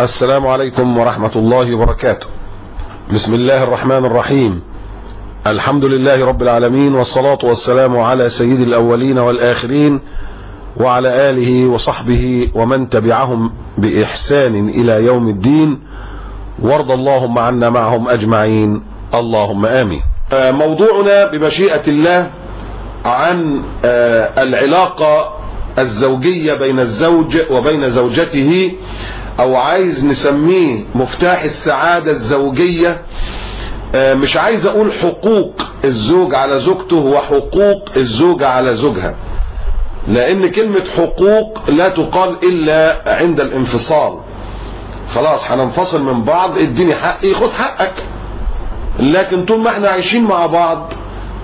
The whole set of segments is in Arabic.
السلام عليكم ورحمة الله وبركاته. بسم الله الرحمن الرحيم. الحمد لله رب العالمين، والصلاة والسلام على سيد الأولين والآخرين وعلى آله وصحبه ومن تبعهم بإحسان إلى يوم الدين، وارض اللهم عنا معهم أجمعين اللهم آمين. موضوعنا بمشيئة الله عن العلاقة الزوجية بين الزوج وبين زوجته، او عايز نسميه مفتاح السعادة الزوجية. مش عايز اقول حقوق الزوج على زوجته وحقوق الزوجة على زوجها، لان كلمة حقوق لا تقال الا عند الانفصال. خلاص هننفصل من بعض، اديني حقي خد حقك. لكن طول ما احنا عايشين مع بعض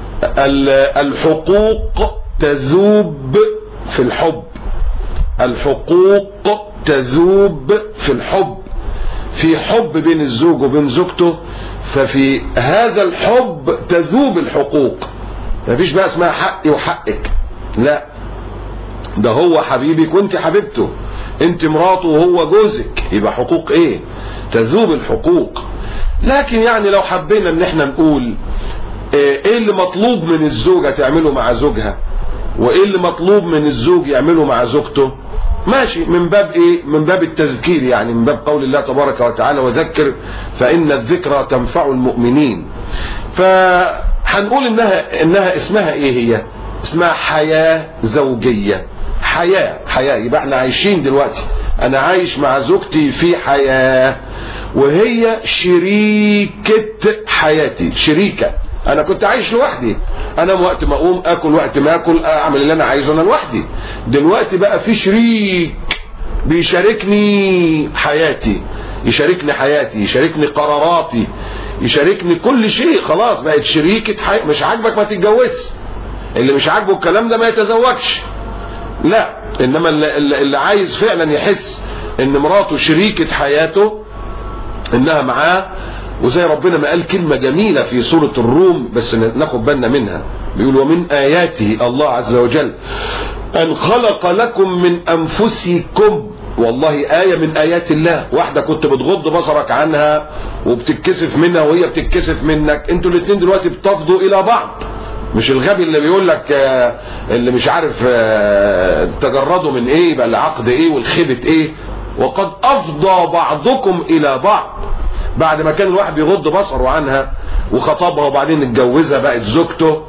الحقوق تذوب في الحب. الحقوق تذوب في الحب، في حب بين الزوج وبين زوجته، ففي هذا الحب تذوب الحقوق. مفيش بقى اسمها حقي وحقك، لا، ده هو حبيبك وانت حبيبته، انت مراته وهو جوزك، يبقى حقوق ايه؟ تذوب الحقوق. لكن يعني لو حبينا ان احنا نقول ايه اللي مطلوب من الزوجة تعمله مع زوجها وايه اللي مطلوب من الزوج يعمله مع زوجته، ماشي، من باب ايه؟ من باب التذكير، يعني من باب قول الله تبارك وتعالى وذكر فإن الذكرى تنفع المؤمنين. فهنقول انها اسمها ايه؟ هي اسمها حياة زوجية. حياة يبقى احنا عايشين دلوقتي، انا عايش مع زوجتي في حياة، وهي شريكة حياتي، شريكة. انا كنت عايش لوحدي، انا وقت ما اقوم اكل، وقت ما اكل اعمل اللي انا عايزه انا لوحدي. دلوقتي بقى في شريك بيشاركني حياتي، يشاركني حياتي، يشاركني قراراتي، يشاركني كل شيء. خلاص بقت شريكة حياتي. مش عاجبك ما تتجوزش، اللي مش عاجبه الكلام ده ما يتزوجش، لا. انما اللي عايز فعلا يحس ان مراته شريكة حياته، انها معاه. وزي ربنا ما قال كلمة جميلة في سورة الروم، بس ناخد بالنا منها، بيقول ومن آياته الله عز وجل أن خلق لكم من أنفسكم. والله آية من آيات الله. واحدة كنت بتغض بصرك عنها وبتتكسف منها وهي بتتكسف منك، انتوا الاثنين دلوقتي بتفضوا إلى بعض. مش الغبي اللي بيقول لك اللي مش عارف تجردوا من ايه، يبقى العقد ايه والخبت ايه. وقد أفضى بعضكم إلى بعض. بعد ما كان الواحد بيغض بصره عنها وخطبها وبعدين اتجوزها بقت زوجته،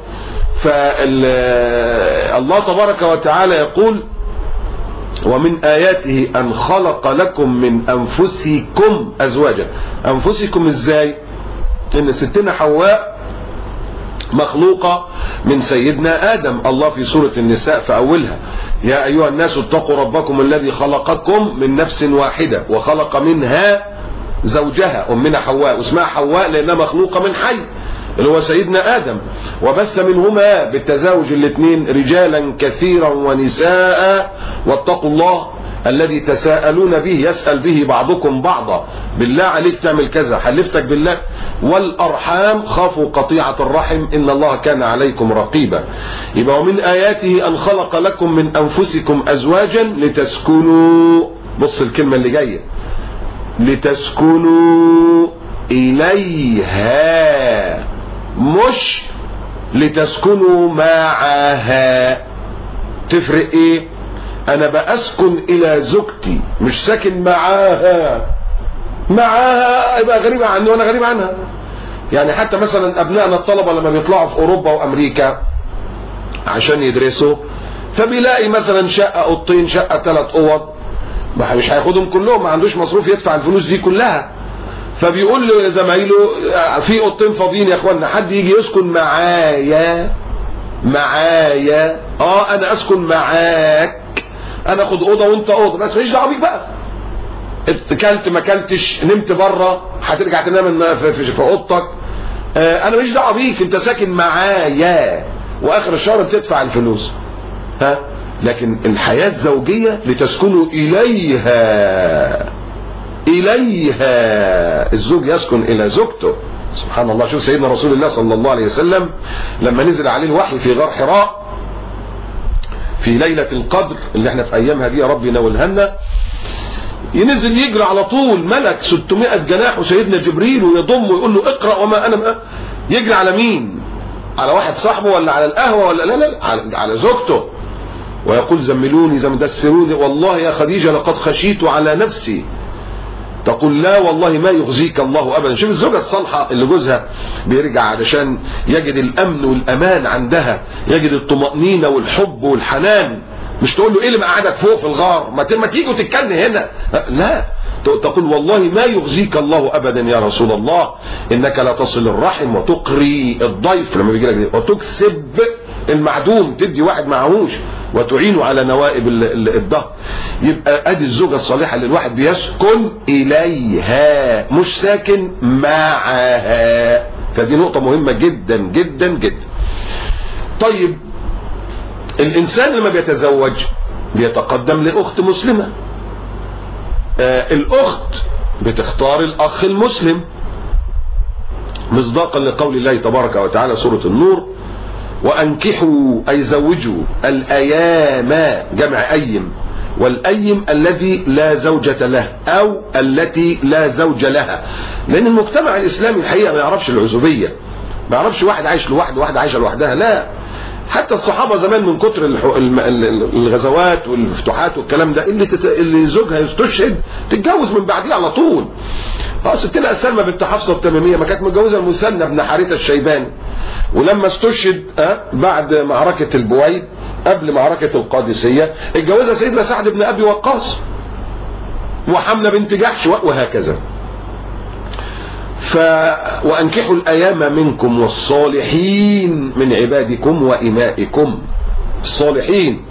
فالله تبارك وتعالى يقول ومن آياته أن خلق لكم من أنفسكم أزواجا. أنفسكم ازاي؟ إن ستنا حواء مخلوقة من سيدنا آدم. الله في سورة النساء في أولها يا أيها الناس اتقوا ربكم الذي خلقكم من نفس واحدة وخلق منها زوجها أمنا حواء، واسمها حواء لأنها مخلوقة من حي اللي هو سيدنا آدم، وبث منهما بالتزاوج الاثنين رجالا كثيرا ونساء واتقوا الله الذي تساءلون به، يسأل به بعضكم بعضا، بالله عليك تعمل كذا، حلفتك بالله، والأرحام خافوا قطيعة الرحم إن الله كان عليكم رقيبا. يبقى ومن آياته أن خلق لكم من أنفسكم أزواجا لتسكنوا، بص الكلمة اللي جاية، لتسكنوا إليها، مش لتسكنوا معها. تفرق ايه؟ انا بأسكن الى زوجتي، مش ساكن معاها. معاها يبقى غريبة عني وانا غريب عنها. يعني حتى مثلا ابنائنا الطلبة لما بيطلعوا في اوروبا وامريكا عشان يدرسوا، فبيلاقي مثلا شقة اوضتين، شقة 3 اوض، مش هياخدهم كلهم، ما عندوش مصروف يدفع الفلوس دي كلها. فبيقول له لزمايله في اوضتين فاضيين يا اخوانا، حد يجي يسكن معايا. انا اسكن معاك، انا اخد اوضه وانت اوضه، بس ماليش دعوه بيك بقى. اكلت ما اكلتش، نمت بره، هترجع تنام في اوضتك، انا ماليش دعوه بيك، انت ساكن معايا، واخر الشهر بتدفع الفلوس. ها؟ لكن الحياه الزوجيه لتسكنوا اليها، الزوج يسكن الى زوجته. سبحان الله. شوف سيدنا رسول الله صلى الله عليه وسلم لما نزل عليه الوحي في غار حراء في ليلة القدر اللي احنا في ايامها دي، يا رب ينولها لنا، ينزل يجري على طول ملك 600 جناح وسيدنا جبريل ويضم ويقول له اقرأ وما انا يجري على مين؟ على واحد صاحبه ولا على القهوة ولا لا على زوجته، ويقول زملوني دسروني والله يا خديجة لقد خشيت على نفسي. تقول لا والله ما يخزيك الله ابدا. شوف الزوجة الصالحة اللي جوزها بيرجع علشان يجد الامن والامان عندها، يجد الطمأنينة والحب والحنان، مش تقول له ايه اللي مقعدك فوق في الغار، ما تيجي وتتكلم هنا، لا، تقول والله ما يخزيك الله ابدا يا رسول الله، انك لا تصل الرحم وتقري الضيف لما بيجي لك، وتكسب المعدوم، تدي واحد معهوش، وتعين على نوائب الدهر. يبقى ادي الزوجه الصالحه اللي الواحد بيسكن اليها مش ساكن معها، فدي نقطه مهمه جدا جدا جدا. طيب الانسان لما بيتزوج بيتقدم لاخت مسلمه، الاخت بتختار الاخ المسلم مصداقا لقول الله تبارك وتعالى سورة النور: وانكحوا اي زوجوا الايام، جمع ايم، والايم الذي لا زوجة له او التي لا زوج لها، لان المجتمع الاسلامي الحقيقة ما يعرفش العزوبية، ما يعرفش واحد عايش لوحده واحد عايشة لوحدها، لا، حتى الصحابة زمان من كتر الغزوات والفتوحات والكلام ده اللي زوجها يستشهد تتجوز من بعديه على طول. ستنا سلمى بنت حفصة التميمية ما كانت متجوزة المثنى بن حارثة الشيباني، ولما استشهد بعد معركة البويد قبل معركة القادسية اتجوزها سيدنا سعد بن ابي وقاص وحملة بنت جحش وهكذا. وانكحوا الايام منكم والصالحين من عبادكم وإمائكم، الصالحين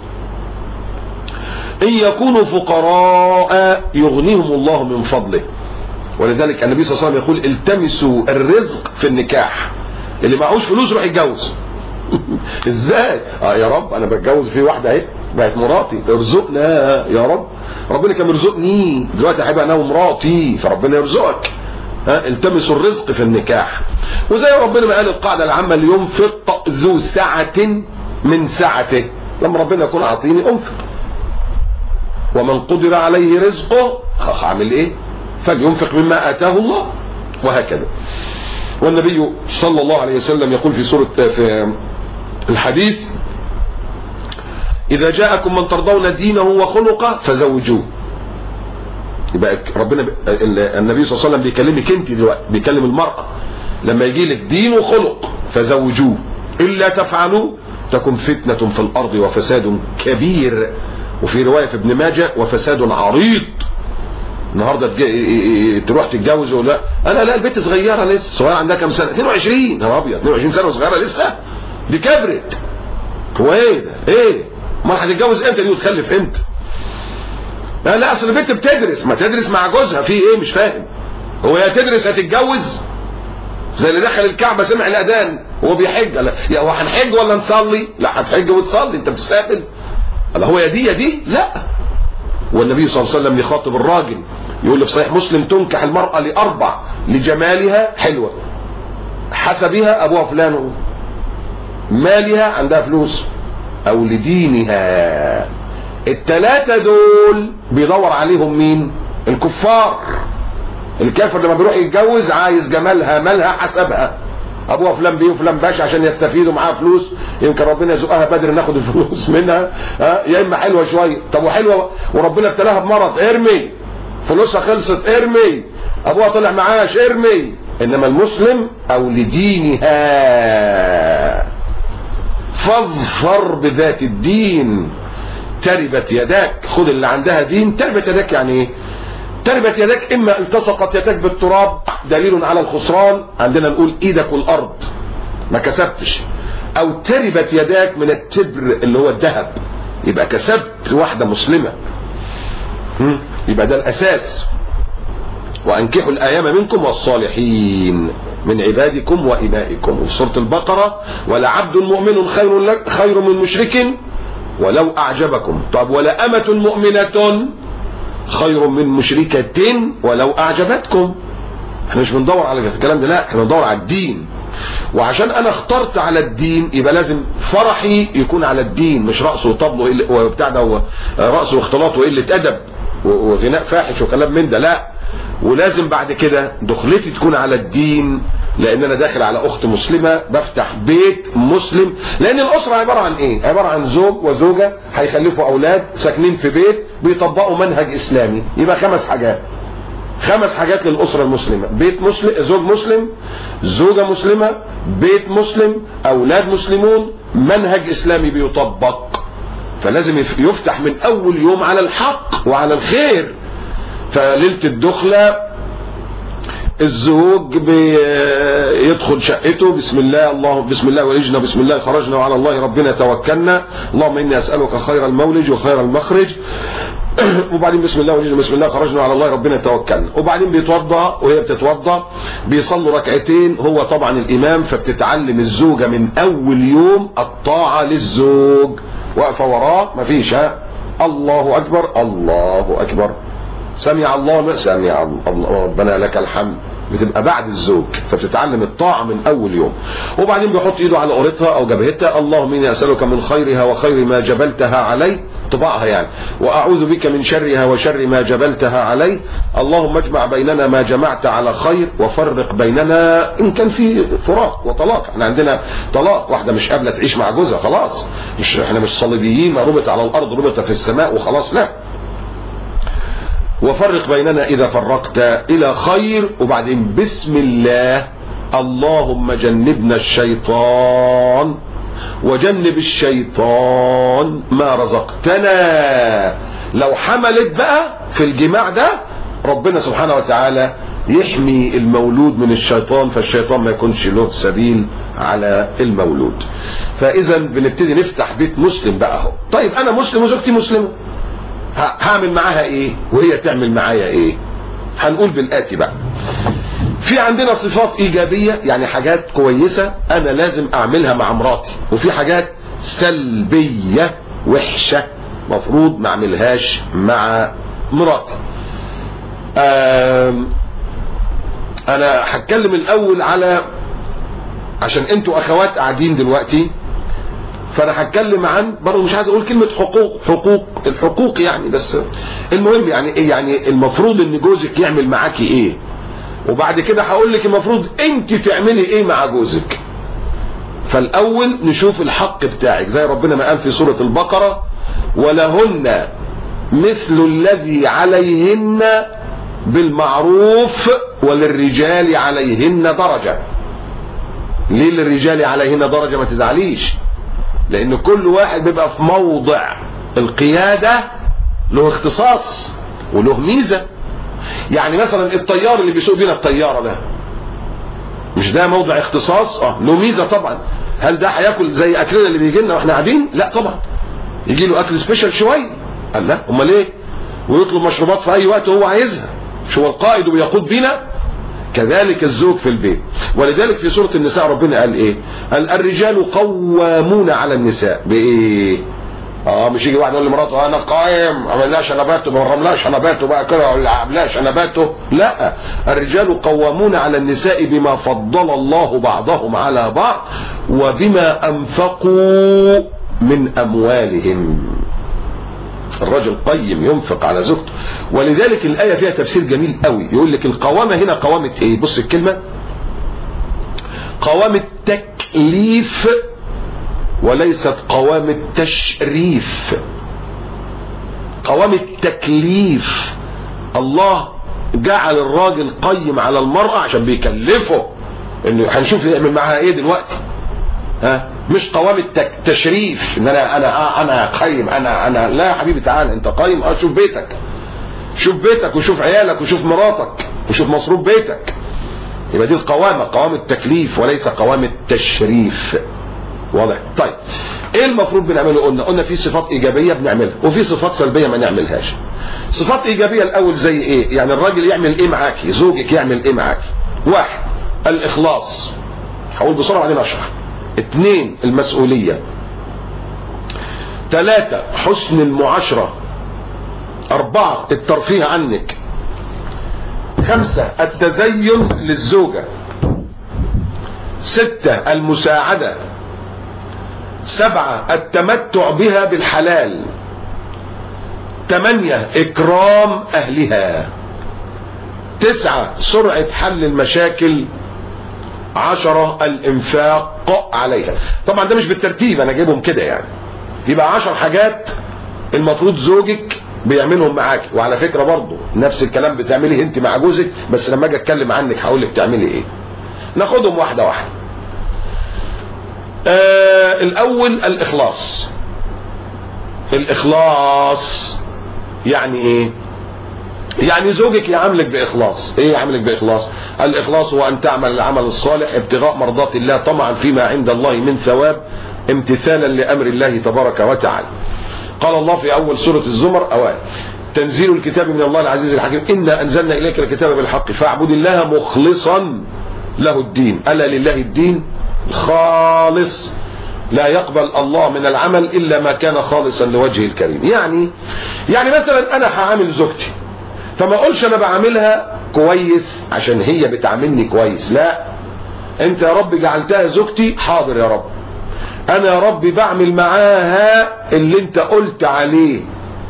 ان يكونوا فقراء يغنيهم الله من فضله، ولذلك النبي صلى الله عليه وسلم يقول التمسوا الرزق في النكاح، اللي معهوش فلوس روح يتجوز. ازاي؟ يا رب انا بتجوز في واحده اهي بقت مراتي، ارزقنا يا رب، ربنا كان يرزقني دلوقتي هيبقى انا ومراتي، فربنا يرزقك. التمسوا الرزق في النكاح، وزي ربنا ما قال القاعده العامه: لينفق ذو سعه من سعته، لما ربنا يكون اعطيني انفق، ومن قدر عليه رزقه هعمل ايه؟ فلينفق مما اتاه الله، وهكذا. والنبي صلى الله عليه وسلم يقول في الحديث: اذا جاءكم من ترضون دينه وخلقه فزوجوه. يبقى ربنا النبي صلى الله عليه وسلم بيكلمك انت دلوقتي، بيكلم المرأة، لما يجي لك دين وخلق فزوجوه، الا تفعلوا تكن فتنة في الارض وفساد كبير، وفي رواية في ابن ماجه وفساد عريض. النهارده تروح تتجوز ولا انا لا البنت صغيره لسه، صغيره عندها كام سنه؟ 22. يا ابيض 22 سنه وصغيره لسه، دي كبرت. هو ايه ده؟ ايه؟ امال هتتجوز امتى دي وتخلف امتى؟ لا اصل البنت بتدرس، ما تدرس مع جوزها، في ايه مش فاهم؟ هو يا تدرس هتتجوز؟ زي اللي دخل الكعبه سمع الاذان وهو بيحج، لا يا هو هنحج ولا نصلي؟ لا هتحج وتصلي، انت بتستقبل؟ الله هو يا دي لا. والنبي صلى الله عليه وسلم يخاطب الراجل يقول له في صحيح مسلم: تنكح المرأة لأربع: لجمالها حلوة، حسبها أبوها فلان، مالها عندها فلوس، أو لدينها. الثلاثة دول بيدور عليهم مين؟ الكفار. الكافر لما بيروح يتجوز عايز جمالها مالها حسبها، ابوها فلان بيه وفلان باشا عشان يستفيدوا معاها فلوس، يمكن ربنا يزقها بدري ناخد الفلوس منها، يا اما حلوه شويه. طب وحلوه وربنا ابتلاها بمرض، ارمي، فلوسها خلصت ارمي، ابوها طلع معاش ارمي. انما المسلم او لدينها فاظفر بذات الدين تربت يداك. خد اللي عندها دين. تربت يداك يعني ايه؟ تربت يداك اما التصقت يداك بالتراب دليل على الخسران، عندنا نقول ايدك والارض ما كسبتش، او تربت يداك من التبر اللي هو الذهب، يبقى كسبت واحده مسلمه. يبقى ده الاساس. وانكحوا الايام منكم والصالحين من عبادكم وإمائكم. وفي سورة البقرة: ولعبد مؤمن خير من مشرك ولو أعجبكم. طب ولأمة مؤمنة خير من مشركة ولو أعجبتكم. احنا مش بندور على الكلام ده، لا، احنا بندور على الدين. وعشان انا اخترت على الدين يبقى لازم فرحي يكون على الدين، مش رقص وطبل وبتاع ده، رقص واختلاط وقلة ادب. وغناء فاحش وكلام من ده، لا. ولازم بعد كده دخلتي تكون على الدين، لان انا داخل على اخت مسلمة، بفتح بيت مسلم. لان الاسرة عبارة عن ايه؟ عبارة عن زوج وزوجة هيخلفوا اولاد ساكنين في بيت بيطبقوا منهج اسلامي. يبقى 5 حاجات، 5 حاجات للاسرة المسلمة: بيت مسلم، زوج مسلم، زوجة مسلمة، بيت مسلم، اولاد مسلمون، منهج اسلامي بيطبق. فلازم يفتح من اول يوم على الحق وعلى الخير. فليلة الدخلة الزوج بيدخل شقته: بسم الله، الله بسم الله ولجنا، بسم الله خرجنا، وعلى الله ربنا توكلنا، اللهم اني اسالك خير المولج وخير المخرج. وبعدين بسم الله ولجنا، بسم الله خرجنا، وعلى الله ربنا توكلنا. وبعدين بيتوضا وهي بتتوضا، بيصلوا ركعتين، هو طبعا الامام، فبتتعلم الزوجه من اول يوم الطاعه للزوج، واقفه وراه مفيش الله اكبر الله اكبر، سمع الله سمع الله ربنا لك الحمد، بتبقى بعد الزوج، فبتتعلم الطاعه من اول يوم. وبعدين بيحط ايده على قورتها او جبهتها: اللهم اني اسالك من خيرها وخير ما جبلتها عليه، طباعها يعني، واعوذ بك من شرها وشر ما جبلتها عليه، اللهم اجمع بيننا ما جمعت على خير وفرق بيننا ان كان في فراق وطلاق. احنا عندنا طلاق، واحده مش قابله تعيش مع جوزها خلاص، احنا مش صليبيين ربط على الارض ربط في السماء وخلاص، لا. وفرق بيننا اذا فرقت الى خير. وبعدين بسم الله، اللهم جنبنا الشيطان وجنب الشيطان ما رزقتنا. لو حملت بقى في الجماع ده، ربنا سبحانه وتعالى يحمي المولود من الشيطان، فالشيطان ما يكونش له سبيل على المولود. فاذا بنبتدي نفتح بيت مسلم بقى اهو. طيب انا مسلم وزوجتي مسلمه، هعمل معاها ايه وهي تعمل معايا ايه؟ هنقول بالآتي بقى. في عندنا صفات ايجابية، يعني حاجات كويسة انا لازم اعملها مع مراتي، وفي حاجات سلبية وحشة مفروض ما اعملهاش مع مراتي. انا هتكلم الاول على، عشان انتوا اخوات قاعدين دلوقتي، فانا هتكلم عن، برضه مش عايز اقول كلمه الحقوق يعني، بس المهم يعني ايه، يعني المفروض ان جوزك يعمل معاكي ايه، وبعد كده هقول لك المفروض انت تعملي ايه مع جوزك. فالاول نشوف الحق بتاعك، زي ربنا ما قال في سوره البقره: ولهن مثل الذي عليهن بالمعروف وللرجال عليهن درجه. ليه للرجال عليهن درجه؟ ما تزعليش، لان كل واحد بيبقى في موضع القيادة له اختصاص وله ميزة. يعني مثلا الطيار اللي بيسوق بينا الطيارة ده، مش ده موضع اختصاص؟ له ميزة طبعا. هل ده هياكل زي اكلنا اللي بيجي لنا واحنا قاعدين؟ لا طبعا، يجي له اكل سبيشال شوية. قال لا، امال ايه؟ ويطلب مشروبات في اي وقت هو عايزها، مش هو القائد وبيقود بينا؟ كذلك الزوج في البيت. ولذلك في سورة النساء ربنا قال ايه؟ قال الرجال قوامون على النساء بايه؟ مش يجي واحد يقول لمراته انا قائم، ما عملناش نباته، ما رملاش نباته بقى كده، ولا عملاش نباته. لا، الرجال قوامون على النساء بما فضل الله بعضهم على بعض وبما انفقوا من اموالهم. الرجل قيم ينفق على زوجته. ولذلك الآية فيها تفسير جميل قوي، يقول لك القوامة هنا قوامة ايه؟ بص الكلمة، قوامة تكليف وليست قوامة تشريف. قوامة تكليف، الله جعل الراجل قيم على المرأة عشان بيكلفه، انه هنشوف يعمل معاها ايه دلوقتي. مش قوامة تشريف، ان انا قيم، انا لا يا حبيبي تعال انت قيم. شوف بيتك، شوف بيتك وشوف عيالك وشوف مراتك وشوف مصروف بيتك. يبقى دي القوامة، قوامة تكليف وليس قوامة تشريف. واضح؟ طيب ايه المفروض بنعمله؟ قلنا في صفات ايجابية بنعملها وفي صفات سلبية ما نعملهاش. صفات ايجابية الاول زي ايه؟ يعني الراجل يعمل ايه معاكي، زوجك يعمل ايه معاكي. 1 الاخلاص، هقول بسرعة بعدين اشرح. 2 المسؤولية. 3 حسن المعاشرة. 4 الترفيه عنك. 5 التزين للزوجة. 6 المساعدة. 7 التمتع بها بالحلال. 8 إكرام أهلها. 9 سرعة حل المشاكل. 10 الإنفاق عليها. طبعا ده مش بالترتيب، أنا جايبهم كده يعني. يبقى 10 حاجات المفروض زوجك بيعملهم معاك. وعلى فكرة برضو نفس الكلام بتعملي انت مع جوزك، بس لما اجي اتكلم عنك هقول لك تعملي ايه. ناخدهم واحدة واحدة. الأول الإخلاص. الإخلاص يعني ايه؟ يعني زوجك يعاملك بإخلاص. ايه يعاملك بإخلاص؟ الإخلاص هو أن تعمل العمل الصالح ابتغاء مرضات الله طمعا فيما عند الله من ثواب، امتثالا لأمر الله تبارك وتعالى. قال الله في أول سورة الزمر أوائل: تنزيل الكتاب من الله العزيز الحكيم، إنا أنزلنا إليك الكتاب بالحق فاعبد الله مخلصا له الدين. ألا لله الدين الخالص، لا يقبل الله من العمل إلا ما كان خالصا لوجهه الكريم. يعني مثلا أنا هعامل زوجتي، فما أقولش أنا بعاملها كويس عشان هي بتعاملني كويس، لا، أنت يا رب جعلتها زوجتي، حاضر يا رب، أنا يا رب بعمل معاها اللي أنت قلت عليه.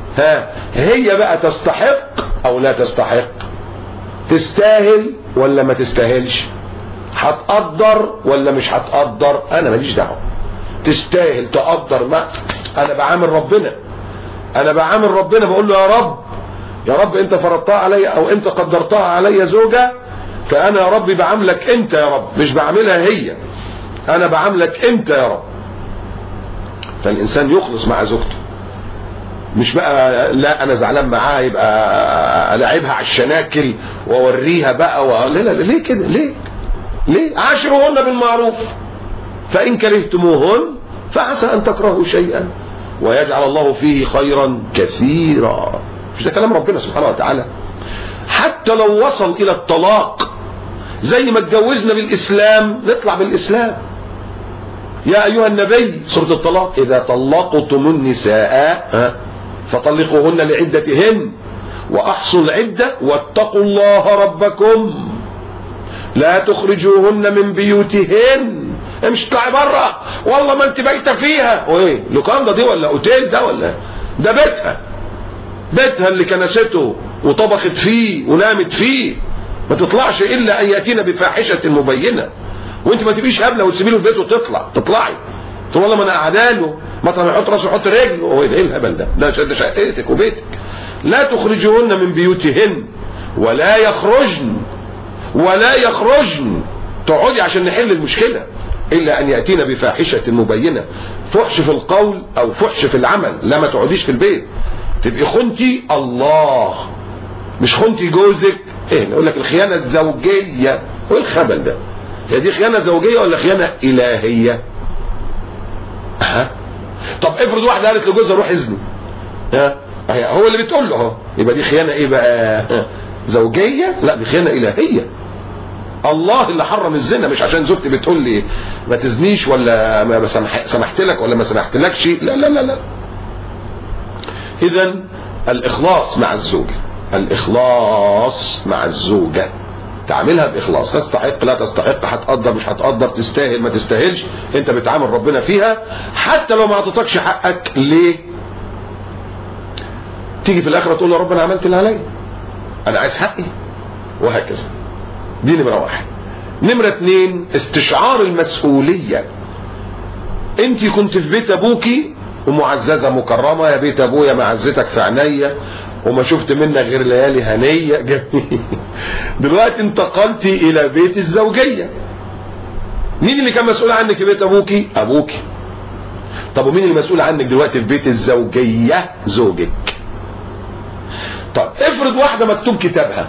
هي بقى تستحق أو لا تستحق؟ تستاهل ولا ما تستاهلش؟ هتقدر ولا مش هتقدر؟ أنا ماليش دعوة. تستاهل تقدر، ما أنا بعامل ربنا، بقول له يا رب أنت فرضتها عليا أو أنت قدرتها عليا زوجة، فأنا يا رب بعاملك أنت يا رب، مش بعاملها هي، أنا بعاملك أنت يا رب. فالإنسان يخلص مع زوجته، مش بقى لا أنا زعلان معاها يبقى ألعبها على الشناكل وأوريها بقى لا ليه كده؟ ليه؟ عاشروهن بالمعروف فإن كرهتموهن فعسى أن تكرهوا شيئا ويجعل الله فيه خيرا كثيرا. مش ده كلام ربنا سبحانه وتعالى؟ حتى لو وصل إلى الطلاق، زي ما اتجوزنا بالإسلام نطلع بالإسلام. يا أيها النبي، سورة الطلاق: إذا طلقتم النساء فطلقوهن لعدتهن وأحصوا العدة واتقوا الله ربكم لا تخرجوهن من بيوتهن. مش تطلعي بره، والله ما انت بايته فيها، وايه لوكاندا دي ولا اوتيل ده ولا ده بيتها اللي كنسته وطبخت فيه ونامت فيه. ما تطلعش الا ان ياتينا بفاحشه مبينه. وانت ما تبقيش هبله وتسيبي له البيت تطلعي تقول والله ما انا قعداله، مطرح ما يحط راسه يحط رجله. هو ايه الهبل ده؟ ده شقتك وبيتك. لا تخرجوهن من بيوتهن ولا يخرجن تقعدي عشان نحل المشكله الا ان ياتينا بفاحشه مبينه. فحش في القول او فحش في العمل، لا ما تقعديش في البيت تبقي خنتي الله، مش خنتي جوزك. ايه نقول لك الخيانه الزوجيه، وايه الخبل ده؟ هي دي خيانه زوجيه ولا خيانه الهيه؟ طب افرض واحده قالت لجوزها روح اذنه، هو اللي بتقول له اهو، يبقى دي خيانه ايه بقى؟ زوجيه؟ لا، دي خيانه الهيه. الله اللي حرم الزنا، مش عشان زوجتي بتقول لي ما تزنيش ولا ما سمحت لك ولا ما سمحتلكش. لا لا لا لا. اذا الإخلاص مع الزوجة، تعملها بإخلاص، تستحق لا تستحق، هتقدر مش هتقدر، تستاهل ما تستاهلش، انت بتعامل ربنا فيها. حتى لو ما اعطتكش حقك، ليه؟ تيجي في الآخرة تقول يا رب انا عملت اللي عليا، انا عايز حقي، وهكذا. دي نمرة 1. نمرة 2 استشعار المسؤولية. انت كنت في بيت ابوكي ومعززة مكرمة، يا بيت ابويا معزتك في عينيا وما شفت منك غير ليالي هنية جميل. دلوقتي انتقلتي الى بيت الزوجية. مين اللي كان مسؤول عنك في بيت ابوكي؟ طب ومين اللي مسؤول عنك دلوقتي في بيت الزوجية؟ زوجك. طب افرض واحدة مكتوب كتابها،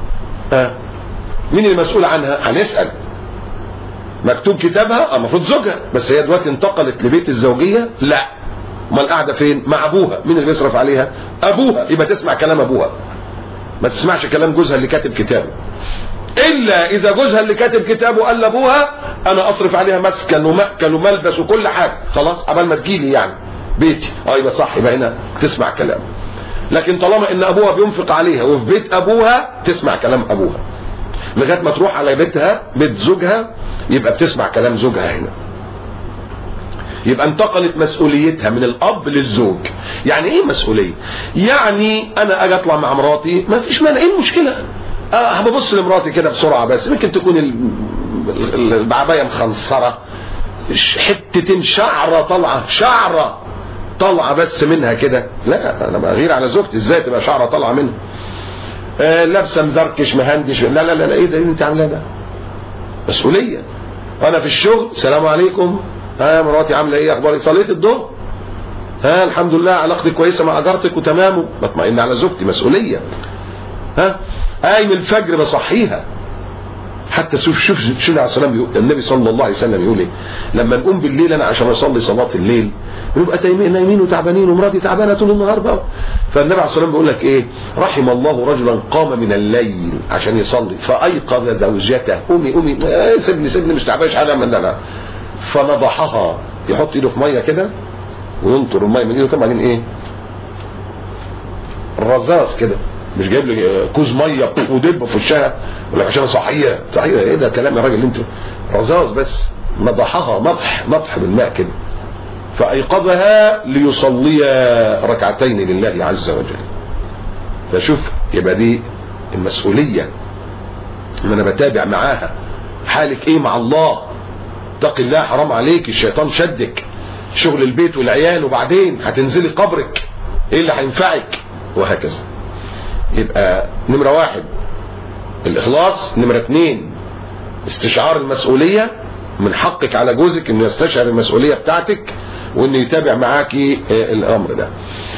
مين اللي مسؤول عنها؟ هنسأل. مكتوب كتابها المفروض زوجها، بس هي دلوقتي انتقلت لبيت الزوجية، لا، امال قاعده فين؟ مع ابوها. مين اللي بيصرف عليها؟ ابوها. يبقى تسمع كلام ابوها، ما تسمعش كلام جوزها اللي كاتب كتابه، الا اذا جوزها اللي كاتب كتابه قال لابوها انا اصرف عليها مسكن ومأكل وملبس وكل حاجه، خلاص قبل ما تجيلي يعني بيتي، يبقى صح، يبقى هنا تسمع كلامه. لكن طالما ان ابوها بينفق عليها وفي بيت ابوها، تسمع كلام ابوها لغايه ما تروح على بيتها، بيت زوجها، يبقى بتسمع كلام زوجها هنا. يبقى انتقلت مسؤوليتها من الاب للزوج. يعني ايه مسؤوليه؟ يعني انا اجي اطلع مع مراتي ما فيش مانع، ايه المشكله؟ هبص لمراتي كده بسرعه، بس ممكن تكون البعبايه مخنصره، حتتين شعره طالعه بس منها كده، لا انا بغير على زوجتي، ازاي تبقى شعره طالعه منها؟ لابسه مزركش مهندش، لا لا لا، ايه ده اللي انت عاملاه ده؟ مسؤوليه. وانا في الشغل السلام عليكم، ها مراتي عامله ايه، اخبارك، صليت الظهر؟ ها الحمد لله، علاقتي كويسه مع جارتك وتمام، بطمئن على زوجتي، مسؤوليه. ها قايم الفجر بصحيها. حتى شوف النبي صلى الله عليه وسلم يقول ايه؟ لما نقوم بالليل انا عشان اصلي صلاه الليل بنبقى نايمين وتعبانين ومراتي تعبانه طول النهار بقى، فالنبي عليه الصلاه والسلام بيقول لك ايه؟ رحم الله رجلا قام من الليل عشان يصلي فايقظ زوجته، قومي سيبني مش تعبانش حاجه من ده، فنضحها، يحط ايده في ميه كده وينطر الميه من ايده كده، بعدين ايه؟ الرذاذ كده، مش جايب لي كوز ميه ودب في وشها ولا عشان صحيه ايه ده كلام يا راجل انت؟ رذاذ بس، نضحها نضح بالماء كده، فايقظها ليصلي ركعتين لله عز وجل. فشوف، يبقى دي المسؤوليه، ان انا بتابع معاها حالك ايه مع الله، اتق الله حرام عليك، الشيطان شدك، شغل البيت والعيال، وبعدين هتنزلي قبرك، ايه اللي هينفعك، وهكذا. يبقى نمرة 1 الإخلاص، نمرة 2 استشعار المسؤولية، من حقك على جوزك انه يستشعر المسؤولية بتاعتك وانه يتابع معاكي الامر ده.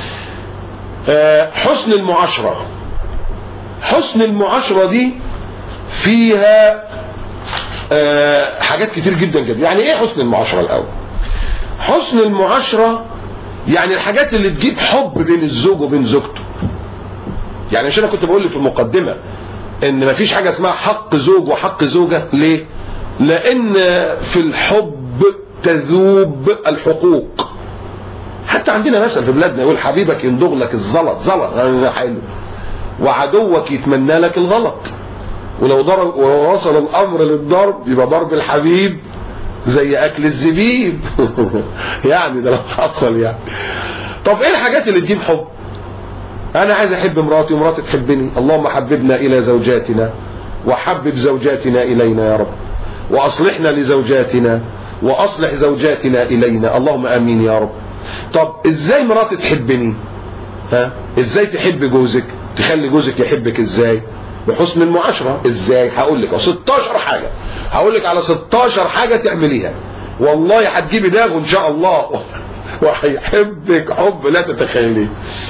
حسن المعاشرة. حسن المعاشرة دي فيها حاجات كتير جدا جدا. يعني ايه حسن المعاشرة الاول؟ حسن المعاشرة يعني الحاجات اللي تجيب حب بين الزوج وبين زوجته. يعني عشان انا كنت بقول لك في المقدمة ان مفيش حاجة اسمها حق زوج وحق زوجة. ليه؟ لان في الحب تذوب الحقوق. حتى عندنا مثل في بلادنا يقول حبيبك يندغ لك الزلط، حلو، وعدوك يتمنى لك الغلط. ولو وصل الامر للضرب يبقى ضرب الحبيب زي اكل الزبيب. يعني ده لو حصل يعني. طب ايه الحاجات اللي تجيب حب؟ انا عايز احب مراتي ومراتي تحبني. اللهم حببنا الى زوجاتنا وحبب زوجاتنا الينا يا رب، واصلحنا لزوجاتنا واصلح زوجاتنا الينا، اللهم امين يا رب. طب ازاي مراتي تحبني؟ ازاي تحب جوزك؟ تخلي جوزك يحبك ازاي؟ بحسن المعاشرة. ازاي؟ هقول لك 16 حاجة، هقول لك على 16 حاجة تعمليها والله هتجيبي داغ ان شاء الله وهيحبك حب لا تتخيليه.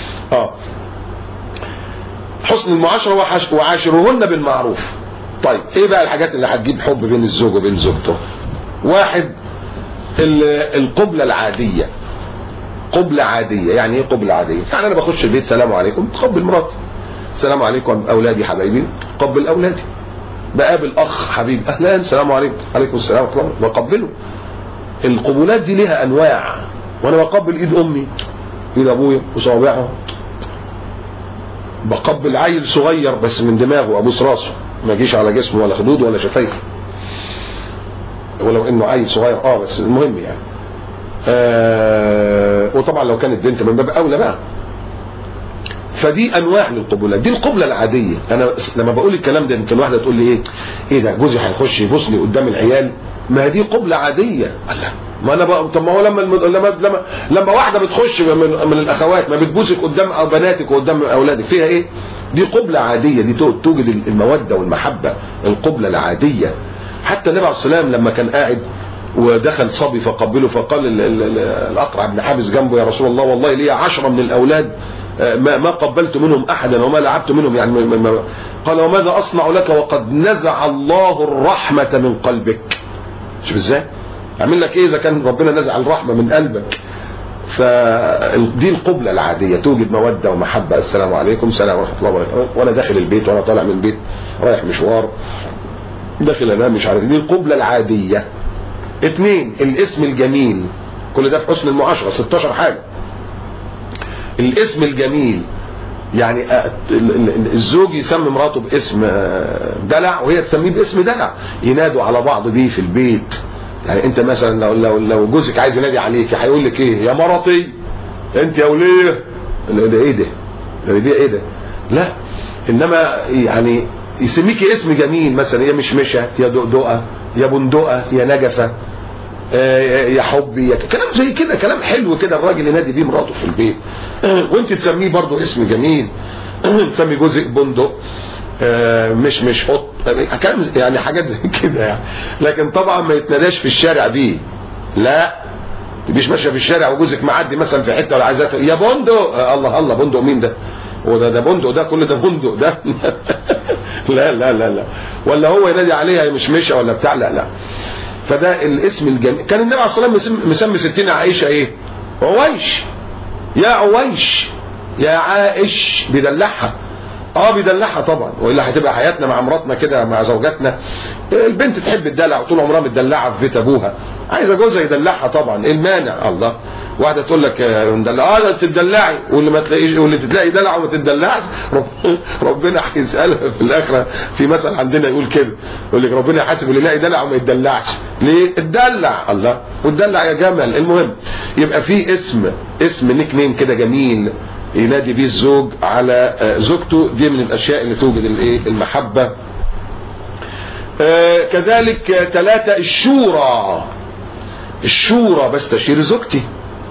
حسن المعاشرة وعاشرهن بالمعروف. طيب ايه بقى الحاجات اللي هتجيب حب بين الزوج وبين زوجته؟ 1 القبلة العادية. قبلة عادية. يعني ايه قبلة عادية؟ يعني انا بخش البيت سلام عليكم، تقبل مراتي. السلام عليكم اولادي حبايبي، قبل اولادي. بقابل اخ حبيب، اهلا السلام عليكم، عليكم السلام ورحمه الله، بقبله. القبولات دي لها انواع، وانا بقبل ايد امي، ايد ابويا وصوابعها. بقبل عيل صغير بس من دماغه، ابوس راسه، ما يجيش على جسمه ولا خدوده ولا شفايفه، ولو انه عيل صغير بس المهم يعني. وطبعا لو كانت بنت من باب اولى بقى. فدي انواع للقبولات، دي القبله العاديه. انا لما بقول الكلام ده يمكن واحده تقول لي ايه ده جوزي هيخش يبوسني قدام العيال؟ ما دي قبله عاديه. الله، ما انا بقى طب ما هو لما واحده بتخش من الاخوات ما بتبوسك قدام بناتك وقدام اولادك، فيها ايه؟ دي قبله عاديه، دي توجد الموده والمحبه، القبله العاديه. حتى النبي عليه الصلاه والسلام لما كان قاعد ودخل صبي فقبله، فقال الاقرع بن حابس جنبه يا رسول الله والله لي 10 من الاولاد ما قبلت منهم احدا وما لعبت منهم، يعني قال وماذا اصنع لك وقد نزع الله الرحمه من قلبك. شوف ازاي اعمل لك ايه اذا كان ربنا نزع الرحمه من قلبك. فدي القبله العاديه، توجد موده ومحبه. السلام عليكم، السلام ورحمه الله وبركاته، وانا داخل البيت وانا طالع من البيت رايح مشوار داخل انام مش عارف، دي القبله العاديه. 2 الاسم الجميل. كل ده في حسن المعاشره، 16 حاجه. الاسم الجميل يعني الزوج يسمي مراته باسم دلع وهي تسميه باسم دلع، ينادوا على بعض بيه في البيت، يعني انت مثلا لو جوزك عايز ينادي عليك هيقول لك ايه؟ يا مرتي، انت يا وليه. ده ايه ده؟ ده ايه ده؟ لا، انما يعني يسميكي اسم جميل، مثلا يا مشمشه، يا دقدقه، يا بندقه، يا نجفه، يا حبي، يا كلام زي كده، كلام حلو كده الراجل ينادي بيه مراته في البيت. وانت تسميه برضو اسم جميل، تسمي جوزك بندق، مش قط، كلام يعني حاجات زي كده يعني. لكن طبعا ما يتناداش في الشارع بيه، لا، تبيش ماشيه في الشارع وجوزك معدي مثلا في حته ولا عايزاه يا بندق، الله الله، بندق مين ده؟ وده بندق ده، كل ده بندق ده. لا لا لا لا، ولا هو ينادي عليها مشمشه ولا بتاع، لا لا. فده الاسم الجميل. كان النبي عليه الصلاه والسلام مسمي ستنا عائشه ايه؟ عويش، يا عويش، يا عائش، بيدلعها. بيدلعها طبعا، والا هتبقى حياتنا مع مراتنا كده، مع زوجاتنا. البنت تحب الدلع وطول عمرها متدلعه في بيت ابوها، عايزه جوزها يدلعها طبعا، ايه المانع؟ الله، واحده تقول لك ندلع، تدلعي، واللي ما تلاقيش، واللي تلاقي دلع وما تدلعش ربنا هيسالها في الاخره. في مثل عندنا يقول كده، يقول لك ربنا يحاسب اللي يلاقي دلع وما يدلعش. ليه؟ اتدلع، الله، وتدلع يا جمل. المهم يبقى في اسم نيك نيم كده جميل ينادي بيه الزوج على زوجته، دي من الاشياء اللي توجد الايه؟ المحبه. كذلك 3 الشورى، بستشير زوجتي،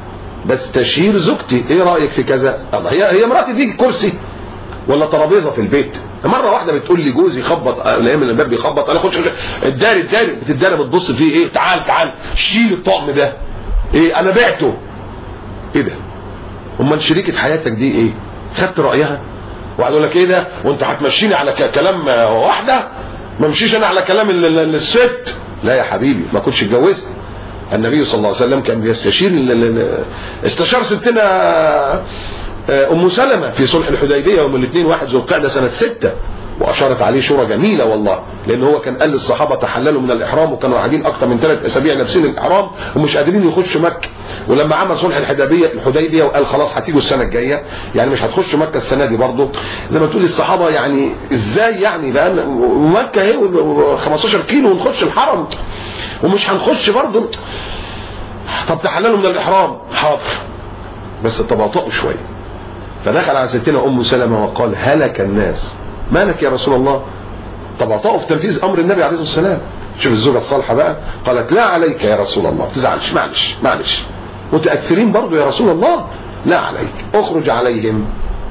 ايه رايك في كذا؟ الله، هي مراتي دي كرسي ولا ترابيزه في البيت؟ مره واحده بتقول لي جوزي خبط الايام، الباب بيخبط، انا خش الداري بتداري، بتبص فيه ايه؟ تعال شيل الطقم ده، ايه انا بعته، ايه ده؟ امال شريكه حياتك دي ايه؟ خدت رايها؟ واحد يقول لك ايه ده؟ وانت هتمشيني على كلام واحده؟ ما امشيش انا على كلام الست. لا يا حبيبي، ما كنتش اتجوزت. النبي صلى الله عليه وسلم كان بيستشير، استشار ستنا ام سلمة في صلح الحديبيه يوم الاثنين 1 ذو القعده سنه 6، واشارت عليه شورى جميله والله، لان هو كان قال للصحابه تحللوا من الاحرام، وكانوا قاعدين اكتر من 3 اسابيع لابسين الاحرام ومش قادرين يخشوا مكه. ولما عمل صلح الحديبيه وقال خلاص هتيجوا السنه الجايه، يعني مش هتخشوا مكه السنه دي برضه، زي ما تقول الصحابه يعني ازاي يعني بقى مكه اهي 15 كيلو ونخش الحرم ومش هنخش برضه؟ طب تحللوا من الاحرام، حاضر، بس تباطؤوا شويه. فدخل على ستنا ام سلمة وقال هلك الناس، مالك يا رسول الله؟ تباطؤوا في تنفيذ امر النبي عليه الصلاه والسلام. شوف الزوجه الصالحه بقى، قالت لا عليك يا رسول الله، ما تزعلش، معلش متاثرين برضو يا رسول الله، لا عليك، اخرج عليهم،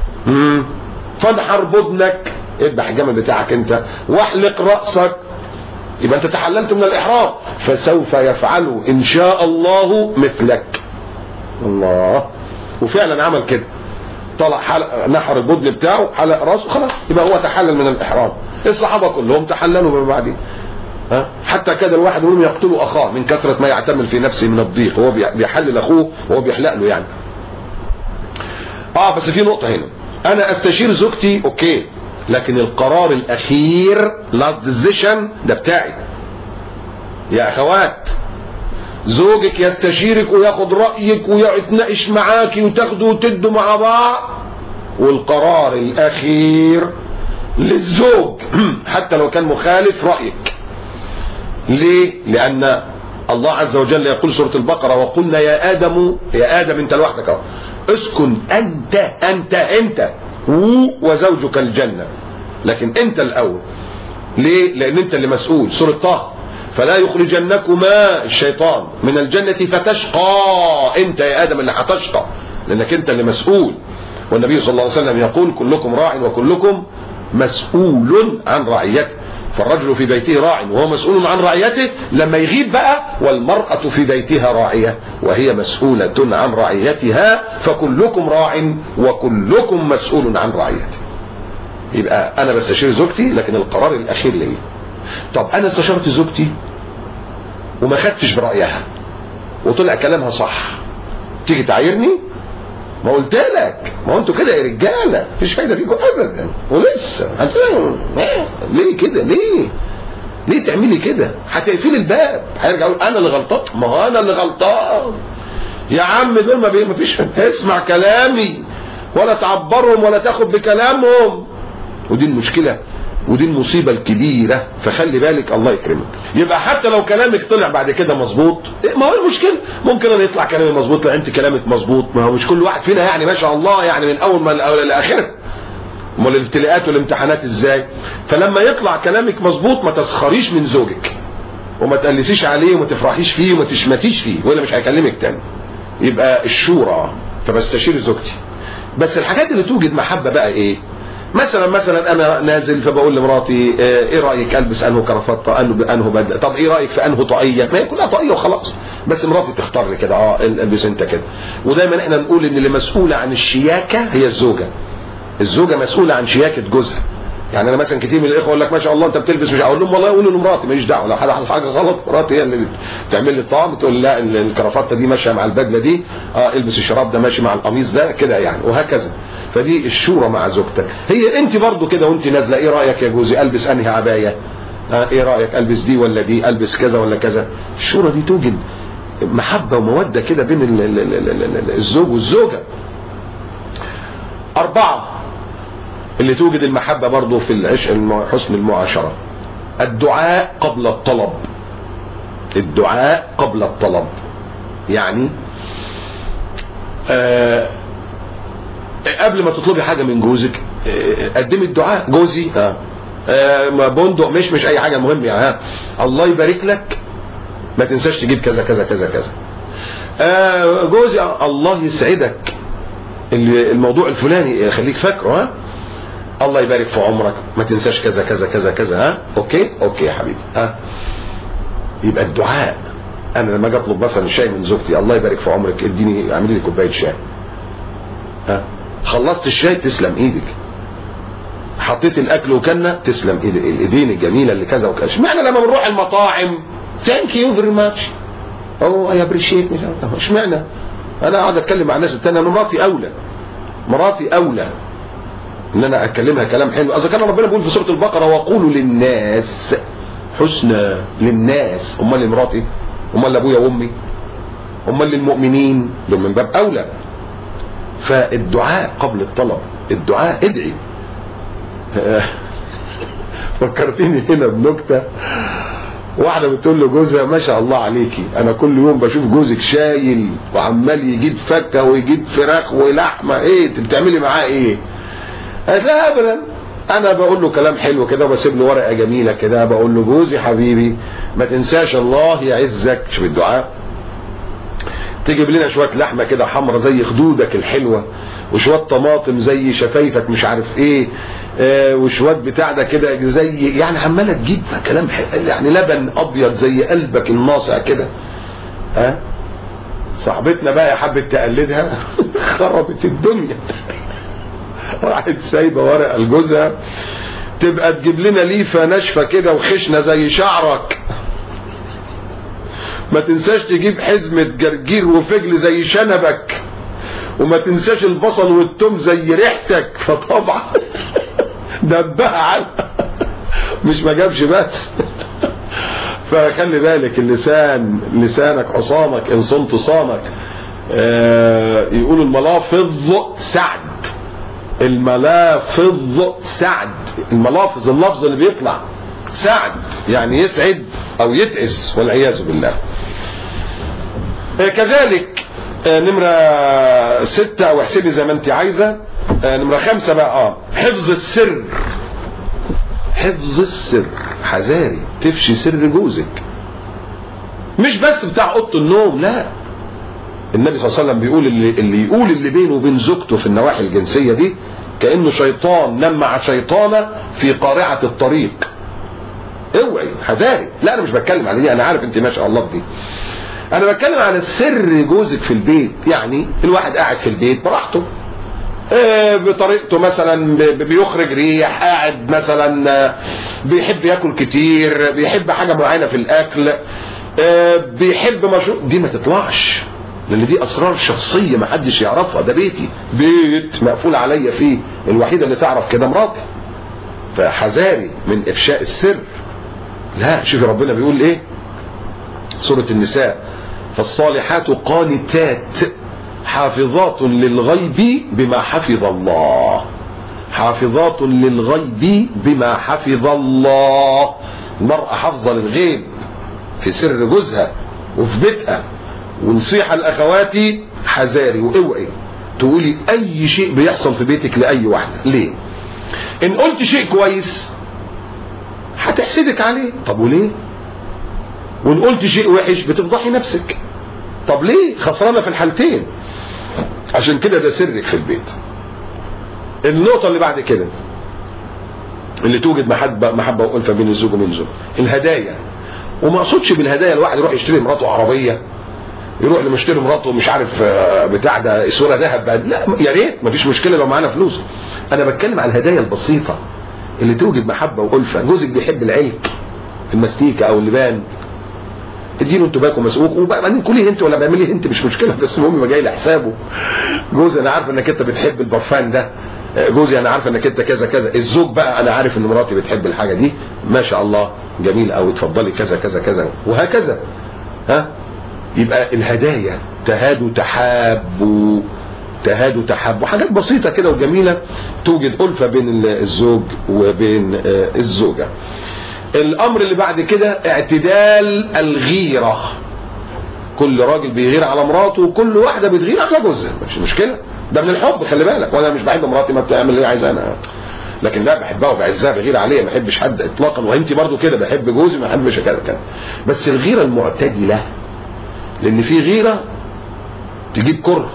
فانحر بدنك، اذبح الجمل بتاعك انت، واحلق راسك، يبقى انت تحللت من الاحرام، فسوف يفعلوا ان شاء الله مثلك. الله، وفعلا عمل كده، طلع حلق، نحر البدن بتاعه، حلق راسه، خلاص يبقى هو تحلل من الاحرام. الصحابه كلهم تحللوا من بعدين، حتى كده الواحد يقول يقتلوا اخاه من كثره ما يعتمل في نفسه من الضيق، هو بيحلل اخوه وهو بيحلق له يعني. بس في نقطه هنا، انا استشير زوجتي اوكي، لكن القرار الاخير لاست ديسيشن ده بتاعي. يا اخوات، زوجك يستشيرك وياخد رايك ويتناقش معاكي وتاخدوا وتدوا مع بعض، والقرار الاخير للزوج حتى لو كان مخالف رايك. ليه؟ لان الله عز وجل يقول سوره البقره وقلنا يا ادم انت لوحدك اهو، اسكن انت وزوجك الجنه، لكن انت الاول. ليه؟ لان انت اللي مسؤول. سوره طه فلا يخرجنكما الشيطان من الجنة فتشقى، انت يا ادم اللي هتشقى، لانك انت اللي مسؤول. والنبي صلى الله عليه وسلم يقول كلكم راع وكلكم مسؤول عن رعيته، فالرجل في بيته راع وهو مسؤول عن رعيته، لما يغيب بقى والمرأة في بيتها راعية وهي مسؤولة عن رعيتها، فكلكم راع وكلكم مسؤول عن رعيته. يبقى انا بستشير زوجتي لكن القرار الاخير ليا. طب انا استشرت زوجتي وما خدتش برايها وطلع كلامها صح، تيجي تعايرني؟ ما قلت لك، ما هو انتوا كده يا رجاله مفيش فايده فيكم ابدا، ولسه ليه كده؟ ليه تعملي كده؟ هتقفلي الباب، هيرجع يقول انا اللي غلطان. ما هو انا اللي غلطان يا عم، دول ما فيش، اسمع كلامي ولا تعبرهم ولا تاخد بكلامهم. ودي المشكله ودي المصيبة الكبيرة، فخلي بالك الله يكرمك. يبقى حتى لو كلامك طلع بعد كده مظبوط، ما هو المشكلة ممكن انا يطلع كلامي مظبوط، لا انت كلامك مظبوط، ما هو مش كل واحد فينا يعني ما شاء الله يعني من اول ما لاخره. امال الابتلاءات والامتحانات ازاي؟ فلما يطلع كلامك مظبوط ما تسخريش من زوجك وما تقلسيش عليه وما تفرحيش فيه وما تشمتيش فيه ولا مش هيكلمك تاني. يبقى الشورى، فبستشير زوجتي. بس الحاجات اللي توجد محبة بقى ايه؟ مثلا انا نازل فبقول لمراتي ايه رايك البس انه كرافته انه بدله، طب ايه رايك في انه طاقيه؟ ما هي كلها طاقيه وخلاص، بس مراتي تختار لي كده البس انت كده. ودايما احنا نقول ان اللي مسؤوله عن الشياكه هي الزوجه. الزوجه مسؤوله عن شياكه جوزها. يعني انا مثلا كتير من الاخوه يقول لك ما شاء الله انت بتلبس، مش هقول لهم والله قولوا لمراتي ماليش دعوه، لو حاجه غلط مراتي هي اللي بتعمل لي الطعم، تقول لا الكرافته دي ماشيه مع البدله دي، البس الشراب ده ماشي مع القميص ده كده يعني، وهكذا. فدي الشورى مع زوجتك. هي انت برضو كده وانت نازله، ايه رايك يا جوزي البس انهي عبايه؟ ايه رايك البس دي ولا دي، البس كذا ولا كذا؟ الشورى دي توجد محبه وموده كده بين الزوج والزوجه. 4 اللي توجد المحبة برضو في العشق حسن المعاشرة، الدعاء قبل الطلب. الدعاء قبل الطلب يعني قبل ما تطلبي حاجة من جوزك قدمي الدعاء. جوزي بندق مش اي حاجة مهم يعني، الله يبارك لك ما تنساش تجيب كذا كذا كذا كذا. جوزي الله يسعدك الموضوع الفلاني خليك فاكره، الله يبارك في عمرك ما تنساش كذا كذا كذا كذا. اوكي يا حبيبي. يبقى الدعاء. انا لما اجي اطلب مثلا شاي من زوجتي، الله يبارك في عمرك اديني اعملي لي كوبايه شاي. خلصت الشاي تسلم ايدك. حطيت الاكل وكلنا تسلم الايدين الجميله اللي كذا وكذا. اشمعنى لما بنروح المطاعم ثانك يو فيري ماتش اي ابريشيت، اشمعنى انا اقعد اتكلم مع الناس الثانيه؟ انا مراتي اولى ان انا اكلمها كلام حلو. اذا كان ربنا بيقول في سوره البقره وقولوا للناس حسنى، للناس، امال لمراتي، امال لابويا وامي، امال للمؤمنين، دول من باب اولى. فالدعاء قبل الطلب، الدعاء ادعي. فكرتني هنا بنكته، واحده بتقول لجوزها ما شاء الله عليكي، انا كل يوم بشوف جوزك شايل وعمال يجيب فكه ويجيب فراخ ولحمه، ايه انت بتعملي معاه ايه؟ قالت لا ابدا، انا بقول له كلام حلو كده وبسيب له ورقه جميله كده، بقول له جوزي حبيبي ما تنساش الله يعزك. شوف الدعاء. تجيب لنا شويه لحمه كده حمرا زي خدودك الحلوه، وشويه طماطم زي شفايفك مش عارف ايه، وشويه بتاع ده كده زي يعني عماله تجيب كلام يعني لبن ابيض زي قلبك الناصع كده. صاحبتنا بقى حبت تقلدها خربت الدنيا. راحت سايبه ورقه لجوزها، تبقى تجيب لنا ليفه ناشفه كده وخشنه زي شعرك، ما تنساش تجيب حزمه جرجير وفجل زي شنبك، وما تنساش البصل والثوم زي ريحتك. فطبعا دبها عنها، مش ما جابش بس. فخلي بالك اللسان، لسانك عصامك ان صمت صامك. يقولوا الملافظ سعد، الملافظ سعد، الملافظ اللفظ اللي بيطلع سعد يعني يسعد او يتعس والعياذ بالله. كذلك نمرة 6 او احسبي زي ما انت عايزة. نمرة 5 بقى حفظ السر. حفظ السر، حذاري تفشي سر جوزك، مش بس بتاع اوضه النوم، لا. النبي صلى الله عليه وسلم بيقول اللي يقول اللي بينه وبين زوجته في النواحي الجنسيه دي كانه شيطان نام مع شيطانه في قارعه الطريق. اوعي حذاري. لا انا مش بتكلم على دي، انا عارف انت ما شاء الله دي، انا بتكلم على سر جوزك في البيت. يعني الواحد قاعد في البيت براحته بطريقته، مثلا بيخرج ريح، قاعد مثلا بيحب ياكل كتير، بيحب حاجه معينه في الاكل، بيحب مشروب، دي ما تطلعش، لان دي اسرار شخصيه ما حدش يعرفها. ده بيتي، بيت مقفول عليا فيه، الوحيده اللي تعرف كده مراتي. فحذاري من افشاء السر. لا شوفي ربنا بيقول ايه، سوره النساء، فالصالحات قانتات حافظات للغيب بما حفظ الله. حافظات للغيب بما حفظ الله. المرأة حافظة للغيب في سر جوزها وفي بيتها. ونصيحة لاخواتي حذاري واوعي تقولي اي شيء بيحصل في بيتك لاي واحدة. ليه؟ ان قلت شيء كويس هتحسدك عليه. طب وليه؟ وان قلت شيء وحش بتفضحي نفسك. طب ليه؟ خسرانة في الحالتين. عشان كده ده سرك في البيت. النقطة اللي بعد كده اللي توجد محبة وألفة بين الزوج وبين الزوج، الهدايا. وما اقصدش بالهدايا الواحد يروح يشتري لمراته عربية، يروح لمشتري مراته مش عارف بتاع ده صورة ذهب بقى. لا يا ريت مفيش مشكلة لو معانا فلوس. انا بتكلم على الهدايا البسيطة اللي توجد محبة وألفة. جوزك بيحب العلك، المستيكة او اللبان، اديله انتوا باكو مسؤوك وبعدين كليه انت ولا بعمليه انت مش مشكله، بس المهم يبقى جاي لحسابه. جوزي انا عارف انك انت بتحب البرفان ده، جوزي انا عارف انك انت كذا كذا. الزوج بقى انا عارف ان مراتي بتحب الحاجه دي، ما شاء الله جميل قوي، اتفضلي كذا كذا كذا وهكذا. يبقى الهدايا تهادوا تحابوا، تهادوا تحابوا، حاجات بسيطه كده وجميله توجد ألفة بين الزوج وبين الزوجه. الامر اللي بعد كده اعتدال الغيرة. كل راجل بيغير على مراته وكل واحدة بتغير على جوزها، مش مشكلة، ده من الحب خلي بالك. وانا مش بحب مراتي ما تعمل اللي عايزاه انا، لكن لا بحبها وبعزها بغير عليها، ما بحبش حد اطلاقا. وانت برضو كده، بحب جوزي ما بحبش كده. بس الغيرة المعتدلة، لان في غيرة تجيب كره،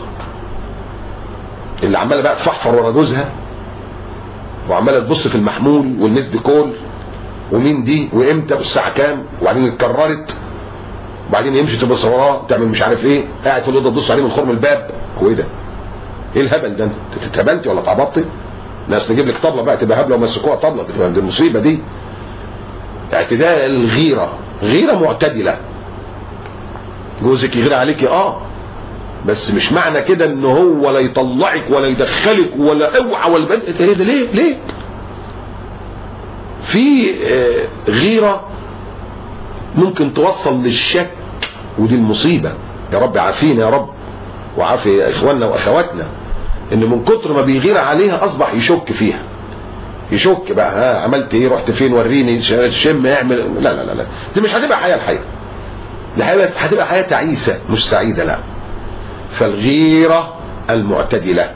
اللي عماله بقى تفحفر ورا جوزها وعماله تبص في المحمول والمسد كول ومين دي وامتى والساعه كام، وبعدين اتكررت، وبعدين يمشي تبص وراه تعمل مش عارف ايه، قاعد في الاوضه تبص عليه من خرم الباب. هو ايه ده؟ ايه الهبل ده؟ انت اتهبلتي ولا اتعبطتي؟ ناس نجيب لك طبله بقى تبقى هبله ومسكوها طبله، تبقى دي المصيبه دي. اعتداء الغيره، غيره معتدله. جوزك يغير عليكي بس مش معنى كده ان هو لا يطلعك ولا يدخلك ولا اوعى ولا ايه ده؟ ليه؟ في غيرة ممكن توصل للشك، ودي المصيبة. يا رب عافينا يا رب وعافي اخواننا واخواتنا، ان من كتر ما بيغير عليها اصبح يشك فيها، يشك بقى عملت ايه، رحت فين، وريني، شم، اعمل. لا لا لا، دي مش هتبقى حياة الحقيقة، دي هتبقى حياة تعيسة مش سعيدة. لا. فالغيرة المعتدلة.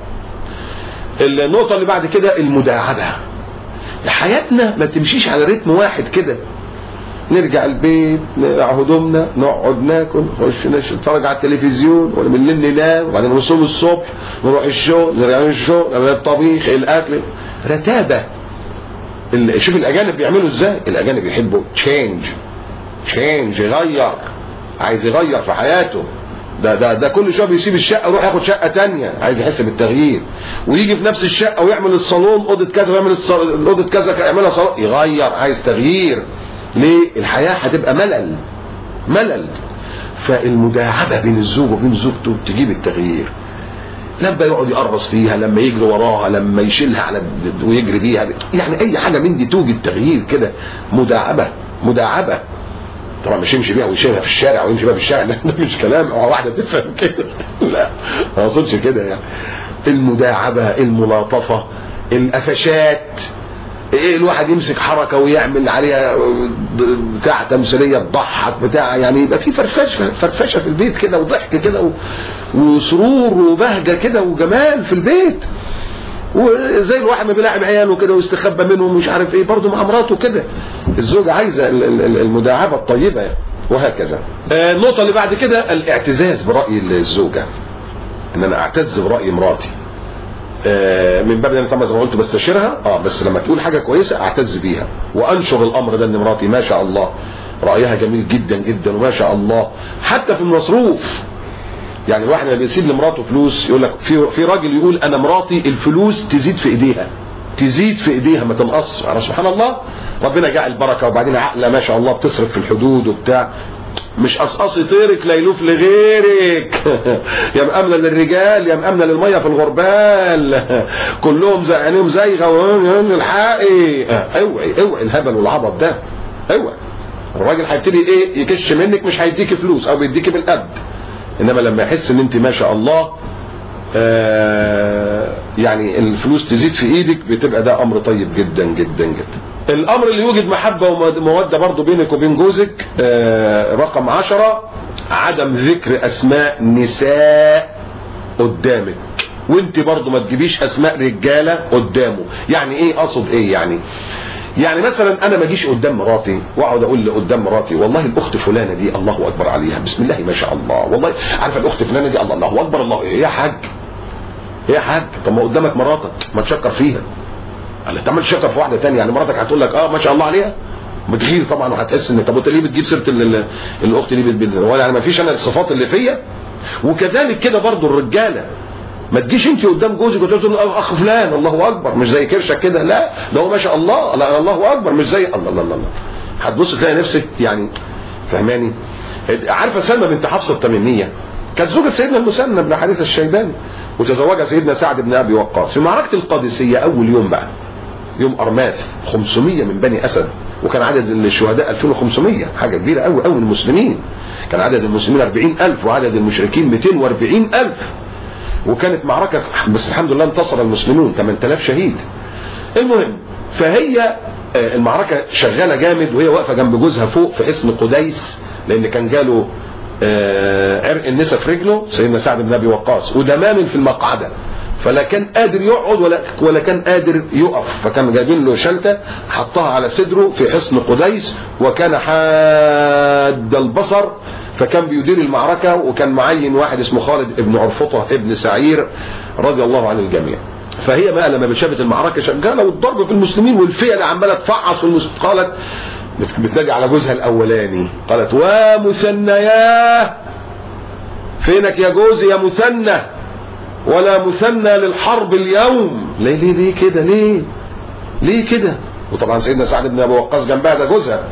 النقطة اللي بعد كده المداعبة. حياتنا ما تمشيش على رتم واحد كده، نرجع البيت نقلع هدومنا نقعد ناكل نخش نتفرج على التلفزيون ولا بالليل ننام وبعدين نصوم الصبح نروح الشغل نرجع من الشغل الطبيخ الاكل، رتابه. شوف الاجانب بيعملوا ازاي، الاجانب يحبوا تشينج، يغير، عايز يغير في حياته. ده كل شويه بيسيب الشقه ويروح ياخد شقه ثانيه، عايز يحس بالتغيير. ويجي في نفس الشقه ويعمل الصالون اوضه كذا ويعمل اوضه كذا يعملها صالون، يغير، عايز تغيير. ليه؟ الحياه هتبقى ملل. فالمداعبه بين الزوج وبين زوجته تجيب التغيير. لما يقعد يقرص فيها، لما يجري وراها، لما يشيلها على ويجري بيها، يعني اي حاجه من دي توجد تغيير كده. مداعبه. طبعا مش يمشي بيها ويشيلها في الشارع ويمشي بيها في الشارع، ده مش كلام او واحده تفهم كده. لا ما اقصدش كده يعني. المداعبه، الملاطفه، القفشات، ايه الواحد يمسك حركه ويعمل عليها بتاع تمثيليه تضحك بتاع، يعني يبقى في فرفشه في البيت كده، وضحك كده وسرور وبهجه كده وجمال في البيت. وزي الواحد ما بيلاعب عياله كده ويستخبى منهم مش عارف ايه، برضه مع مراته كده. الزوجه عايزه المداعبه الطيبه يعني. وهكذا. النقطه اللي بعد كده الاعتزاز براي الزوجه، ان انا اعتز براي مراتي. من باب ان انا طبعا زي ما قلت بستشيرها، بس لما تقول حاجه كويسه اعتز بيها وانشر الامر ده، ان مراتي ما شاء الله رايها جميل جدا جدا وما شاء الله. حتى في المصروف، يعني الواحد لما بيسيب لمراته فلوس يقول لك في راجل يقول انا مراتي الفلوس تزيد في ايديها ما تنقص. سبحان الله، ربنا جعل بركه، وبعدين عقله ما شاء الله بتصرف في الحدود وبتاع، مش قصقصي طيرك لا يلوف لغيرك. يا مأمنة للرجال يا مأمنة للميه في الغربال، كلهم عينيهم زايغه الحقي. اوعي الهبل والعبط ده، اوعي. الراجل هيبتدي ايه يكش منك، مش هيديكي فلوس او بيديكي بالقد، انما لما يحس ان انت ما شاء الله يعني الفلوس تزيد في ايدك بتبقى ده امر طيب جدا جدا جدا. الامر اللي يوجد محبة ومودة برضو بينك وبين جوزك، رقم 10، عدم ذكر اسماء نساء قدامك، وانت برضو ما تجيبيش اسماء رجالة قدامه. يعني ايه؟ اقصد ايه يعني مثلا انا ما اجيش قدام مراتي واقعد اقول قدام مراتي والله الاخت فلانه دي الله اكبر عليها بسم الله ما شاء الله، والله عارفه الاخت فلانه دي الله اكبر الله. ايه يا حاج؟ ايه يا حاج؟ طب ما قدامك مراتك ما تشكر فيها. قال تعمل تشكر في واحده ثانيه، يعني مراتك هتقول لك ما شاء الله عليها، بتغير طبعا وهتحس ان طب انت ليه بتجيب سيره الاخت دي ولا يعني ما فيش انا الصفات اللي فيا؟ وكذلك كده برضو الرجاله، ما تجيش انت قدام جوزك وتقول له اخ فلان الله اكبر مش زي كرشك كده، لا ده هو ما شاء الله، لا الله اكبر مش زي الله. هتبص تلاقي نفسك يعني فهماني. عارفه سلمى بنت حفصه التميميه كانت زوجة سيدنا المثنى بن حارثة الشيباني، وتزوجها سيدنا سعد بن ابي وقاص في معركه القادسيه. اول يوم بقى يوم ارماث 500 من بني اسد، وكان عدد الشهداء 2500، حاجه كبيره قوي قوي المسلمين. كان عدد المسلمين 40,000 وعدد المشركين 240,000، وكانت معركة بس الحمد لله انتصر المسلمون 8000 شهيد. المهم فهي المعركة شغالة جامد وهي واقفة جنب جوزها فوق في حصن قديس، لان كان جاله عرق النسا في رجله سيدنا سعد بن ابي وقاص ودمام في المقعدة، فلا كان قادر يقعد ولا كان قادر يقف، فكان جايبين له شلتة حطها على صدره في حصن قديس، وكان حاد البصر، فكان بيدير المعركة، وكان معين واحد اسمه خالد ابن عرفطة ابن سعير رضي الله عن الجميع. فهي بقى لما شافت المعركة شغالة والضرب في المسلمين والفئة اللي عمالة تفعص في المسلمين، قالت بتنادي على جوزها الاولاني، قالت ومثنياه، فينك يا جوزي يا مثنى، ولا مثنى للحرب اليوم. ليه كده؟ ليه كده؟ وطبعا سيدنا سعد بن ابي وقاص جنبها ده جوزها،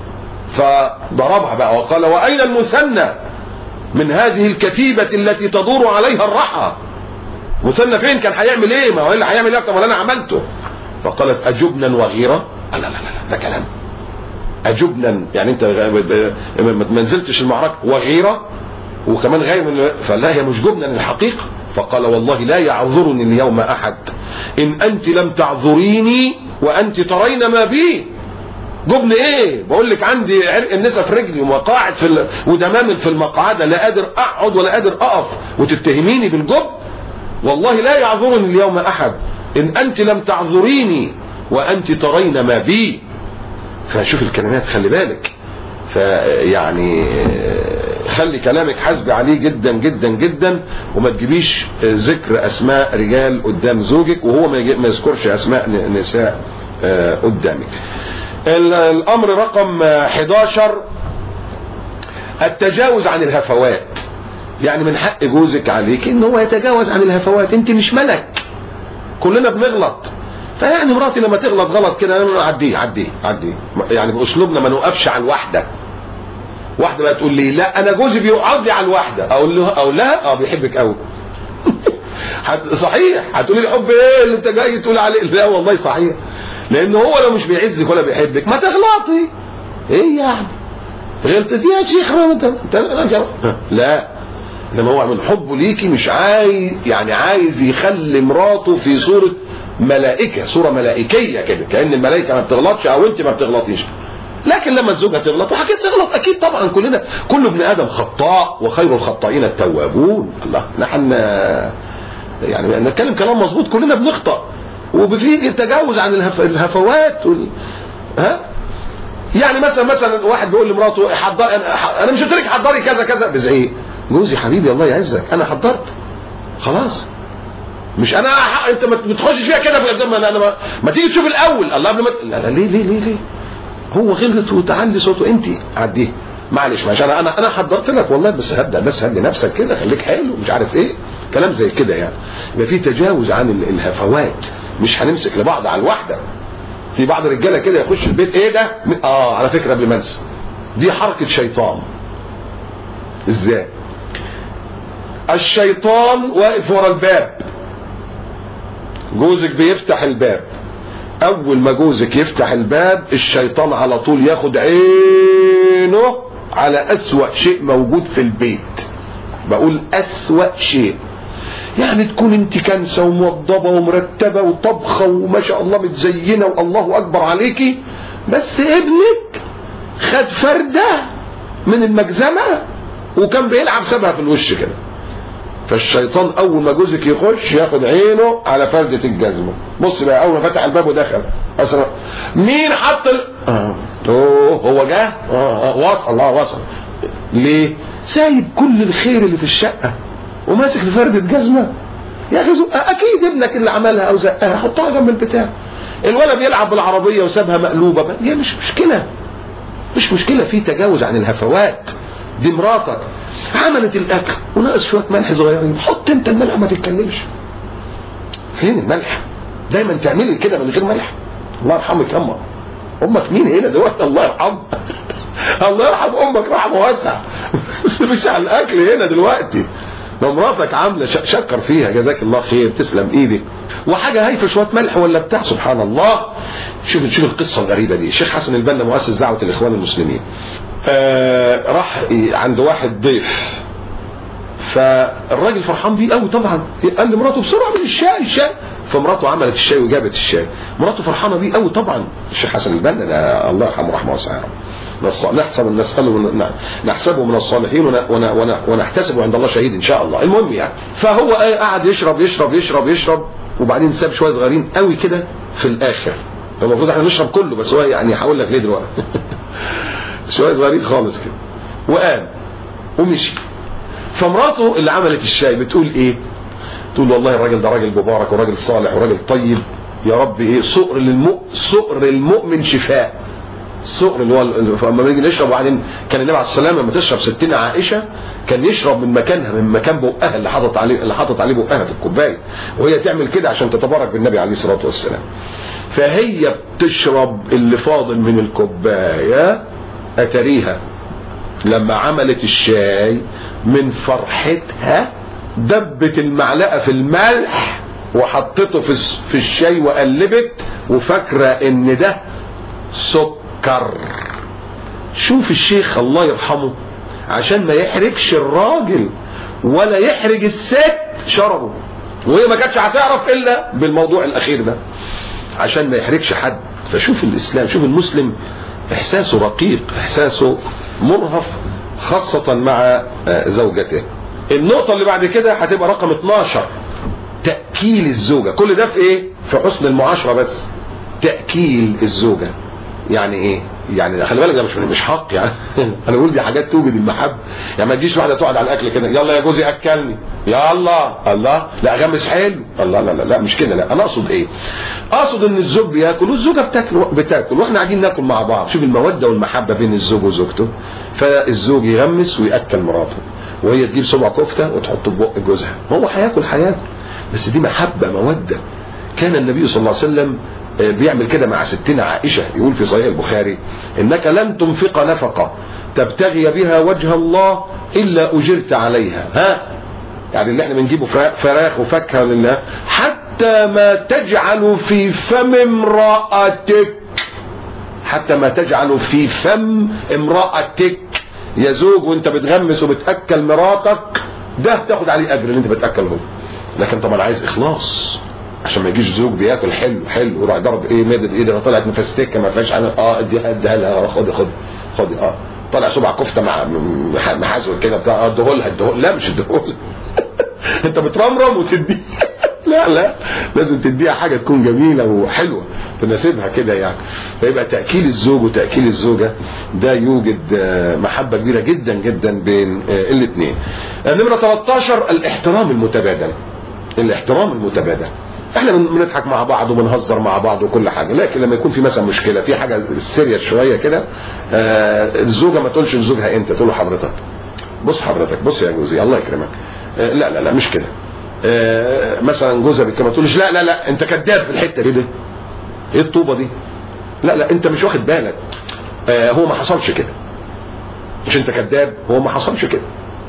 فضربها بقى وقال واين المثنى من هذه الكتيبة التي تدور عليها الرحى؟ مثنى فين؟ كان هيعمل ايه؟ ما هو اللي هيعمل ايه اكتر من اللي انا عملته؟ فقالت اجبنا وغيرة. لا ده كلام اجبنا، يعني انت ما نزلتش المعركة وغيرة وكمان غير من، فلا هي مش جبنا الحقيقة. فقال والله لا يعذرني اليوم احد ان انت لم تعذريني وانت ترين ما بي. جبن ايه؟ بقول لك عندي عرق النسا في رجلي ومقاعد ودمام في المقعده، لا قادر اقعد ولا قادر اقف، وتتهميني بالجبن؟ والله لا يعذرني اليوم احد ان انت لم تعذريني وانت ترين ما بي. فشوف الكلمات، خلي بالك، فيعني خلي كلامك حسب عليه جدا جدا جدا، وما تجيبيش ذكر اسماء رجال قدام زوجك وهو ما يذكرش اسماء نساء قدامك. الامر رقم 11 التجاوز عن الهفوات. يعني من حق جوزك عليك ان هو يتجاوز عن الهفوات، انت مش ملك، كلنا بنغلط. فيعني مراتي لما تغلط غلط كده عديه يعني باسلوبنا، ما نوقفش على الواحده بقى تقول لي لا انا جوزي بيقعد لي على الواحده، اقول لها بيحبك قوي. صحيح، هتقولي لي حب ايه اللي انت جاي تقول عليه؟ لا والله صحيح، لان هو لو مش بيعزك ولا بيحبك ما تغلطي. ايه يعني غلطتي يا شيخ؟ لا، انما هو من حبه ليكي مش عايز يخلي مراته في صورة ملائكة، صورة ملائكية كده، كأن الملائكة ما بتغلطش او انت ما بتغلطيش. لكن لما الزوجة تغلط وحكيت تغلط، اكيد طبعا كل ابن ادم خطاء وخير الخطائين التوابون. الله، نحن يعني نتكلم كلام مظبوط، كلنا بنخطأ وبفيد التجاوز عن الهفوات يعني مثلا واحد بيقول لمراته انا مش قلت لك حضري كذا كذا، بزعيق. جوزي حبيبي الله يعزك انا حضرت خلاص، مش انت ما بتخشش فيها كده، ما تيجي تشوف الاول الله قبل ما لا ليه هو غلط وتعلي صوته، انت عديه معلش انا حضرت لك والله، بس هدي نفسك كده، خليك حلو مش عارف ايه، كلام زي كده يعني. يبقى في تجاوز عن الهفوات، مش هنمسك لبعض على الواحده. في بعض الرجاله كده يخش البيت ايه ده؟ على فكره قبل ما انسى، دي حركه شيطان. ازاي؟ الشيطان واقف ورا الباب، جوزك بيفتح الباب، اول ما جوزك يفتح الباب الشيطان على طول ياخد عينه على اسوأ شيء موجود في البيت. بقول اسوأ شيء، يعني تكون انت كنسه وموضبه ومرتبه وطبخه وما شاء الله متزينه والله اكبر عليكي، بس ابنك خد فرده من المجزمه وكان بيلعب سابها في الوش كده. فالشيطان اول ما جوزك يخش ياخد عينه على فرده الجزمه. بص بقى اول ما فتح الباب ودخل اصلا مين حط هو جه وصل. ليه؟ سايب كل الخير اللي في الشقه وماسك في فرده جزمه. يا اخي اكيد ابنك اللي عملها او زقها، حطها جنب البتاع. الولد بيلعب بالعربيه وسابها مقلوبه، هي مش مشكله، في تجاوز عن الهفوات. دي مراتك عملت الاكل وناقص شويه ملح صغيرين، حط انت الملح وما تتكلمش. فين الملح؟ دايما تعملي كده من غير ملح. الله يرحمك يما. امك مين هنا دلوقتي؟ الله يرحمها. الله يرحم امك رحمه واسعه. مش على الاكل هنا دلوقتي. لو مراتك عامله شكر فيها جزاك الله خير، تسلم ايدك. وحاجه هايفه شويه ملح ولا بتاع، سبحان الله. شوف القصه الغريبه دي. الشيخ حسن البنا مؤسس دعوه الاخوان المسلمين راح عند واحد ضيف، فالراجل فرحان بيه قوي طبعا، قال لمراته بسرعه من الشاي. فمراته عملت الشاي وجابت الشاي، مراته فرحانه بيه قوي طبعا. الشيخ حسن البنا ده الله يرحمه رحمه واسعه، نحسبه من الصالحين ونحتسبه عند الله شهيد ان شاء الله. المهم يعني، فهو قعد يشرب وبعدين ساب شويه صغيرين قوي كده في الاخر. هو المفروض احنا نشرب كله، بس هو يعني هقول لك ليه دلوقتي. شويه صغيرين خالص كده وقام ومشي. فمراته اللي عملت الشاي بتقول ايه؟ تقول والله الراجل ده راجل مبارك وراجل صالح وراجل طيب، يا رب ايه صقر المؤمن شفاء. الصقر اللي هو لما بنيجي نشرب، وبعدين كان النبي عليه السلام لما تشرب ستنا عائشه كان يشرب من مكانها، من مكان بقها اللي حاطط عليه بقها في الكوبايه، وهي تعمل كده عشان تتبارك بالنبي عليه الصلاه والسلام. فهي بتشرب اللي فاضل من الكوبايه، اتريها لما عملت الشاي من فرحتها دبت المعلقه في الملح وحطته في الشاي وقلبت، وفاكره ان ده سكر. شوف الشيخ الله يرحمه عشان ما يحرجش الراجل ولا يحرج الست شربه، وهي ما كانتش هتعرف الا بالموضوع الاخير ده عشان ما يحرجش حد. فشوف الاسلام، شوف المسلم احساسه رقيق، احساسه مرهف، خاصة مع زوجته. النقطة اللي بعد كده هتبقى رقم 12، تأكيل الزوجة. كل ده في ايه؟ في حسن المعاشرة بس. تأكيل الزوجة يعني ايه؟ يعني خلي بالك ده مش حق يعني. انا بقول دي حاجات توجد المحبه. يعني ما تجيش واحده تقعد على الاكل كده، يلا يا جوزي اكلني، يا الله لا غمس حلو، الله لا مش كده. لا انا اقصد ايه؟ اقصد ان الزوج بياكل والزوجه بتاكل واحنا قاعدين ناكل مع بعض. شوف الموده والمحبه بين الزوج وزوجته. فالزوج يغمس وياكل مراته، وهي تجيب صبع كفته وتحطه في بق جوزها. هو هياكل بس دي محبه موده. كان النبي صلى الله عليه وسلم بيعمل كده مع ستنا عائشة. يقول في صحيح البخاري: انك لن تنفق نفقة تبتغي بها وجه الله الا اجرت عليها. يعني اللي احنا بنجيبه فراخ وفاكهة لله، حتى ما تجعل في فم امرأتك، حتى ما تجعل في فم امرأتك. يا زوج وانت بتغمس وبتأكل مراتك، ده تاخد عليه اجر اللي انت بتأكله. لكن طبعا عايز اخلاص، عشان ما يجيش زوج بياكل حلو وراح ضرب ايه مادة ايه ده طلعت مفستكه ما فيهاش اديها لها، خدي طلع صبع كفته مع محازور كده بتاع اديهولها لا مش اديهولها. انت بترمرم وتدي. لا لازم تديها حاجه تكون جميله وحلوه تناسبها كده يعني. فيبقى تاكيل الزوج وتاكيل الزوجه ده يوجد محبه كبيره جدا جدا بين الاثنين. نمره 13 الاحترام المتبادل. الاحترام المتبادل. احنا بنضحك مع بعض وبنهزر مع بعض وكل حاجه، لكن لما يكون في مثلا مشكله في حاجه سيريس شويه كده، الزوجه ما تقولش لزوجها انت، تقول له حضرتك. بص يا جوزي الله يكرمك، لا مش كده. مثلا جوزها ما تقولش لا انت كذاب في الحته دي. ايه الطوبه دي؟ لا انت مش واخد بالك، هو ما حصلش كده، مش انت كذاب، هو ما حصلش كده.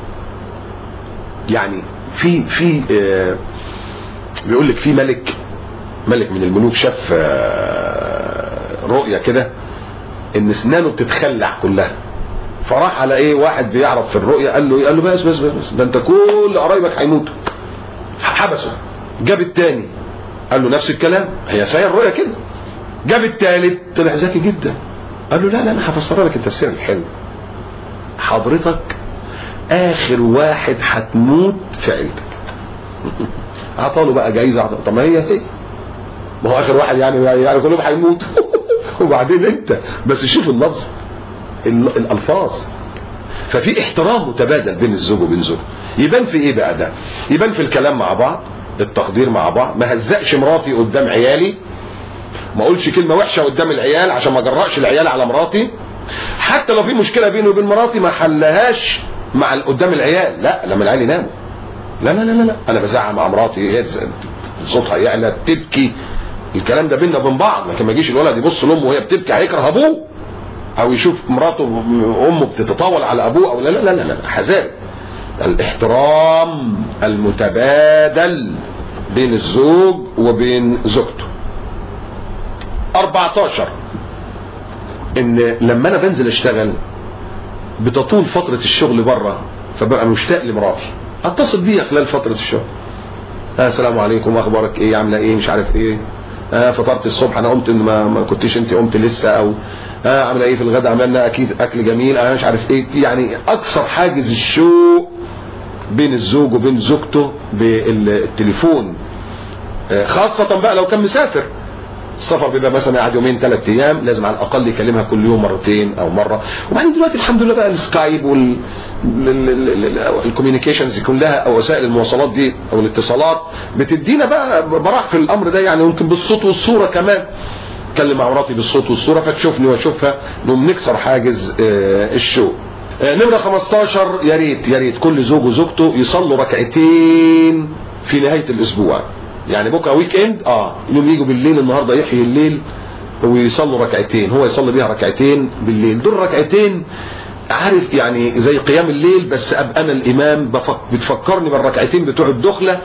يعني في بيقول لك في ملك من الملوك شاف رؤية كده ان اسنانه بتتخلع كلها، فراح على ايه واحد بيعرف في الرؤية، قال له بس ده انت كل قرايبك هيموتوا. حبسه. جاب التاني قال له نفس الكلام، هي ساير الرؤيا كده. جاب التالت طلع ذكي جدا، قال له لا انا هفسرها لك التفسير الحلو، حضرتك اخر واحد هتموت في عيلتك. عطاله بقى جايزه. طب ما هي ما هو اخر واحد يعني كلهم هيموتوا. وبعدين انت بس شوف اللفظ، الالفاظ. ففي احترام متبادل بين الزوج وبين زوجته. يبان في ايه بقى ده؟ يبان في الكلام مع بعض، التقدير مع بعض، ما هزقش مراتي قدام عيالي، ما اقولش كلمه وحشه قدام العيال عشان ما اجرأش العيال على مراتي. حتى لو في مشكله بيني وبين مراتي ما حلهاش قدام العيال، لا لما العيال يناموا. لا لا لا لا، انا بزعق مع مراتي، هي صوتها يعلى تبكي، الكلام ده بيننا وبين بعض. لكن ما يجيش الولد يبص لامه وهي بتبكي هيكره ابوه، او يشوف مراته امه بتتطاول على ابوه، او لا لا لا لا، حذار. الاحترام المتبادل بين الزوج وبين زوجته. 14 ان لما انا بنزل اشتغل بتطول فترة الشغل بره، فببقى مشتاق لمراتي، اتصل بيها خلال فترة الشغل. السلام عليكم، اخبارك ايه، عامله ايه، مش عارف ايه، فطرت الصبح، انا قمت ما كنتش انت قمت لسه، او عامله ايه في الغدا، عملنا اكيد اكل جميل، مش عارف ايه. يعني اكثر حاجز الشوق بين الزوج وبين زوجته بالتليفون، خاصة بقى لو كان مسافر. السفر بيبقى مثلا قاعد يومين 3 ايام، لازم على الاقل يكلمها كل يوم مرتين او مره. وبعدين دلوقتي الحمد لله بقى السكايب والكوميونيكيشنز كلها، او وسائل المواصلات دي او الاتصالات بتدينا بقى براح في الامر ده، يعني ممكن بالصوت والصوره كمان. اتكلم مع مراتي بالصوت والصوره فتشوفني واشوفها، نقوم نكسر حاجز الشوق. نمره 15، يا ريت كل زوج وزوجته يصلوا ركعتين في نهايه الاسبوع. يعني بكره ويك اند، يوم يجوا بالليل، النهارده يحيي الليل ويصلوا ركعتين، هو يصلي بيها ركعتين بالليل. دول ركعتين عارف يعني زي قيام الليل، بس ابقى انا الامام، بتفكرني بالركعتين بتوع الدخله،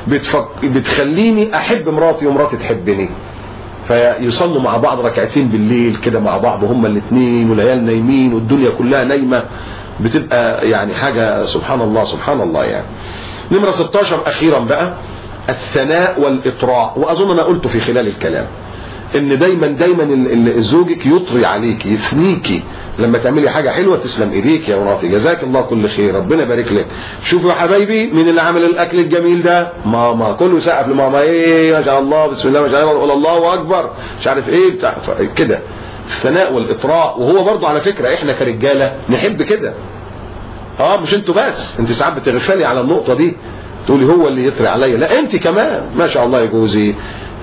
بتخليني احب مراتي ومراتي تحبني. فيصلوا مع بعض ركعتين بالليل كده مع بعض، وهما الاثنين والعيال نايمين والدنيا كلها نايمه، بتبقى يعني حاجه سبحان الله سبحان الله يعني. نمره 16 اخيرا بقى، الثناء والاطراء. واظن انا قلته في خلال الكلام ان دايما زوجك يطري عليك، يثنيكي لما تعملي حاجه حلوه، تسلم ايديك يا مراتي، جزاك الله كل خير، ربنا يبارك لك. شوفوا يا حبايبي مين اللي عمل الاكل الجميل ده؟ ماما. كله سقف لماما، ايه ما شاء الله، بسم الله ما شاء الله، ولا الله اكبر، مش عارف ايه بتاع كده. الثناء والاطراء. وهو برضو على فكره احنا كرجاله نحب كده، مش انتوا بس، انت ساعات بتغفلي على النقطه دي، تقولي هو اللي يطري عليا، لا انت كمان ما شاء الله يا جوزي،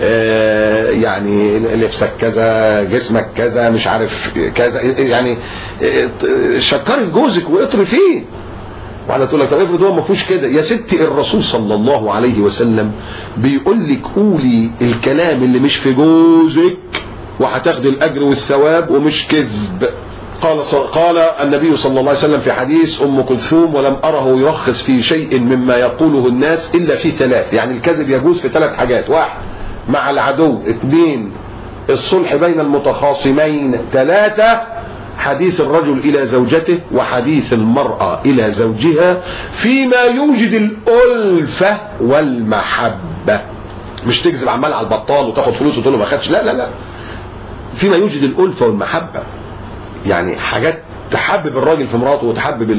يعني لبسك كذا، جسمك كذا، مش عارف كذا، يعني شكري جوزك واطري فيه. وعلى تقول لك طب افرض هو ما فيهوش كده، يا ستي الرسول صلى الله عليه وسلم بيقول لك قولي الكلام اللي مش في جوزك وهتاخدي الاجر والثواب ومش كذب. قال النبي صلى الله عليه وسلم في حديث ام كلثوم: ولم اره يرخص في شيء مما يقوله الناس الا في 3. يعني الكذب يجوز في 3 حاجات: 1 مع العدو، 2 الصلح بين المتخاصمين، 3 حديث الرجل الى زوجته وحديث المرأة الى زوجها فيما يوجد الألفة والمحبة. مش تكذب عمال على البطال وتاخد فلوس وتقول له ما خدش، لا لا لا، فيما يوجد الألفة والمحبة، يعني حاجات تحبب الراجل في مراته وتحبب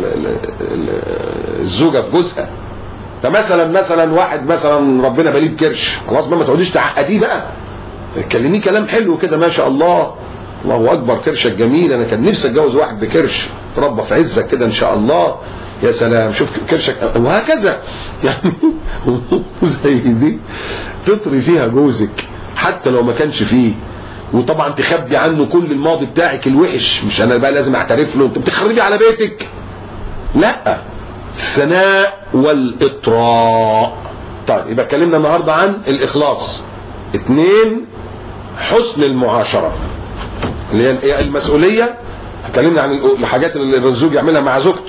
الزوجة في جوزها. فمثلا واحد مثلا ربنا باليه بكرش، خلاص ما تقعديش تعقديه بقى، تكلميه كلام حلو كده، ما شاء الله الله اكبر كرشك جميل، انا كان نفسي اتجوز واحد بكرش، تربى في عزك كده ان شاء الله، يا سلام شوف كرشك، وهكذا يعني. زي دي تطري فيها جوزك حتى لو ما كانش فيه، وطبعا تخبي عنه كل الماضي بتاعك الوحش، مش انا بقى لازم اعترف له انت بتخربي على بيتك، لا. الثناء والاطراء. طيب يبقى اتكلمنا النهارده عن الاخلاص. 2 حسن المعاشره اللي هي المسؤوليه، اتكلمنا عن الحاجات اللي الزوج يعملها مع زوجته.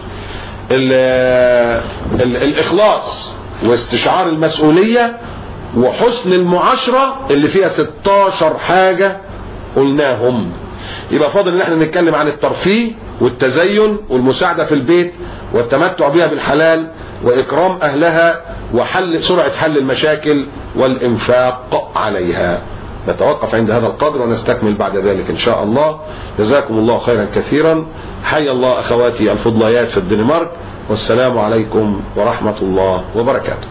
الاخلاص واستشعار المسؤوليه وحسن المعاشره اللي فيها 16 حاجه قلناهم. يبقى فاضل ان احنا نتكلم عن الترفيه والتزين والمساعده في البيت والتمتع بها بالحلال واكرام اهلها سرعة حل المشاكل والإنفاق عليها. نتوقف عند هذا القدر ونستكمل بعد ذلك إن شاء الله. جزاكم الله خيرا كثيرا. حي الله أخواتي الفضليات في الدنمارك، والسلام عليكم ورحمة الله وبركاته.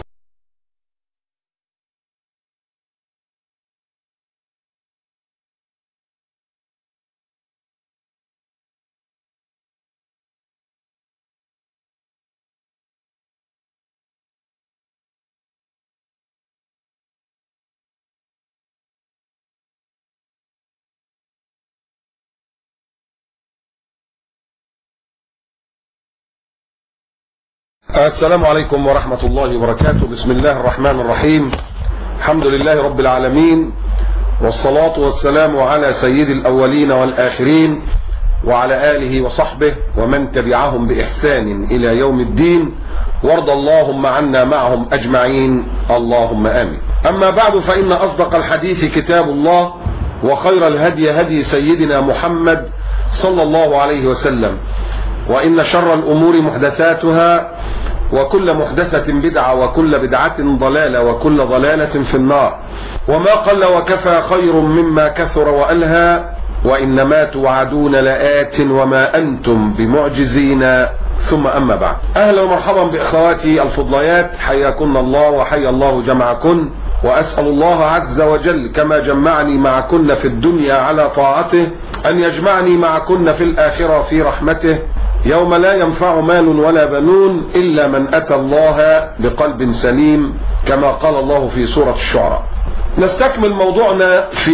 السلام عليكم ورحمة الله وبركاته. بسم الله الرحمن الرحيم. الحمد لله رب العالمين، والصلاة والسلام على سيد الأولين والآخرين وعلى آله وصحبه ومن تبعهم بإحسان إلى يوم الدين، وارض اللهم عنا معهم أجمعين اللهم آمين. أما بعد، فإن أصدق الحديث كتاب الله، وخير الهدي هدي سيدنا محمد صلى الله عليه وسلم، وإن شر الأمور محدثاتها، وكل محدثة بدعة، وكل بدعة ضلالة، وكل ضلالة في النار. وما قل وكفى خير مما كثر وألهى، وإنما توعدون لآت وما أنتم بمعجزين. ثم أما بعد، أهلا ومرحبا بإخواتي الفضليات، حياكن الله وحيا الله جمعكن، وأسأل الله عز وجل كما جمعني معكن في الدنيا على طاعته أن يجمعني معكن في الآخرة في رحمته، يوم لا ينفع مال ولا بنون إلا من أتى الله بقلب سليم، كما قال الله في سورة الشعراء. نستكمل موضوعنا في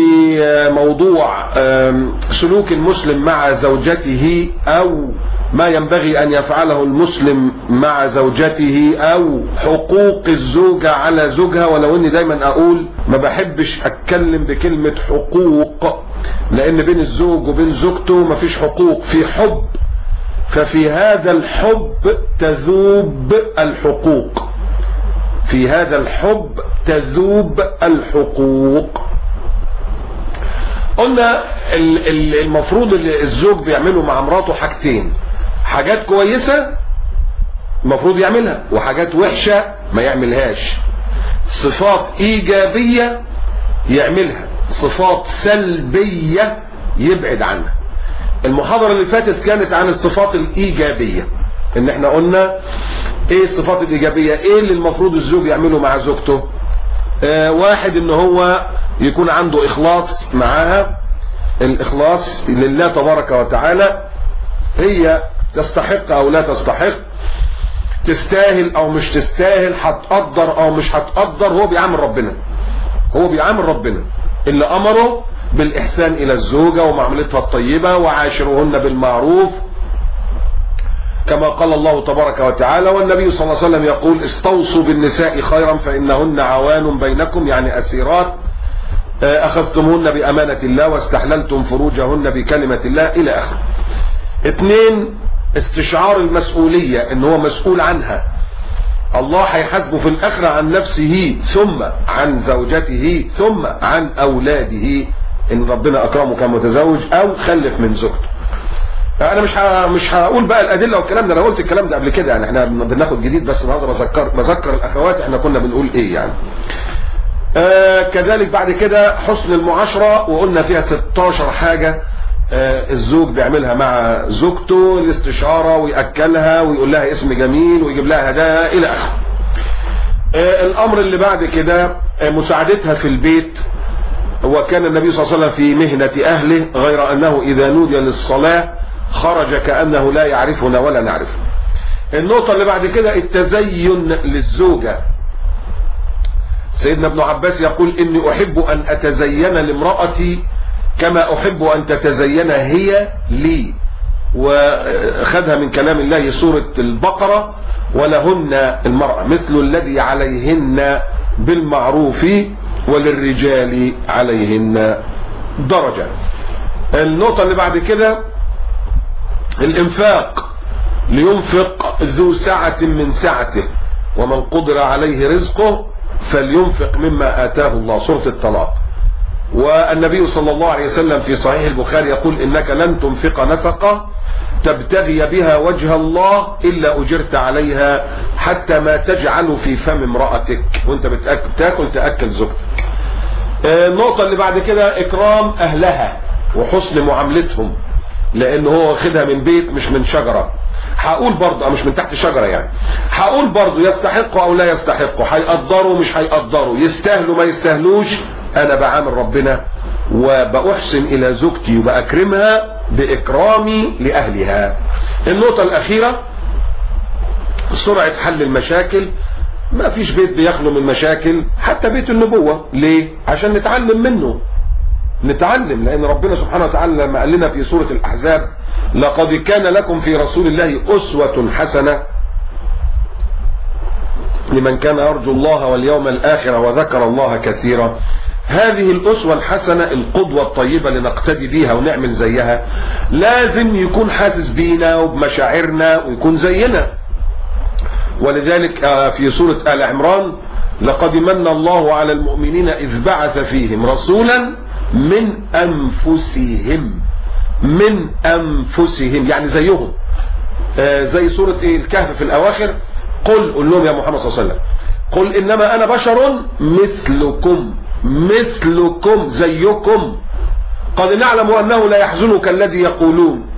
موضوع سلوك المسلم مع زوجته، أو ما ينبغي أن يفعله المسلم مع زوجته، أو حقوق الزوجة على زوجها. ولو أني دايما أقول ما بحبش أتكلم بكلمة حقوق، لأن بين الزوج وبين زوجته ما فيش حقوق، في حب، ففي هذا الحب تذوب الحقوق، في هذا الحب تذوب الحقوق. قلنا المفروض اللي الزوج بيعمله مع مراته حاجتين: حاجات كويسة المفروض يعملها، وحاجات وحشة ما يعملهاش. صفات إيجابية يعملها، صفات سلبية يبعد عنها. المحاضرة اللي فاتت كانت عن الصفات الإيجابية، ان احنا قلنا ايه الصفات الإيجابية، ايه اللي المفروض الزوج يعمله مع زوجته. واحد، ان هو يكون عنده إخلاص معاها، الإخلاص لله تبارك وتعالى، هي تستحق أو لا تستحق، تستاهل أو مش تستاهل، هتقدر أو مش هتقدر، هو بيعامل ربنا، هو بيعامل ربنا اللي أمره بالإحسان إلى الزوجة ومعاملتها الطيبة، وعاشروهن بالمعروف، كما قال الله تبارك وتعالى. والنبي صلى الله عليه وسلم يقول: استوصوا بالنساء خيرا فإنهن عوان بينكم، يعني أسيرات أخذتمهن بأمانة الله واستحللتم فروجهن بكلمة الله، إلى آخره. 2، استشعار المسؤولية، إن هو مسؤول عنها. الله هيحاسبه في الآخرة عن نفسه، ثم عن زوجته، ثم عن أولاده إن ربنا أكرمه كان متزوج أو خلف من زوجته. أنا مش هقول بقى الأدلة والكلام ده، أنا قلت الكلام ده قبل كده، يعني إحنا بناخد جديد، بس النهارده بذكر الأخوات إحنا كنا بنقول إيه يعني. كذلك بعد كده حسن المعاشرة، وقلنا فيها 16 حاجة الزوج بيعملها مع زوجته: الاستشارة، ويأكلها، ويقول لها اسم جميل، ويجيب لها هدايا، إلى آخره. الأمر اللي بعد كده مساعدتها في البيت، وكان النبي صلى الله عليه وسلم في مهنة أهله، غير أنه إذا نودي للصلاة خرج كأنه لا يعرفنا ولا نعرفه. النقطة اللي بعد كده التزين للزوجة. سيدنا ابن عباس يقول: إني أحب أن أتزين لامرأتي كما أحب أن تتزين هي لي، وخذها من كلام الله سورة البقرة: ولهن المرأة مثل الذي عليهن بالمعروف وللرجال عليهن درجة. النقطة اللي بعد كده الإنفاق، لينفق ذو سعة من سعته، ومن قدر عليه رزقه فلينفق مما آتاه الله، سورة الطلاق. والنبي صلى الله عليه وسلم في صحيح البخاري يقول: إنك لن تنفق نفقة تبتغي بها وجه الله إلا أجرت عليها، حتى ما تجعل في فم امرأتك وانت بتاكل تأكل زوجتك. النقطة اللي بعد كده إكرام أهلها وحسن معاملتهم، لأنه هو واخدها من بيت مش من شجرة. هقول برضه مش من تحت شجرة يعني، هقول برضه يستحقوا أو لا يستحقوا، هيقدروا مش هيقدروا، يستاهلوا ما يستاهلوش، أنا بعامل ربنا وبأحسن إلى زوجتي وبأكرمها بإكرامي لأهلها. النقطة الأخيرة سرعة حل المشاكل. ما فيش بيت بيخلو من مشاكل، حتى بيت النبوة. ليه؟ عشان نتعلم منه، نتعلم، لأن ربنا سبحانه وتعالى لما قال لنا في سورة الأحزاب لقد كان لكم في رسول الله أسوة حسنة لمن كان يرجو الله واليوم الآخر وذكر الله كثيرا. هذه الأسوة الحسنة القدوة الطيبة لنقتدي بيها ونعمل زيها، لازم يكون حاسس بينا وبمشاعرنا ويكون زينا. ولذلك في سورة آل عمران لقد من الله على المؤمنين إذ بعث فيهم رسولا من أنفسهم، من أنفسهم يعني زيهم. زي سورة الكهف في الأواخر، قل لهم يا محمد صلى الله عليه وسلم قل إنما أنا بشر مثلكم، مثلكم زيكم، قد نعلم أنه لا يحزنك الذي يقولون.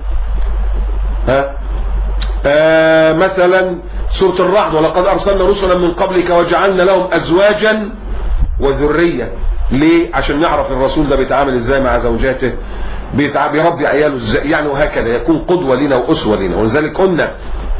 مثلا سورة الرعد ولقد أرسلنا رسلا من قبلك وجعلنا لهم أزواجا وذرية. ليه؟ عشان نعرف الرسول ده بيتعامل ازاي مع زوجاته، بيربي عياله ازاي يعني، وهكذا يكون قدوة لنا وأسوة لنا. ولذلك قلنا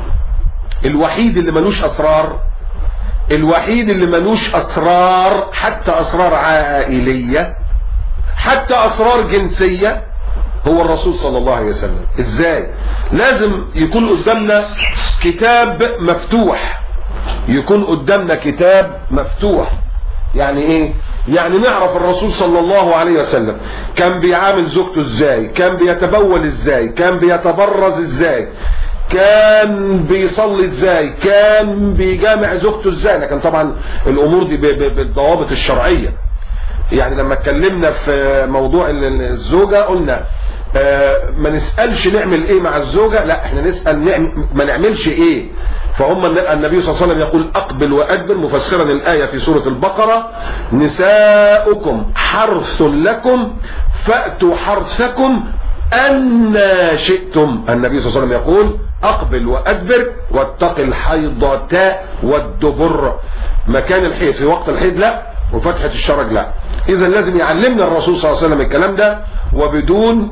الوحيد اللي ملوش أسرار، الوحيد اللي ملوش أسرار، حتى أسرار عائلية، حتى أسرار جنسية، هو الرسول صلى الله عليه وسلم. ازاي؟ لازم يكون قدامنا كتاب مفتوح، يكون قدامنا كتاب مفتوح. يعني ايه؟ يعني نعرف الرسول صلى الله عليه وسلم كان بيعامل زوجته ازاي، كان بيتبول ازاي، كان بيتبرز ازاي، كان بيصلي ازاي، كان بيجامع زوجته ازاي. لكن طبعا الامور دي بالضوابط الشرعية. يعني لما اتكلمنا في موضوع الزوجة قلنا ما نسألش نعمل ايه مع الزوجة، لا احنا نسأل ما نعملش ايه. فهم النبي صلى الله عليه وسلم يقول اقبل وادبر، مفسرا الآية في سورة البقرة نساؤكم حرث لكم فأتوا حرثكم أن شئتم. النبي صلى الله عليه وسلم يقول اقبل وادبر واتق الحيضة والدبر. مكان الحيض في وقت الحيض لا، وفتحة الشرج لا. اذا لازم يعلمنا الرسول صلى الله عليه وسلم الكلام ده وبدون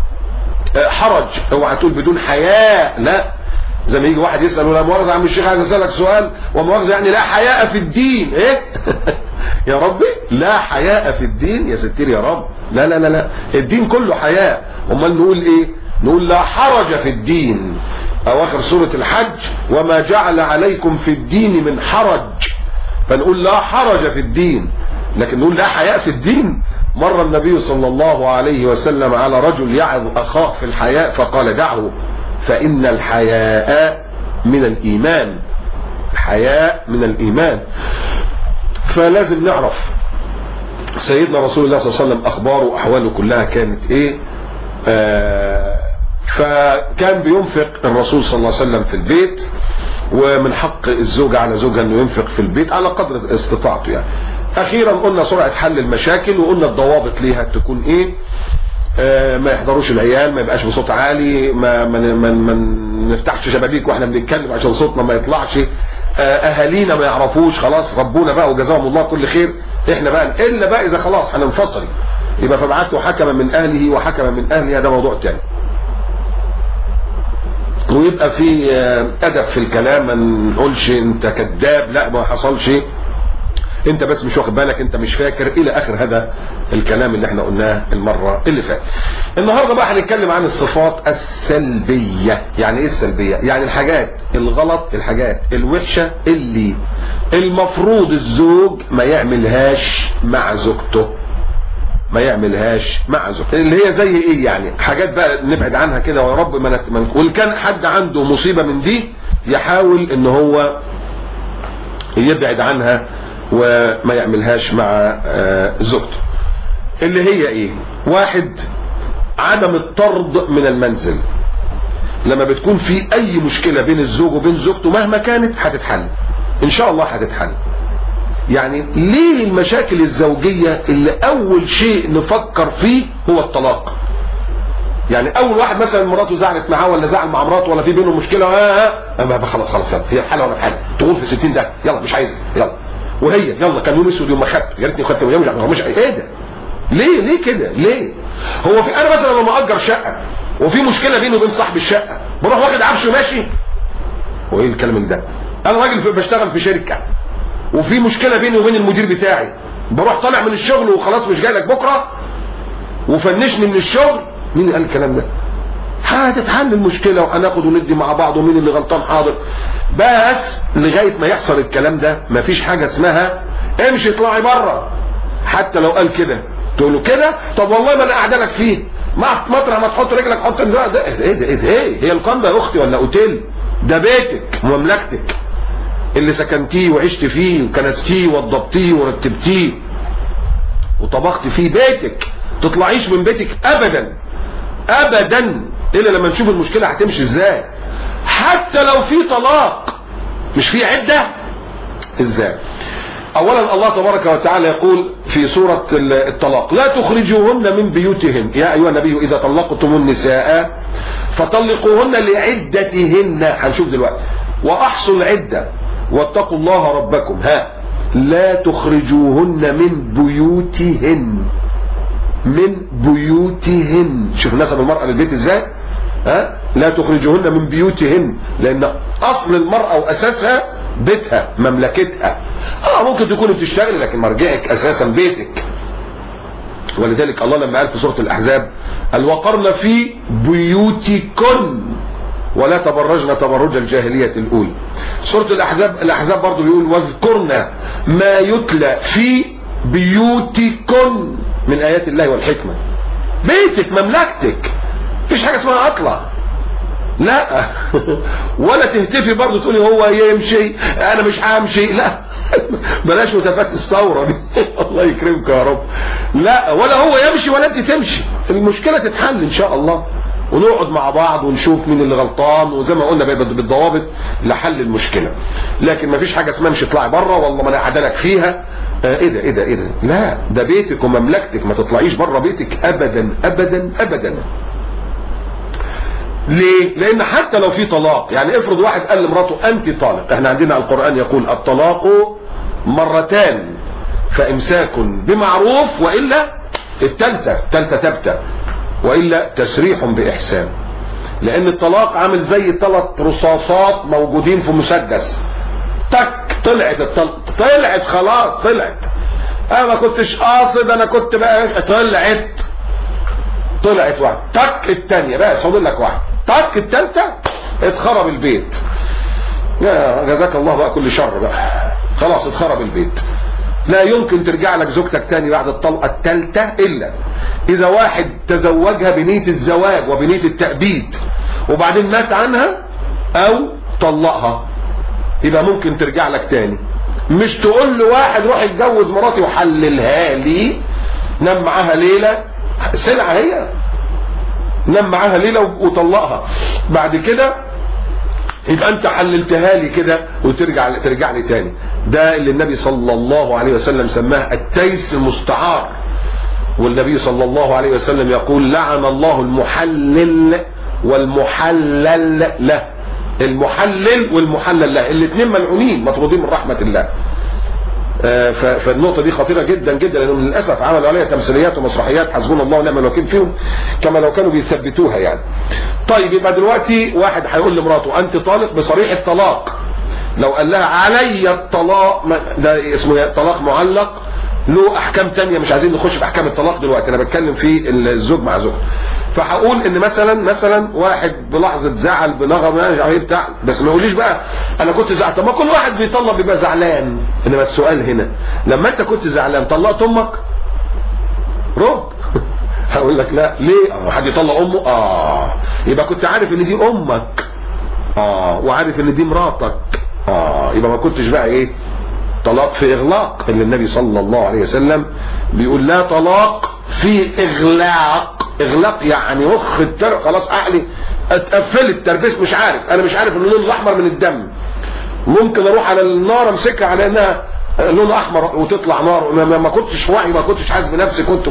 حرج. اوعى تقول بدون حياء، لا. زي ما يجي واحد يسأل لا مؤاخذة يا عم الشيخ عايز اسألك سؤال، ومؤاخذة يعني لا حياء في الدين. ايه يا ربي؟ لا حياء في الدين يا ستير يا رب، لا لا لا لا، الدين كله حياء. امال نقول ايه؟ نقول لا حرج في الدين. اواخر سورة الحج وما جعل عليكم في الدين من حرج، فنقول لا حرج في الدين. لكن نقول لا حياء في الدين. مر النبي صلى الله عليه وسلم على رجل يعظ اخاه في الحياء فقال دعه فإن الحياء من الإيمان، الحياء من الإيمان. فلازم نعرف سيدنا رسول الله صلى الله عليه وسلم أخباره وأحواله كلها كانت إيه. فكان بينفق الرسول صلى الله عليه وسلم في البيت، ومن حق الزوجة على زوجها أنه ينفق في البيت على قدر استطاعته يعني. أخيرا قلنا سرعة حل المشاكل، وقلنا الضوابط ليها تكون إيه. ما يحضروش العيال، ما يبقاش بصوت عالي، ما نفتحش شبابيك واحنا بنتكلم عشان صوتنا ما يطلعش. اهالينا ما يعرفوش، خلاص ربونا بقى وجزاهم الله كل خير. احنا بقى الا بقى اذا خلاص هننفصل يبقى فبعثوا حكما من اهله وحكما من اهلها، ده موضوع تاني. ويبقى في ادب في الكلام، ما نقولش انت كذاب، لا ما حصلش، انت بس مش واخد بالك، انت مش فاكر، الى اخر هذا الكلام اللي احنا قلناه المرة اللي فاتت. النهاردة بقى هنتكلم عن الصفات السلبية. يعني ايه السلبية؟ يعني الحاجات الغلط، الحاجات الوحشة اللي المفروض الزوج ما يعملهاش مع زوجته، ما يعملهاش مع زوجته. اللي هي زي ايه يعني؟ حاجات بقى نبعد عنها كده ويا رب ما واللي كان حد عنده مصيبة من دي يحاول ان هو يبعد عنها وما يعملهاش مع زوجته. اللي هي ايه؟ واحد، عدم الطرد من المنزل. لما بتكون في اي مشكلة بين الزوج وبين زوجته مهما كانت هتتحل ان شاء الله، هتتحل. يعني ليه المشاكل الزوجية اللي اول شيء نفكر فيه هو الطلاق؟ يعني اول واحد مثلا مراته زعلت معاه ولا زعل مع مراته ولا في بينهم مشكلة، خلاص يلا، هي بحالها وانا بحالي، تقول في 60 ده يلا مش عايزة يلا، وهي يلا كان يوم اسود يوم ما خدت، يا ريتني خدت يوم مش ايه ده؟ ليه كده؟ ليه؟ هو في انا مثلا لما اجر شقة وفي مشكلة بيني وبين صاحب الشقة بروح واخد عفش وماشي؟ هو ايه الكلام ده؟ انا راجل بشتغل في شركة وفي مشكلة بيني وبين المدير بتاعي بروح طالع من الشغل وخلاص مش جاي لك بكرة وفنشني من الشغل؟ مين اللي قال الكلام ده؟ هتتحل المشكلة وهناخد وندي مع بعض ومين اللي غلطان حاضر، بس لغاية ما يحصل الكلام ده مفيش حاجة اسمها امشي اطلعي بره. حتى لو قال كده تقول له كده، طب والله ما انا قاعده لك فيه، مطرح ما تحط رجلك حط ده. ايه هي القنبه يا اختي ولا اوتيل؟ ده بيتك ومملكتك اللي سكنتيه وعشت فيه وكنستيه وضبطيه ورتبتيه وطبخت فيه، بيتك. تطلعيش من بيتك ابدا ابدا الا لما نشوف المشكله هتمشي ازاي. حتى لو في طلاق مش في عده، ازاي؟ اولا الله تبارك وتعالى يقول في سورة الطلاق: لا تخرجوهن من بيوتهن يا ايها النبي اذا طلقتم النساء فطلقوهن لعدتهن، هنشوف دلوقتي، واحصوا العدة واتقوا الله ربكم. لا تخرجوهن من بيوتهن. شوف نسب المرأة للبيت ازاي؟ لا تخرجوهن من بيوتهن، لان اصل المرأة واساسها بيتها مملكتها. ممكن تكون بتشتغل لكن مرجعك اساسا بيتك. ولذلك الله لما قال في سورة الاحزاب: قال وقرن في بيوتكن ولا تبرجن تبرج الجاهلية الاولى. سورة الاحزاب برضو بيقول: واذكرن ما يتلى في بيوتكن من ايات الله والحكمة. بيتك مملكتك، مفيش حاجة اسمها اطلع، لا. ولا تهتفي برضو تقولي هو يمشي انا مش همشي، لا. بلاش هتافات الثوره دي. الله يكرمك يا رب. لا، ولا هو يمشي ولا انت تمشي، المشكله تتحل ان شاء الله، ونقعد مع بعض ونشوف مين اللي غلطان، وزي ما قلنا بالضوابط لحل المشكله. لكن مفيش حاجه اسمها مش اطلعي بره والله ما انا قاعدلك فيها. ايه ده؟ لا، ده بيتك ومملكتك، ما تطلعيش بره بيتك ابدا ابدا ابدا. ليه؟ لان حتى لو في طلاق، يعني افرض واحد قال لمراته انت طالق، احنا عندنا القرآن يقول: الطلاق مرتان فامساك بمعروف والا الثالثه تبتة والا تسريح باحسان. لان الطلاق عامل زي 3 رصاصات موجودين في مسدس، تك طلعت الطلق، طلعت خلاص، طلعت. انا ما كنتش قاصد، انا كنت بقى طلعت واحد، تك الثانيه، بس فاضل لك واحد، تك الثالثه اتخرب البيت. يا جزاك الله بقى كل شر بقى، خلاص اتخرب البيت. لا يمكن ترجع لك زوجتك تاني بعد الطلقه الثالثه الا اذا واحد تزوجها بنيه الزواج وبنيه التأبيد وبعدين مات عنها او طلقها، يبقى ممكن ترجع لك تاني. مش تقول له واحد روح اتجوز مراتي وحللها لي، نام معاها ليله، سلعه هي، نام معاها ليله وطلقها، بعد كده يبقى انت حللتها لي كده وترجع لي تاني. ده اللي النبي صلى الله عليه وسلم سماه التيس المستعار. والنبي صلى الله عليه وسلم يقول: لعن الله المحلل والمحلل له. المحلل والمحلل له الاثنين ملعونين مطرودين من رحمة الله. فالنقطة دي خطيرة جدا جدا، لأنهم للأسف عملوا عليها تمثيليات ومسرحيات حسبنا الله ونعم الوكيل فيهم، كما لو كانوا بيثبتوها يعني. طيب، يبقى دلوقتي واحد هيقول لمراته أنت طالق بصريح الطلاق. لو قال لها علي الطلاق، ده اسمه طلاق معلق، له احكام تانية مش عايزين نخش في احكام الطلاق دلوقتي، انا بتكلم في الزوج مع زوجته. فهقول ان مثلا واحد بلحظه زعل بنغم يعني بتاع، بس ما يقوليش بقى انا كنت زعلان. طب ما كل واحد بيطلق بيبقى زعلان، انما السؤال هنا لما انت كنت زعلان طلقت امك؟ رد. هقول لك لا. ليه؟ حد يطلق امه؟ يبقى كنت عارف ان دي امك، وعارف ان دي مراتك، يبقى ما كنتش بقى ايه طلاق في اغلاق، اللي النبي صلى الله عليه وسلم بيقول: لا طلاق في اغلاق. اغلاق يعني خلاص عقلي اتقفلت تربيس، مش عارف، انا مش عارف اللون الاحمر من الدم. ممكن اروح على النار امسكها على انها لون احمر وتطلع نار، ما كنتش واعي، ما كنتش حاسس بنفسي، كنت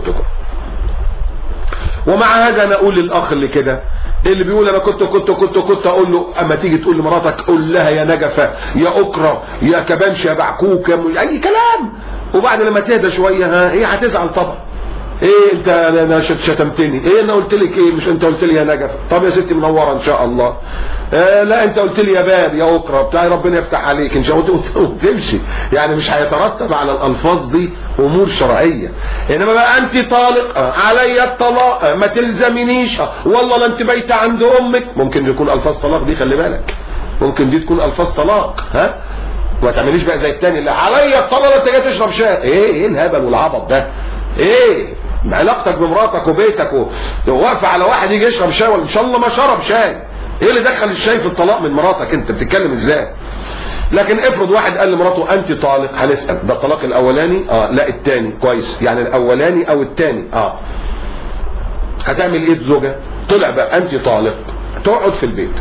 ومع هذا انا اقول للاخ اللي كده اللي بيقول انا كنت اقول له اما تيجي تقول لمراتك قول لها يا نجفه يا اكره يا كبانش يا بعكوك يا اي كلام، وبعد لما تهدى شويه ها هي هتزعل طبعا. ايه انت انا شتمتني، ايه انا قلت لك ايه، مش انت قلت لي يا نجفه، طب يا ستي منوره ان شاء الله، لا انت قلت لي يا باب يا اكره بتاع، ربنا يفتح عليك ان شاء الله وتمشي. يعني مش هيترتب على الالفاظ دي امور شرعيه. انما بقى انت طالق عليا الطلاق ما تلزمنيش والله لا انت بايته عند امك، ممكن يكون الفاظ طلاق دي، خلي بالك ممكن دي تكون الفاظ طلاق. ها ما تعمليش بقى زي الثاني اللي عليا الطلاق انت جاي تشرب شاي. ايه الهبل والعبط ده؟ ايه علاقتك بمراتك وبيتك واقفه على واحد يجي يشرب شاي، ولا ان شاء الله ما شرب شاي، ايه اللي دخل الشاي في الطلاق من مراتك؟ انت بتتكلم ازاي؟ لكن افرض واحد قال لمراته انت طالق، هنسال ده الطلاق الاولاني؟ لا الثاني. كويس، يعني الاولاني او الثاني. هتعمل ايه الزوجه؟ طلع بقى انت طالق، تقعد في البيت.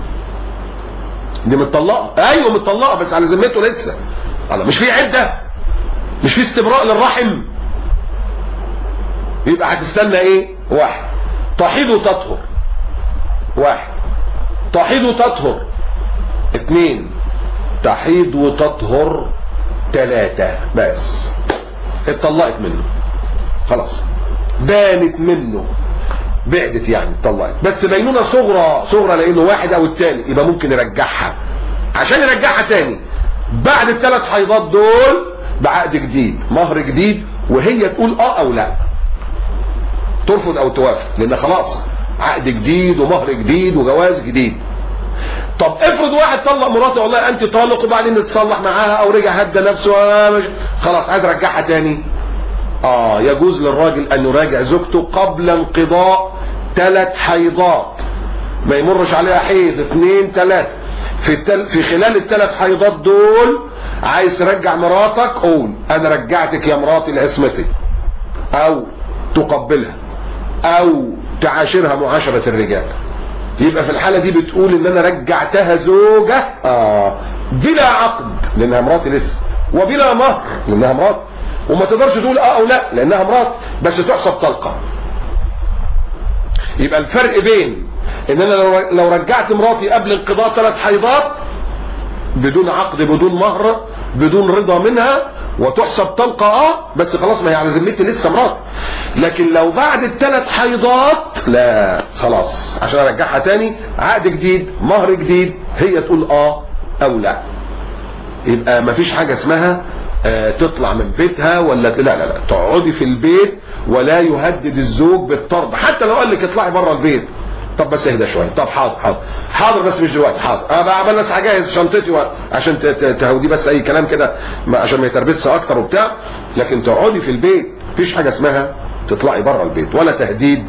دي متطلقه، ايوه متطلقه بس على ذمته لسه. مش في عده، مش في استبراء للرحم، يبقى هتستنى ايه؟ واحد تحيض وتطهر، واحد تحيض وتطهر، اثنين تحيض وتطهر، ثلاثة بس اتطلقت منه خلاص، بانت منه، بعدت يعني اتطلقت، بس بينونة صغرى لانه واحد او الثاني، يبقى ممكن يرجعها. عشان يرجعها تاني بعد الثلاث حيضات دول بعقد جديد، مهر جديد، وهي تقول او لا، ترفض او توافق، لان خلاص عقد جديد ومهر جديد وجواز جديد. طب افرض واحد طلق مراته والله انت طالق، وبعدين نتصلح معاها او رجع هدى نفسه خلاص عايز يرجعها تاني، يجوز للراجل ان يراجع زوجته قبل انقضاء 3 حيضات، ما يمرش عليها حيض 2 3 في خلال ال3 حيضات دول عايز ترجع مراتك، قول انا رجعتك يا مراتي لعصمتي، او تقبلها او تعاشرها معاشرة الرجال. يبقى في الحالة دي بتقول ان انا رجعتها زوجة بلا عقد لانها مراتي لسه، وبلا مهر لانها مراتي، وما تقدرش تقول او لا لانها مراتي، بس تحسب طلقة. يبقى الفرق بين ان انا لو رجعت مراتي قبل انقضاء 3 حيضات بدون عقد بدون مهر بدون رضا منها وتحسب طلقة بس خلاص ما هي على ذمتي لسه مراتي. لكن لو بعد ال3 حيضات لا خلاص، عشان ارجعها تاني عقد جديد مهر جديد، هي تقول او لا. يبقى ما فيش حاجة اسمها تطلع من بيتها ولا لا، تقعدي في البيت، ولا يهدد الزوج بالطرد حتى لو قال لك اطلعي بره البيت. طب بس اهدى شويه، طب حاضر بس مش دلوقتي، حاضر انا بس هجهز شنطتي عشان تهودي بس اي كلام كده عشان ما يتربسش اكتر وبتاع. لكن تقعدي في البيت، مفيش حاجه اسمها تطلعي بره البيت، ولا تهديد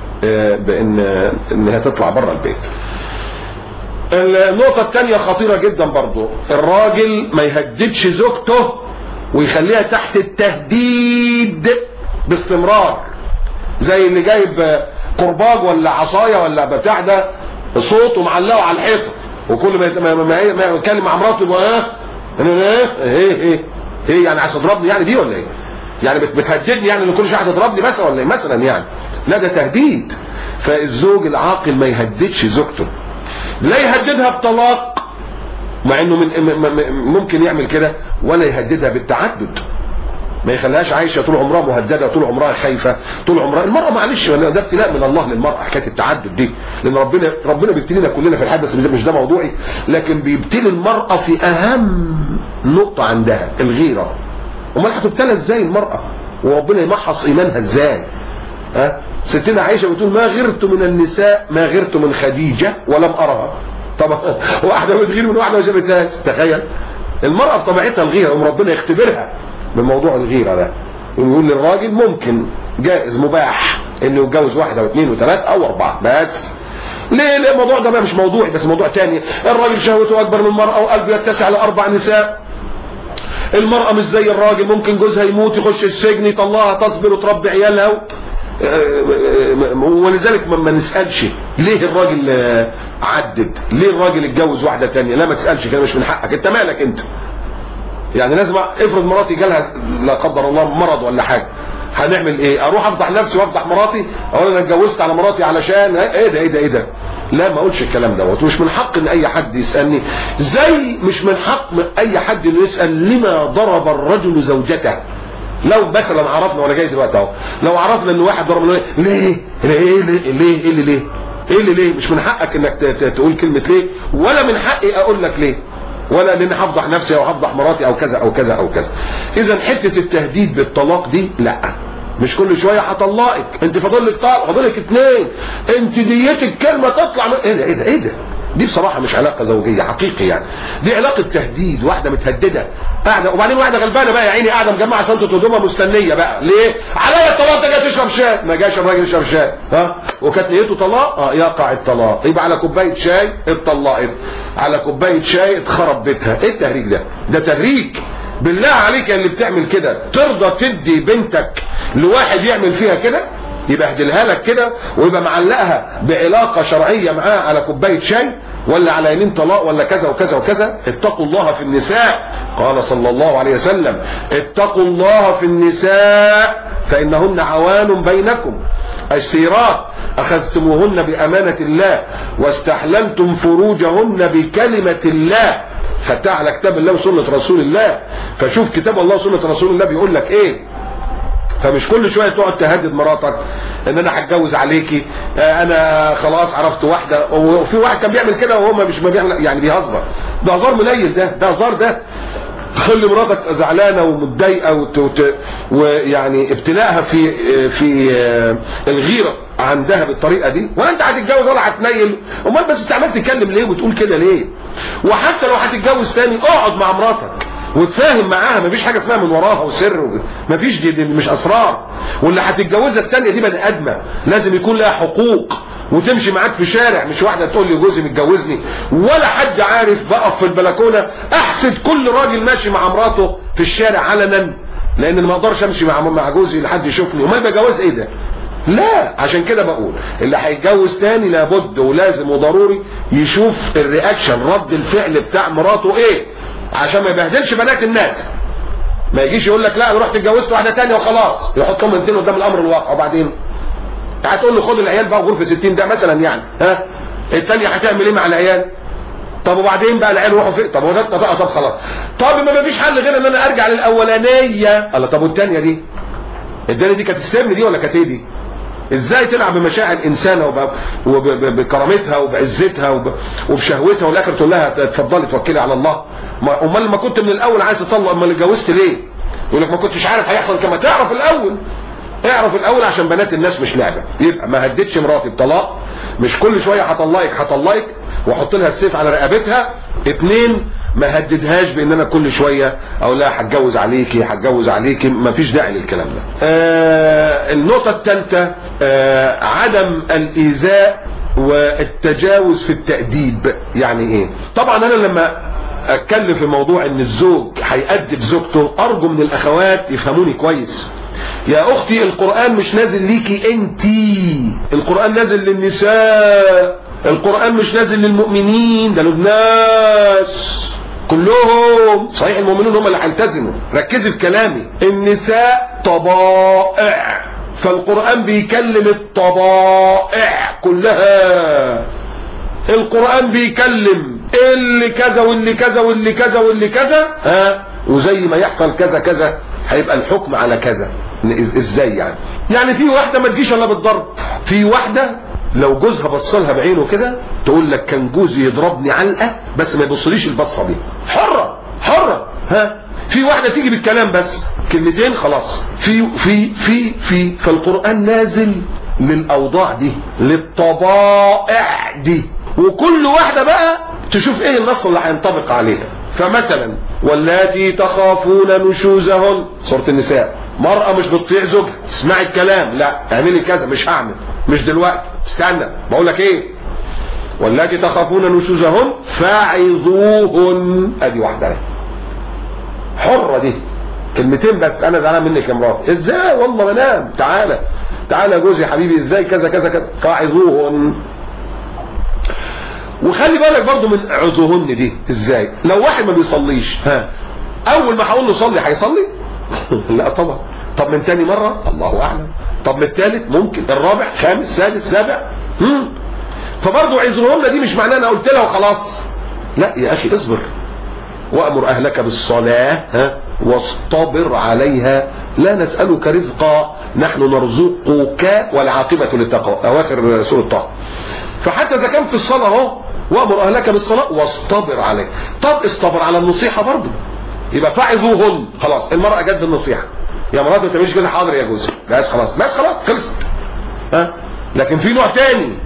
انها تطلع بره البيت. النقطه الثانيه خطيره جدا برضو، الراجل ما يهددش زوجته ويخليها تحت التهديد باستمرار، زي اللي جايب قرباج ولا عصايه ولا بتاع ده صوت ومعلقه على الحيطه، وكل ما يتكلم مع مراته يبقى ايه يعني عايز تضربني يعني دي ولا ايه؟ يعني بتهددني يعني ان كل شويه هتضربني مثلا ولا ايه مثلا يعني؟ لا ده تهديد. فالزوج العاقل ما يهددش زوجته، لا يهددها بطلاق مع انه ممكن يعمل كده، ولا يهددها بالتعدد، ما يخليهاش عايشه طول عمرها مهدده، طول عمرها خايفه، طول عمرها. المراه معلش ده ابتلاء من الله للمراه حكايه التعدد دي، لان ربنا بيبتلينا كلنا في الحياه، بس مش ده موضوعي، لكن بيبتلي المراه في اهم نقطه عندها، الغيره. امال هتبتلى ازاي المراه وربنا يمحص ايمانها ازاي؟ ستنا عائشه بتقول ما غرت من النساء ما غرت من خديجه ولم ارها. طبعا واحده بتغير من واحده ما شافتهاش، تخيل. المراه بطبيعتها الغيره، وربنا يختبرها من موضوع الغيره ده، ويقول للراجل ممكن جائز مباح انه يتجوز 1 و2 و3 أو 4 بس. ليه الموضوع ده بقى مش موضوعي، بس موضوع تاني. الراجل شهوته اكبر من المراه وقلبه يتسع ل4 نساء. المراه مش زي الراجل، ممكن جوزها يموت يخش السجن يطلعها تصبر وتربي عيالها ولذلك ما نسالش ليه الراجل عدد، ليه الراجل اتجوز واحده ثانيه، لا ما تسالش كده، مش من حقك، انت مالك انت؟ يعني لازم افرض مراتي جالها لا قدر الله مرض ولا حاجه، هنعمل ايه؟ اروح افضح نفسي وافضح مراتي؟ اقول انا اتجوزت على مراتي علشان ايه ده ايه ده ايه ده؟ لا، ما اقولش الكلام دوت. مش من حق ان اي حد يسالني، زي مش من حق اي حد انه يسال لما ضرب الرجل زوجته. لو مثلا عرفنا، وانا جاي دلوقتي اهو، لو عرفنا ان واحد ضرب ليه ليه ليه ليه ليه ايه اللي ليه؟ مش من حقك انك تقول كلمه ليه، ولا من حقي اقول لك ليه، ولا لان هفضح نفسي او هفضح مراتي او كذا او كذا او كذا. اذا حته التهديد بالطلاق دي لا، مش كل شويه هطلقك، انت فاضل لك طلاق، فاضل لك 2، انت ديتك كلمه تطلع من ايه ده ايه ده ايه ده؟ دي بصراحه مش علاقه زوجيه حقيقي يعني، دي علاقه تهديد، واحده متهدده قاعده، وبعدين واحده غلبانه بقى يا عيني قاعده مجمعه شنطه هدومها مستنيه بقى، ليه؟ عليا الطلاق ده، جاي تشرب شاي، ما جاش الراجل يشرب شاي، ها؟ وكانت نيته طلاق، يقع الطلاق، يبقى على كوبايه شاي اتطلقت، على كوبايه شاي اتخرب بيتها. ايه التهريج ده؟ ده تهريج. بالله عليك اللي بتعمل كده ترضى تدي بنتك لواحد يعمل فيها كده، يبهدلها لك كده ويبقى معلقها بعلاقه شرعيه معاه على كوبايه شاي، ولا على يمين طلاق، ولا كذا وكذا وكذا؟ اتقوا الله في النساء، قال صلى الله عليه وسلم: اتقوا الله في النساء فإنهن عوان بينكم، السيرات أخذتموهن بأمانة الله واستحللتم فروجهن بكلمة الله. خدتها على كتاب الله وسنة رسول الله، فشوف كتاب الله وسنة رسول الله بيقول لك ايه. فمش كل شويه تقعد تهدد مراتك ان انا هتجوز عليكي، انا خلاص عرفت واحده، وفي واحد كان بيعمل كده وهو مش ما بيعمل، يعني بيهزر، ده هزار منيل، ده هزار، ده تخلي مراتك زعلانه ومتضايقه ويعني ابتلاءها في الغيره عندها بالطريقه دي، ولا انت هتتجوز ولا هتنيل؟ امال بس انت عمال تتكلم ليه وتقول كده ليه؟ وحتى لو هتتجوز تاني اقعد مع مراتك وتفاهم معاها، مفيش حاجه اسمها من وراها وسر، مفيش، دي مش اسرار. واللي هتتجوزها الثانيه دي بني ادمه، لازم يكون لها حقوق وتمشي معاك في شارع، مش واحده تقول لي جوزي متجوزني ولا حد عارف، بقف في البلكونه احسد كل راجل ماشي مع مراته في الشارع علنا، لان ما اقدرش امشي مع جوزي لحد يشوفني، امال بجوز ايه ده؟ لا، عشان كده بقول اللي هيتجوز تاني لابد ولازم وضروري يشوف الرياكشن، رد الفعل بتاع مراته ايه، عشان ما يبهدلش بنات الناس. ما يجيش يقول لك لا انا رحت اتجوزت واحده ثانيه وخلاص، يحطهم انتين قدام الامر الواقع، وبعدين هتقول له خد العيال بقى وغرفه 60 ده مثلا يعني، ها؟ الثانيه هتعمل ايه مع العيال؟ طب وبعدين بقى العيال يروحوا فين؟ طب هو ده طب خلاص، طب ما فيش حل غير ان انا ارجع للاولانيه. الله، طب والثانيه دي؟ الثانيه دي كانت تستلم دي ولا كانت ايه دي؟ ازاي تلعب بمشاعر انسانه وبكرامتها وبعزتها وبشهوتها، والاخر تقول لها اتفضلي توكلي على الله؟ امال ما كنت من الاول عايز تطلق، امال اتجوزت ليه؟ يقول لك ما كنتش عارف هيحصل، كما تعرف الاول، اعرف الاول عشان بنات الناس مش لعبه. يبقى ما هددش مراتي بطلاق، مش كل شويه هطلقك واحط لها السيف على رقبتها. 2، ما هددهاش بان انا كل شويه اقول لها هتجوز عليكي، ما فيش داعي للكلام ده. النقطه الثالثه عدم الايذاء والتجاوز في التأديب. يعني ايه؟ طبعا انا لما اتكلم في موضوع ان الزوج هيأدب زوجته، ارجو من الاخوات يفهموني كويس. يا اختي القرآن مش نازل ليكي انتي، القرآن نازل للنساء، القرآن مش نازل للمؤمنين، ده للناس كلهم. صحيح المؤمنون هم اللي هيلتزموا، ركزي في كلامي، النساء طبائع، فالقرآن بيكلم الطبائع كلها. القرآن بيكلم اللي كذا واللي كذا واللي كذا واللي كذا، ها، وزي ما يحصل كذا كذا هيبقى الحكم على كذا. ازاي يعني؟ يعني في واحده ما تجيش الا بالضرب، في واحده لو جوزها بصلها بعينه كده تقول لك كان جوزي يضربني علقه بس ما يبصليش البصه دي، حره، ها. في واحده تيجي بالكلام بس كلمتين خلاص. فالقرآن نازل للاوضاع دي، للطبائع دي، وكل واحده بقى تشوف ايه النص اللي هينطبق عليها. فمثلا واللاتي تخافون نشوزهن، سورة النساء، مرأة مش بتطيع زوجها، اسمعي الكلام، لا اعملي كذا، مش هعمل، مش دلوقتي، استنى، بقول لك ايه؟ واللاتي تخافون نشوزهن فاعظوهن، ادي واحدة اهي، حرة دي، كلمتين بس، انا زعلان منك يا مراتي، ازاي؟ والله بنام، تعالى تعالى يا جوزي يا حبيبي ازاي كذا كذا كذا، فاعظوهن. وخلي بالك برضو من عظوهن دي ازاي. لو واحد ما بيصليش، اول ما هقول له صلي هيصلي؟ لا طبعا. طب من تاني مرة الله اعلم، طب من التالت ممكن، الرابع خامس سادس سابع. فبرضو عظوهن دي مش معناه انا قلت لها وخلاص، لا يا اخي اصبر. وامر اهلك بالصلاة واصطبر عليها لا نسألك رزقا نحن نرزقك والعاقبة للتقوى، اواخر سورة طه. فحتى اذا كان في الصلاة اهو وامر اهلك بالصلاة واصطبر عليها، طب اصطبر على النصيحة برضه، يبقى فاعظوهن. خلاص المرأة جت بالنصيحة، يا مرات ما تعمليش كده، حاضر يا جوزي، بس خلاص بس خلاص خلصت. لكن في نوع تاني،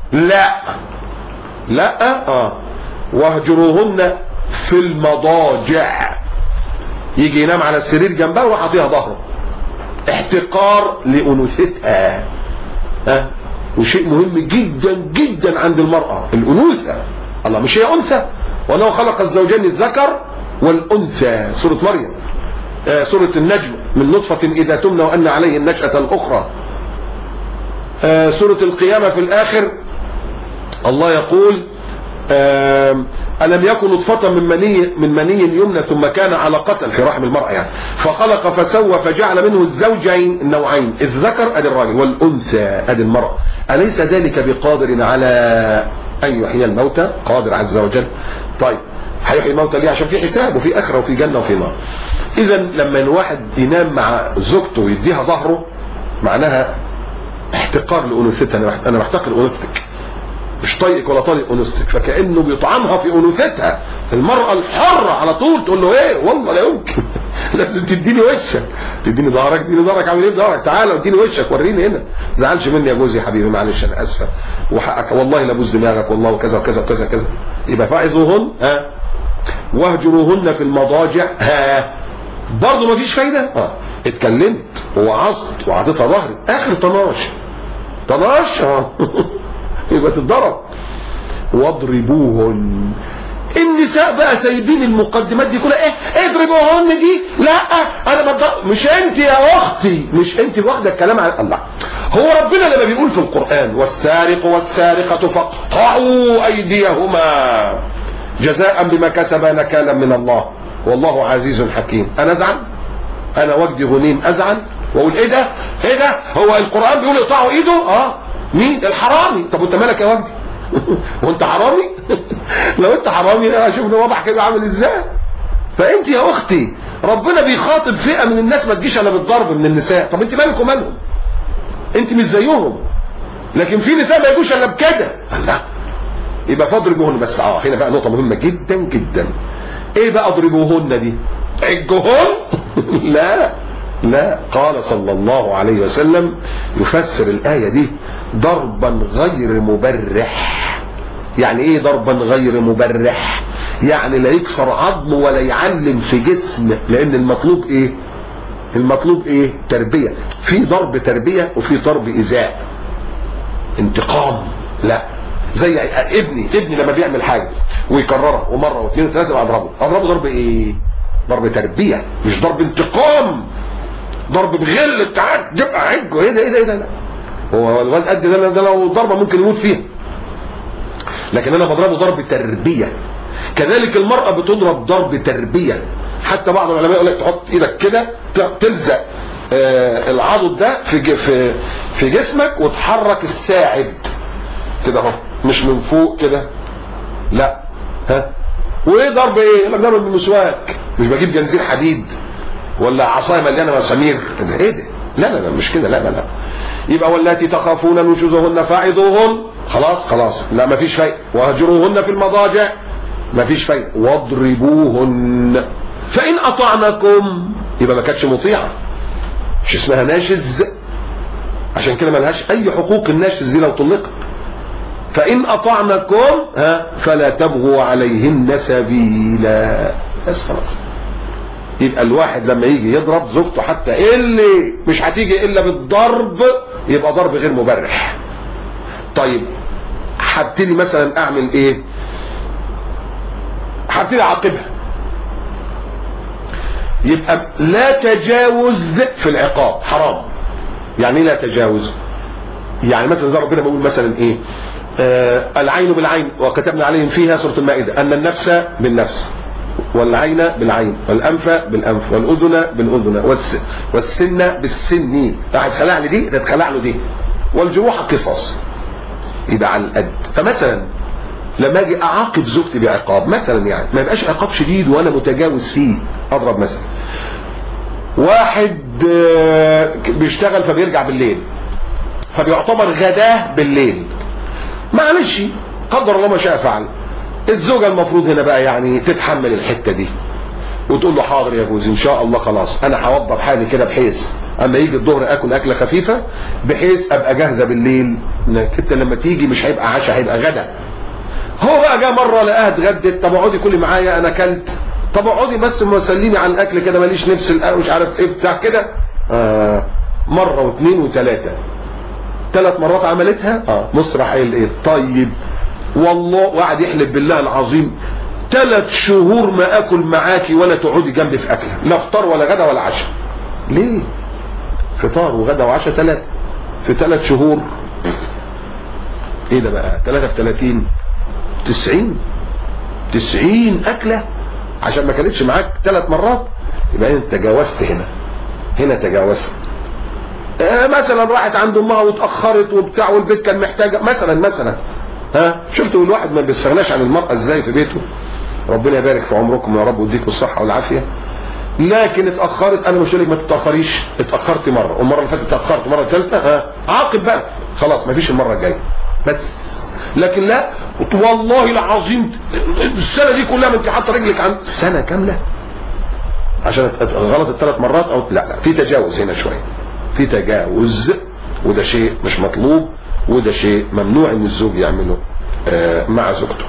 لا واهجروهن في المضاجع، يجي ينام على السرير جنبها وحاطيها ظهره، احتقار لانوثتها. وشيء مهم جدا جدا عند المرأة الانوثة. الله مش هي انثى، وانه خلق الزوجين الذكر والانثى، سورة مريم، سورة النجم، من نطفة اذا تمنى وان عليه النشأة الاخرى. سورة القيامة في الاخر الله يقول ألم يكن نطفة من مني يمنى ثم كان علقة في رحم المرأة يعني، فخلق فسوى فجعل منه الزوجين النوعين، الذكر ادي الراجل والانثى ادي المرأة. أليس ذلك بقادر على أن يحيي الموتى؟ قادر عز وجل. طيب هيحيي الموتى ليه؟ عشان في حساب وفي آخرة وفي جنة وفي نار. إذا لما الواحد ينام مع زوجته ويديها ظهره معناها احتقار لأنوثتها. أنا بحتقر أنوثتك، مش طايقك ولا طايق انوثتك، فكانه بيطعنها في انوثتها. المراه الحره على طول تقول له ايه والله لا يمكن لازم تديني وشك، تديني ظهرك، اديني ظهرك، عامل ايه بظهرك، تعالى اديني وشك وريني هنا، زعلش مني يا جوزي يا حبيبي معلش انا اسفه وحقك والله لابوس دماغك والله وكذا وكذا وكذا كذا. يبقى فاعظوهن واهجروهن في المضاجع. برضه ما فيش فايده. اتكلمت ووعظت وعطيتها ظهري، اخر طناش يبقى تتضرب. واضربوهن. النساء بقى سايبين المقدمات دي كلها، اضربوهن دي، لا انا بضرب. مش انت يا اختي، مش انت واخده الكلام على الله. هو ربنا لما بيقول في القرآن والسارق والسارقة فاقطعوا ايديهما جزاء بما كسبا نكالا من الله والله عزيز حكيم، انا ازعل؟ انا وجدي غنيم ازعل واقول ايه ده هو القرآن بيقول اقطعوا ايده؟ مين الحرامي؟ طب وانت مالك يا وجدي؟ وانت حرامي؟ لو انت حرامي شوف وضعك كده عامل ازاي. فانت يا اختي ربنا بيخاطب فئه من الناس ما تجيش الا بالضرب من النساء، طب انت مالك ومالهم؟ انت مش زيهم. لكن في نساء ما يجوش الا بكده. لا يبقى فاضربوهن. بس هنا بقى نقطه مهمه جدا جدا. ايه بقى اضربوهن دي؟ عجوهن؟ لا قال صلى الله عليه وسلم يفسر الآية دي ضربا غير مبرح. يعني ايه ضربا غير مبرح؟ يعني لا يكسر عظم ولا يعلم في جسم، لان المطلوب ايه؟ تربية. في ضرب تربية وفي ضرب إيذاء انتقام. لا زي ابني لما بيعمل حاجة ويكررها ومرة واثنين وثلاثة اضربه ضرب ايه؟ ضرب تربية، مش ضرب انتقام، ضرب بغل تعال تبقى عجه. ايه ده لا هو الواد قد ده لو ضربه ممكن يموت فيها، لكن انا بضربه ضرب تربيه. كذلك المراه بتضرب ضرب تربيه. حتى بعض العلماء يقول لك تحط ايدك كده تلزق العضد ده في جسمك وتحرك الساعد كده اهو، مش من فوق كده، لا. وايه ضرب ايه؟ يقول لك ضرب بالمسواك، مش بجيب جنزير حديد ولا عصايه مليانه مسامير. ايه ده؟ لا مش كده، لا. يبقى واللاتي تخافون نشوزهن فاعظوهن. خلاص لا مفيش فايده. واهجروهن في المضاجع مفيش فايده. واضربوهن فان اطعنكم. يبقى ما كانتش مطيعه، مش اسمها ناشز، عشان كده ملهاش اي حقوق الناشز دي لو طلقت. فان اطعنكم فلا تبغوا عليهن سبيلا. بس خلاص. يبقى الواحد لما يجي يضرب زوجته حتى اللي مش هتيجي الا بالضرب يبقى ضرب غير مبرح. طيب هبتدي مثلا اعمل ايه؟ هبتدي اعاقبها. يبقى لا تجاوز في العقاب، حرام. يعني ايه لا تجاوز؟ يعني مثلا زي ربنا بيقول مثلا ايه؟ العين بالعين وكتبنا عليهم فيها سورة المائدة ان النفس بالنفس والعين بالعين والانف بالانف والاذن بالاذن والسن بالسن، هتخلع لي دي تتخلع له دي، والجروح قصاص. يبقى على القد. فمثلا لما اجي اعاقب زوجتي بعقاب مثلا، يعني ما يبقاش عقاب شديد وانا متجاوز فيه. اضرب مثلا واحد بيشتغل فبيرجع بالليل، فبيعتبر غداه بالليل، معلش قدر الله ما شاء فعل. الزوجه المفروض هنا بقى يعني تتحمل الحته دي وتقول له حاضر يا جوزي ان شاء الله، خلاص انا هوضب حالي كده بحيث اما يجي الظهر اكل اكله خفيفه بحيث ابقى جاهزه بالليل، انت لما تيجي مش هيبقى عشاء هيبقى غدا. هو بقى جه مره لقاها اتغدت، طب اقعدي كلي معايا انا اكلت، طب اقعدي بس مسليني على الاكل كده ماليش نفس مش عارف ايه بتاع كده. مره واثنين وثلاثه، 3 مرات عملتها. نص راح قايل ايه؟ طيب والله، وقعد يحلف بالله العظيم 3 شهور ما اكل معاكي ولا تقعدي جنبي في اكله، لا فطار ولا غدا ولا عشاء. ليه؟ فطار وغدا وعشاء 3 في 3 شهور. ايه ده بقى؟ 3 في 30 90 اكله عشان ما كانتش معاك 3 مرات. يبقى انت تجاوزت هنا تجاوزت. مثلا راحت عند امها واتاخرت وبتاع والبيت كان محتاجه مثلا شفتوا الواحد ما بيستغناش عن المراه ازاي في بيته. ربنا يبارك في عمركم يا رب ويديكم الصحه والعافيه. لكن اتاخرت، انا مش هقول لك ما تتاخريش، اتاخرتي مره والمره اللي فاتت اتاخرت مره ثالثه، عاقب بقى خلاص ما فيش المره الجايه بس. لكن لا والله العظيم السنه دي كلها ما انت حاطه رجلك عن سنه كامله عشان غلطت 3 مرات او لا، في تجاوز هنا شويه، في تجاوز، وده شيء مش مطلوب، وده شيء ممنوع ان الزوج يعمله مع زوجته.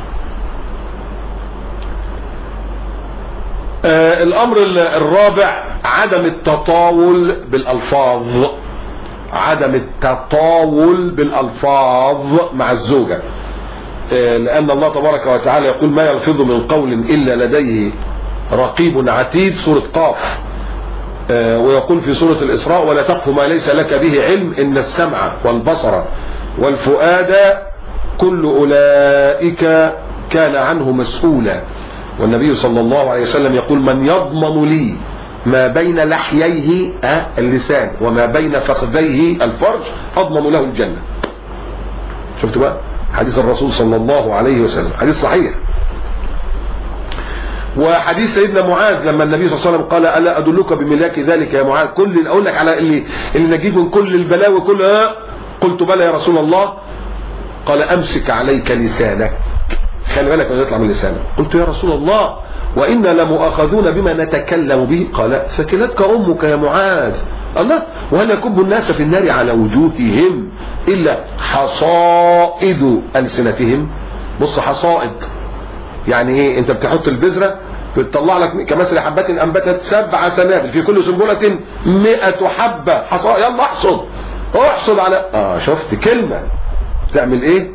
الامر الرابع عدم التطاول بالالفاظ. عدم التطاول بالالفاظ مع الزوجه، لان الله تبارك وتعالى يقول ما يلفظ من قول الا لديه رقيب عتيد، سوره قاف. ويقول في سوره الاسراء ولا تقف ما ليس لك به علم ان السمع والبصر والفؤاد كل اولئك كان عنه مسؤولا. والنبي صلى الله عليه وسلم يقول من يضمن لي ما بين لحييه اللسان وما بين فخذيه الفرج اضمن له الجنه. شفتوا بقى حديث الرسول صلى الله عليه وسلم، حديث صحيح. وحديث سيدنا معاذ لما النبي صلى الله عليه وسلم قال الا ادلك بملاك ذلك يا معاذ، كل اقول لك على اللي نجيب من كل البلاوي كلها. قلت بلى يا رسول الله. قال امسك عليك لسانك، خلي بالك من يطلع من لسانك. قلت يا رسول الله وإنا لمؤاخذون بما نتكلم به. قال ثكلتك أمك يا معاذ. الله، وهل يكب الناس في النار على وجوههم إلا حصائد ألسنتهم. بص حصائد يعني إيه؟ أنت بتحط البذرة بتطلع لك كمثل حبة أنبتت 7 سنابل في كل سنبلة 100 حبة حصائد. يلا احصد على شفت كلمة تعمل إيه؟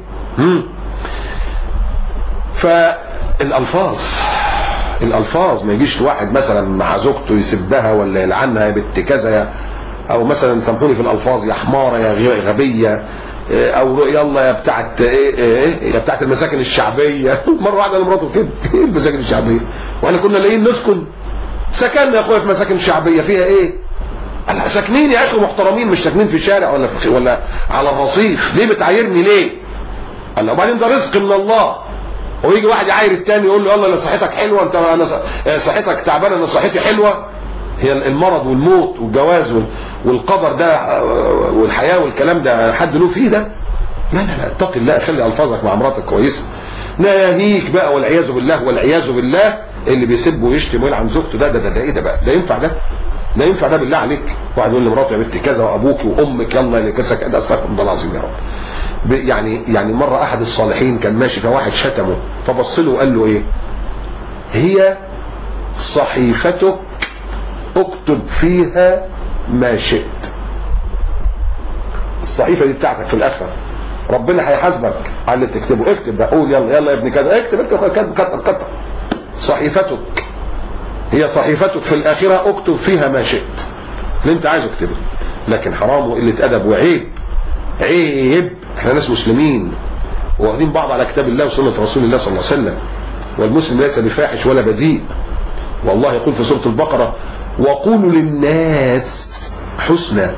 الالفاظ ما يجيش واحد مثلا مع زوجته يسبها ولا يلعنها يا بنت كذا، او مثلا سامحوني في الالفاظ يا حماره يا غبيه، او يلا يا بتاعت ايه يا بتاعت المساكن الشعبيه. مره واحده لمراته كده ايه المساكن الشعبيه؟ واحنا كنا لاقيين نسكن، سكننا يا اخويا في مساكن شعبيه فيها ايه؟ ساكنين يا اخي محترمين، مش ساكنين في شارع ولا على الرصيف. ليه بتعايرني ليه؟ قال وبعدين ده رزق من الله. ويجي واحد يعاير التاني يقول له يلا انا صحتك حلوه، انت انا صحتك تعبانه، انا صحتي حلوه. هي المرض والموت والجواز والقدر ده والحياه والكلام ده حد له فيه ده؟ لا اتق الله، خلي الفاظك مع مراتك كويسه. ناهيك بقى والعياذ بالله اللي بيسب ويشتم ويلعن زوجته ده ايه ده بقى؟ ده ينفع ده؟ لا ينفع ده بالله عليك. واحد يقول لمراته يا بنتي كذا وابوك وامك يلا اللي كذا كذا، استغفر الله العظيم يا رب. يعني مره احد الصالحين كان ماشي فواحد شتمه فبص له وقال له ايه؟ هي صحيفتك اكتب فيها ما شئت. الصحيفه دي بتاعتك في الاخره، ربنا هيحاسبك على اللي بتكتبه. اكتب بقى، قول يلا يا ابني كذا، اكتب كتر. صحيفتك هي صحيفتك في الآخرة اكتب فيها ما شئت، اللي انت عايزه اكتبه. لكن حرام وقله ادب وعيب. عيب. احنا ناس مسلمين واخدين بعض على كتاب الله وسنه رسول الله صلى الله عليه وسلم، والمسلم ليس بفاحش ولا بذيء. والله يقول في سوره البقره: وقولوا للناس حسنى.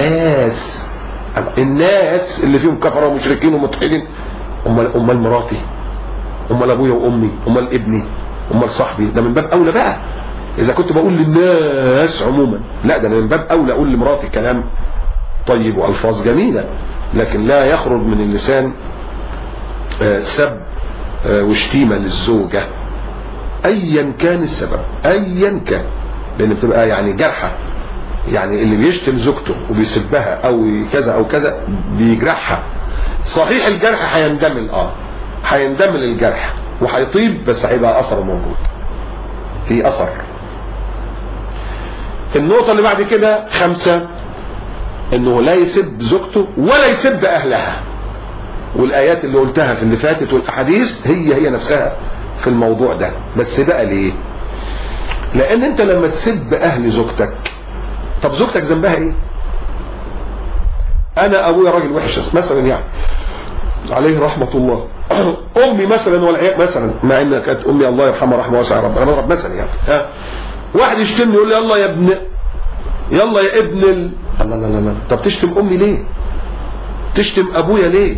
الناس اللي فيهم كفره ومشركين وملحدين. امال مراتي، امال ابويا وامي، امال ابني، امال صاحبي. ده من باب اولى بقى اذا كنت بقول للناس عموما، لا ده من باب اولى اقول لمراتي كلام طيب والفاظ جميله، لكن لا يخرج من اللسان سب وشتيمه للزوجه ايا كان السبب، ايا كان، لان بتبقى يعني جرحه. يعني اللي بيشتم زوجته وبيسبها او كذا او كذا بيجرحها. صحيح الجرح هيندمل، هيندمل الجرح وهيطيب، بس هيبقى اثر موجود، في اثر. النقطه اللي بعد كده 5: انه لا يسب زوجته ولا يسب اهلها. والايات اللي قلتها في اللي فاتت والاحاديث هي نفسها في الموضوع ده. بس بقى ليه؟ لان انت لما تسب اهل زوجتك، طب زوجتك ذنبها ايه؟ انا ابويا راجل وحش مثلا، يعني عليه رحمه الله، امي مثلا والعياذ مثلا، مع ان كانت امي الله يرحمها رحمه واسعه ربنا، انا بضرب مثلا يعني، واحد يشتمني يقول لي يلا يا ابن، يلا يا ابن لا لا لا لا. طب تشتم امي ليه؟ تشتم ابويا ليه؟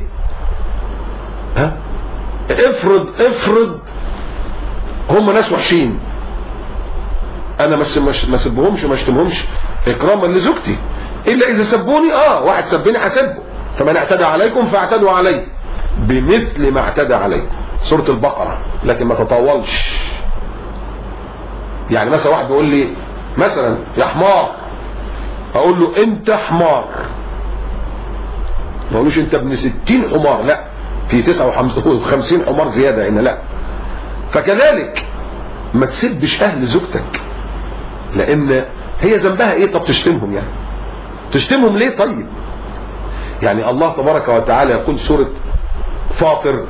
افرض هم ناس وحشين، انا ما سبهمش وما اشتمهمش اكراما لزوجتي، الا اذا سبوني. واحد سبني هسبه، فمن اعتدى عليكم فاعتدوا عليه بمثل ما اعتدى عليكم، سوره البقره. لكن ما تطولش. يعني مثلا واحد بيقول لي مثلا يا حمار، اقول له انت حمار، ما اقولوش انت ابن 60 حمار، لا، في 59 حمار زياده هنا، لا. فكذلك ما تسبش اهل زوجتك، لان هي ذنبها ايه؟ طب تشتمهم، يعني تشتمهم ليه؟ طيب يعني الله تبارك وتعالى يقول سورة فاطر: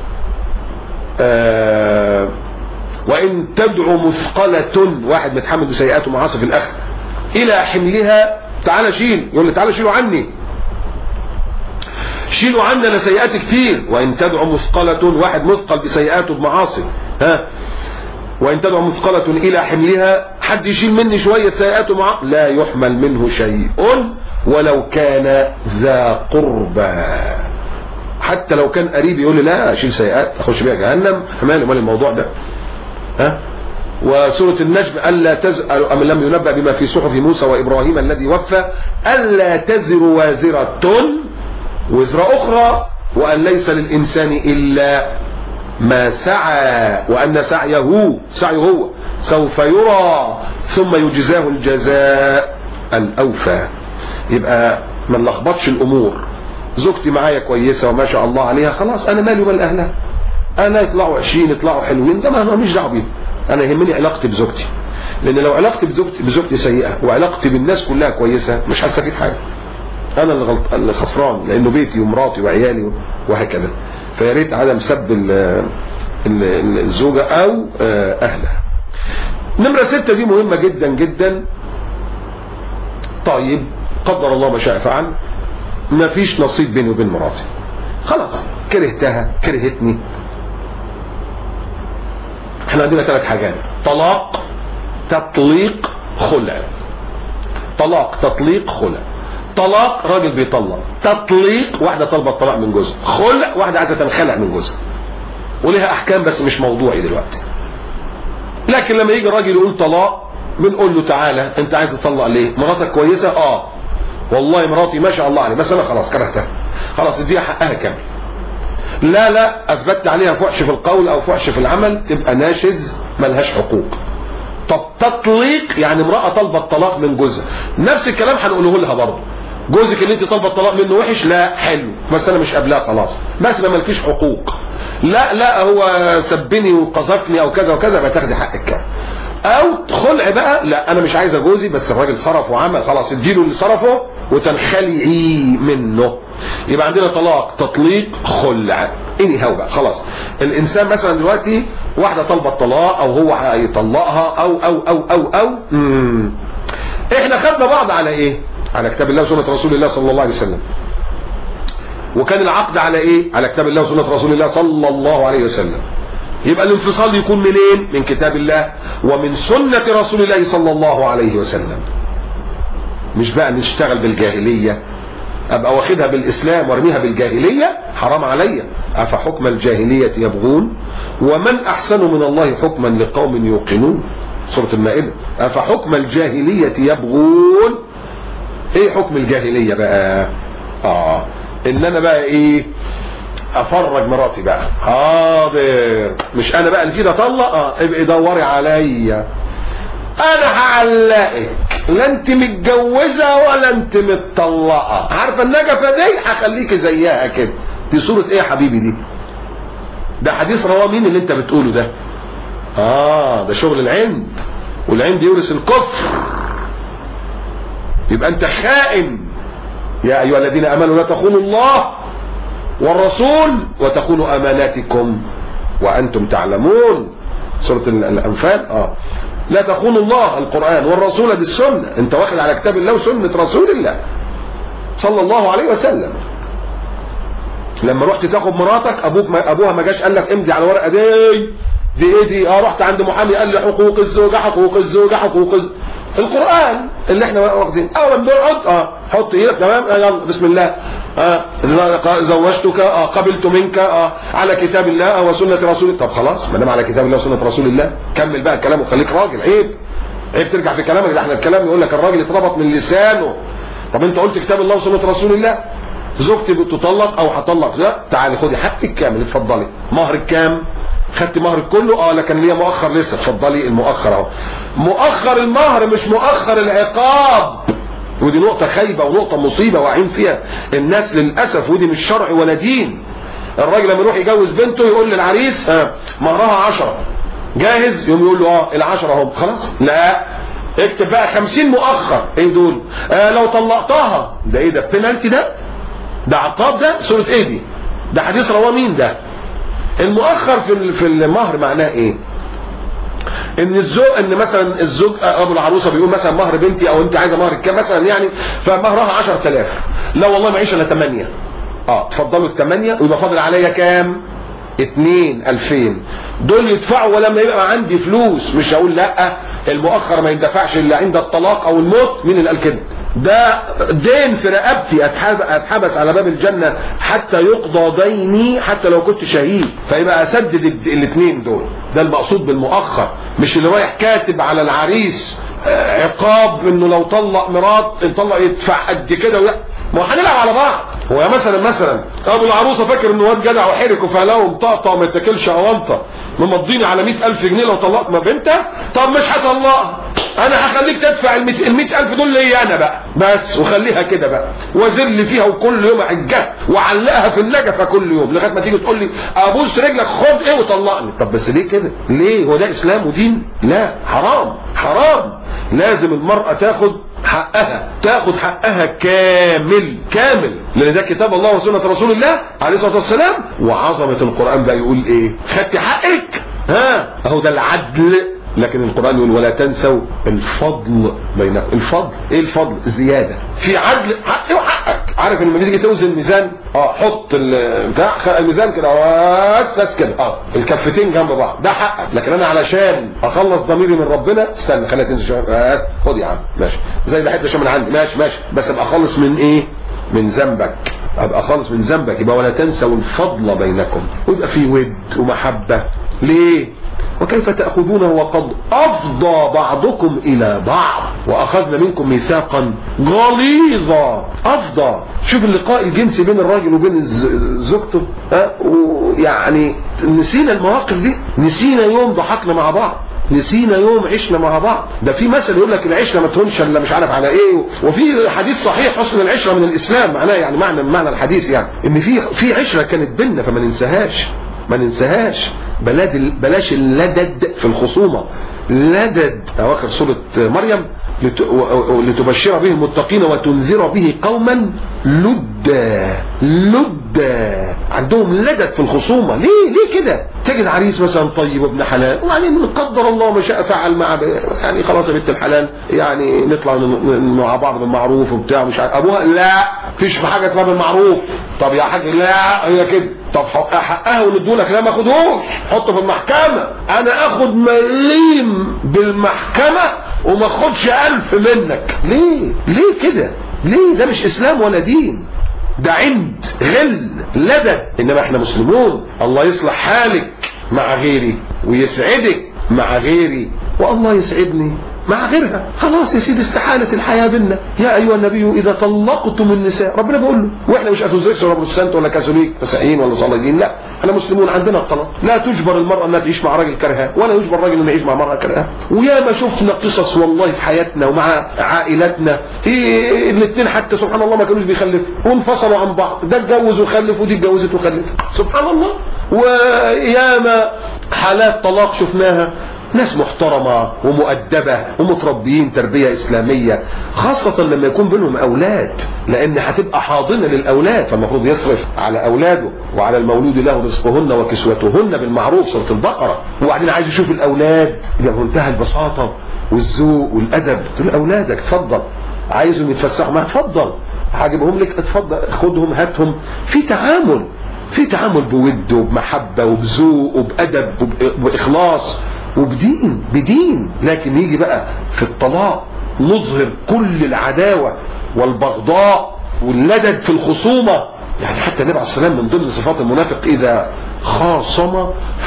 وإن تدعو مثقلة، واحد متحمل بسيئات ومعاصي في الآخر، إلى حملها، تعالى شيل، يقول لي تعالى شيلوا عني، شيلوا عنا انا سيئات كتير. وإن تدعو مثقلة، واحد مثقل بسيئات وبمعاصي، وإن تدعو مثقلة إلى حملها، حد يشيل مني شوية سيئات ومعاصي، لا يحمل منه شيء ولو كان ذا قربى. حتى لو كان قريب يقول لي لا اشيل سيئات اخش بيها جهنم، مال الموضوع ده. وسورة النجم: الا تزر، ام لم ينبأ بما في صحف موسى وابراهيم الذي وفى، الا تزر وازرة وزر اخرى، وان ليس للانسان الا ما سعى، وان سعيه هو سوف يرى ثم يجزاه الجزاء الاوفى. يبقى ما نلخبطش الامور. زوجتي معايا كويسه وما شاء الله عليها، خلاص انا مالي ومال اهلها، انا يطلعوا 20 يطلعوا حلوين، ده ما مش دعوه بيهم، انا يهمني علاقتي بزوجتي. لان لو علاقتي بزوجتي سيئه وعلاقتي بالناس كلها كويسه مش هستفيد حاجه، انا اللي خسران، لانه بيتي ومراتي وعيالي وهكذا. فيا ريت عدم سب الزوجه او اهلها. نمره 6 دي مهمه جدا جدا. طيب قدر الله ما شاء فعل، ما فيش نصيب بيني وبين مراتي، خلاص كرهتها كرهتني. احنا عندنا 3 حاجات: طلاق، تطليق، خلع. طلاق، تطليق، خلع. طلاق راجل بيطلق، تطليق واحده طالبه الطلاق من جوزها، خلع واحده عايزه تنخلع من جوزها، وليها احكام بس مش موضوعي دلوقتي. لكن لما يجي الراجل يقول طلاق، بنقول له تعالى انت عايز تطلق ليه؟ مراتك كويسه؟ والله مراتي ما شاء الله عليها، بس انا خلاص كرهتها، خلاص اديها حقها كامل. لا اثبتت عليها فحش في القول او فحش في العمل، تبقى ناشز ملهاش حقوق. طب تطليق يعني امراه طالبه الطلاق من جوزها، نفس الكلام هنقوله لها برضه. جوزك اللي انت طالبه الطلاق منه وحش، لا حلو بس انا مش قابلاه خلاص، بس ما مالكيش حقوق. لا هو سبني وقذفني او كذا وكذا، يبقى تاخدي حقك كامل. او خلع بقى، لا انا مش عايزه جوزي بس الراجل صرف وعمل، خلاص اديله اللي صرفه وتنخلعي منه. يبقى عندنا طلاق، تطليق، خلع. انهي بقى خلاص. الانسان مثلا دلوقتي واحده طالبه الطلاق او هو هيطلقها او احنا خدنا بعض على ايه؟ على كتاب الله وسنة رسول الله صلى الله عليه وسلم. وكان العقد على ايه؟ على كتاب الله وسنة رسول الله صلى الله عليه وسلم. يبقى الانفصال يكون منين؟ من كتاب الله ومن سنة رسول الله صلى الله عليه وسلم. مش بقى نشتغل بالجاهلية، ابقى واخدها بالاسلام وارميها بالجاهلية، حرام عليا. افحكم الجاهلية يبغون ومن احسن من الله حكما لقوم يوقنون. سورة المائدة. افحكم الجاهلية يبغون. ايه حكم الجاهلية بقى؟ ان انا بقى ايه؟ افرج مراتي بقى. حاضر، مش انا بقى اللي كده اطلق. ابقي دوري عليا، انا هعلقك، لا انت متجوزه ولا انت متطلقه. عارفه النجفه دي؟ هخليكي زيها كده. دي صوره ايه يا حبيبي دي؟ ده حديث رواه مين اللي انت بتقوله ده؟ ده شغل العند، والعند يورث الكفر. يبقى انت خائن. يا ايها الذين امنوا لا تخونوا الله والرسول وتخونوا اماناتكم وانتم تعلمون. سوره الانفال. لا تخونوا الله القرآن والرسول دي السنة. انت واخد على كتاب الله وسنة رسول الله صلى الله عليه وسلم. لما رحت تاخد مراتك ابوها ما جاش قال لك امضي على الورقة دي ايه دي؟ رحت عند محامي قال لي حقوق الزوجة حقوق الزوجة حقوق القرآن اللي احنا واخدين. اول ما نقعد حط ايدك تمام، يلا بسم الله. زوجتك قبلت منك على كتاب الله وسنة رسول. طب خلاص، ما دام على كتاب الله وسنة رسول الله كمل بقى الكلام وخليك راجل. عيب ترجع في كلامك. ده احنا الكلام يقول لك الراجل اتربط من لسانه. طب انت قلت كتاب الله وسنة رسول الله، زوجتي بتطلق او هطلق، لا تعالي خدي حقك كامل، اتفضلي. مهر الكام؟ خدت مهر كله؟ لكن ليا مؤخر لسه. اتفضلي المؤخر اهو. مؤخر المهر مش مؤخر العقاب. ودي نقطة خايبة ونقطة مصيبة واقعين فيها الناس للأسف، ودي مش شرع ولا دين. الراجل لما يروح يجوز بنته يقول للعريس مهرها 10 جاهز، يقوم يقول له ال10 اهو. خلاص، لا اكتب بقى 50 مؤخر. ايه دول؟ لو طلقتها. ده ايه ده؟ بنالتي ده عقاب ده؟ سورة ايه دي؟ ده حديث رواه مين ده؟ المؤخر في المهر معناه ايه؟ ان مثلا الزوج ابو العروسه بيقول مثلا مهر بنتي او انت عايزه مهر كام مثلا يعني، فمهرها 10,000. لا والله معيش الا 8. اتفضلوا ال8 ويبقى فاضل عليا كام؟ 2,000 دول يدفعوا. ولما يبقى عندي فلوس مش هقول لا المؤخر ما يندفعش الا عند الطلاق او الموت. مين اللي قال كده؟ ده دين في رقبتي، اتحبس على باب الجنة حتى يقضى ديني حتى لو كنت شهيد. فيبقى اسدد الاثنين دول. ده المقصود بالمؤخر، مش اللي رايح كاتب على العريس عقاب انه لو طلق مرات انطلق يدفع قد كده. ما هنلعب على بعض. هو مثلا ابو العروسه فاكر انه واد جدع وحرك وفلاهم طقطق وما يتاكلش اونطه، ممضيني على 100,000 جنيه لو طلقت ما بنتك. طب مش هطلقها، انا هخليك تدفع ال100,000 دول ليا انا بقى بس، وخليها كده بقى وازل فيها وكل يوم اعجها وعلقها في النجفه كل يوم لغايه ما تيجي تقول لي ابوس رجلك خد ايه وطلقني. طب بس ليه كده؟ ليه؟ هو ده اسلام ودين؟ لا، حرام. لازم المرأة تاخد حقها كامل، لان ده كتاب الله وسنة رسول الله عليه الصلاة والسلام. وعظمة القرآن بقى يقول ايه؟ خدت حقك اهو ده العدل. لكن القرآن يقول ولا تنسوا الفضل بينكم. الفضل ايه؟ الفضل زيادة في عدل. حقي وحقك. عارف لما تيجي توزن ميزان حط بتاع الميزان كده بس كده الكفتين جنب بعض، ده حقك. لكن انا علشان اخلص ضميري من ربنا استنى خليها تنزل شويه، خد يا عم ماشي، زي ده حته شويه من عندي ماشي، بس ابقى خالص من ايه؟ من ذنبك. ابقى خالص من ذنبك. يبقى ولا تنسوا الفضل بينكم، ويبقى في ود ومحبه. ليه؟ وكيف تأخذونه وقد أفضى بعضكم إلى بعض وأخذنا منكم ميثاقا غليظا. أفضى. شوف اللقاء الجنسي بين الراجل وبين زوجته. يعني نسينا المواقف دي، نسينا يوم ضحكنا مع بعض، نسينا يوم عشنا مع بعض. ده في مثل يقول لك العشره ما تهونش الا مش عارف على ايه. وفي حديث صحيح حسن العشره من الاسلام. معناه يعني معنى الحديث يعني ان في عشره كانت بيننا فما ننساهاش. بلاش اللدد في الخصومه. لدد اواخر سوره مريم لتبشر به المتقين وتنذر به قوما لدا. عندهم لدد في الخصومة. ليه كده؟ تجد عريس مثلا طيب وابن حلال، وبعدين قدر الله ما شاء فعل مع يعني خلاص يا بنت الحلال يعني نطلع مع بعض بالمعروف وبتاع مش عارف. ابوها لا فيش حاجه اسمها بالمعروف. طب يا حاج لا هي كده. طب حقها وندولك. لا ما اخدهوش، حطه في المحكمه. انا اخد مليم بالمحكمه وما اخدش 1000 منك. ليه كده؟ ليه؟ ده مش اسلام ولا دين، ده عند غل لدد. انما احنا مسلمون. الله يصلح حالك مع غيري ويسعدك مع غيري والله يسعدني مع غيرها. خلاص يا سيدي استحالت الحياه بينا. يا ايها النبي اذا طلقتم النساء، ربنا بيقول له، واحنا مش ارثوذكس ولا بروتستانت ولا كاثوليك مسيحيين ولا صليبيين، لا احنا مسلمون عندنا الطلاق. لا تجبر المراه انها تعيش مع راجل كرهها ولا يجبر الراجل انه يعيش مع مراه كرهها. ويا ما شفنا قصص والله في حياتنا ومع عائلاتنا الاثنين حتى سبحان الله ما كانوش بيخلفوا وانفصلوا عن بعض، ده اتجوز وخلف ودي اتجوزت وخلفت سبحان الله. ويا ما حالات طلاق شفناها، ناس محترمة ومؤدبة ومتربيين تربية إسلامية، خاصة لما يكون بينهم أولاد، لأن هتبقى حاضنة للأولاد، فالمفروض يصرف على أولاده وعلى المولود له رزقهن وكسوتهن بالمعروف، سورة البقرة. وبعدين عايز يشوف الأولاد بمنتهى البساطة والذوق والأدب. تقول أولادك اتفضل، عايزهم يتفسحوا معاك اتفضل، هجيبهم لك اتفضل، خدهم هاتهم. في تعامل بود وبمحبة وبذوق وبأدب وبإخلاص وبدين. لكن يجي بقى في الطلاق نظهر كل العداوة والبغضاء واللدد في الخصومة. يعني حتى النبي عليه الصلاة والسلام من ضمن صفات المنافق إذا خاصم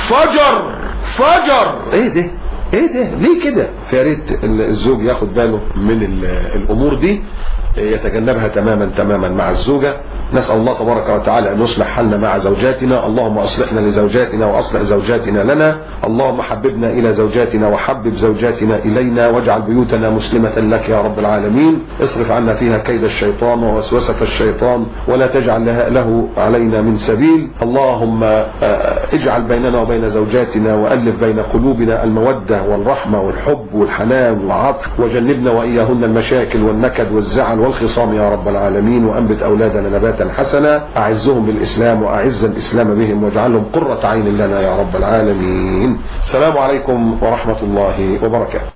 فجر. ايه ده ليه كده؟ فيا ريت الزوج ياخد باله من الامور دي، يتجنبها تماما مع الزوجة. نسأل الله تبارك وتعالى أن يصلح حالنا مع زوجاتنا. اللهم أصلحنا لزوجاتنا وأصلح زوجاتنا لنا. اللهم حببنا إلى زوجاتنا وحبب زوجاتنا إلينا، واجعل بيوتنا مسلمة لك يا رب العالمين. اصرف عنا فيها كيد الشيطان ووسوسة الشيطان ولا تجعل له علينا من سبيل. اللهم اجعل بيننا وبين زوجاتنا وألف بين قلوبنا المودة والرحمة والحب والحنان والعطف، وجنبنا وإياهن المشاكل والنكد والزعل والخصام يا رب العالمين. وأنبت أولادنا نباتا حسنا، أعزهم بالإسلام وأعز الإسلام بهم، واجعلهم قرة عين لنا يا رب العالمين. السلام عليكم ورحمة الله وبركاته.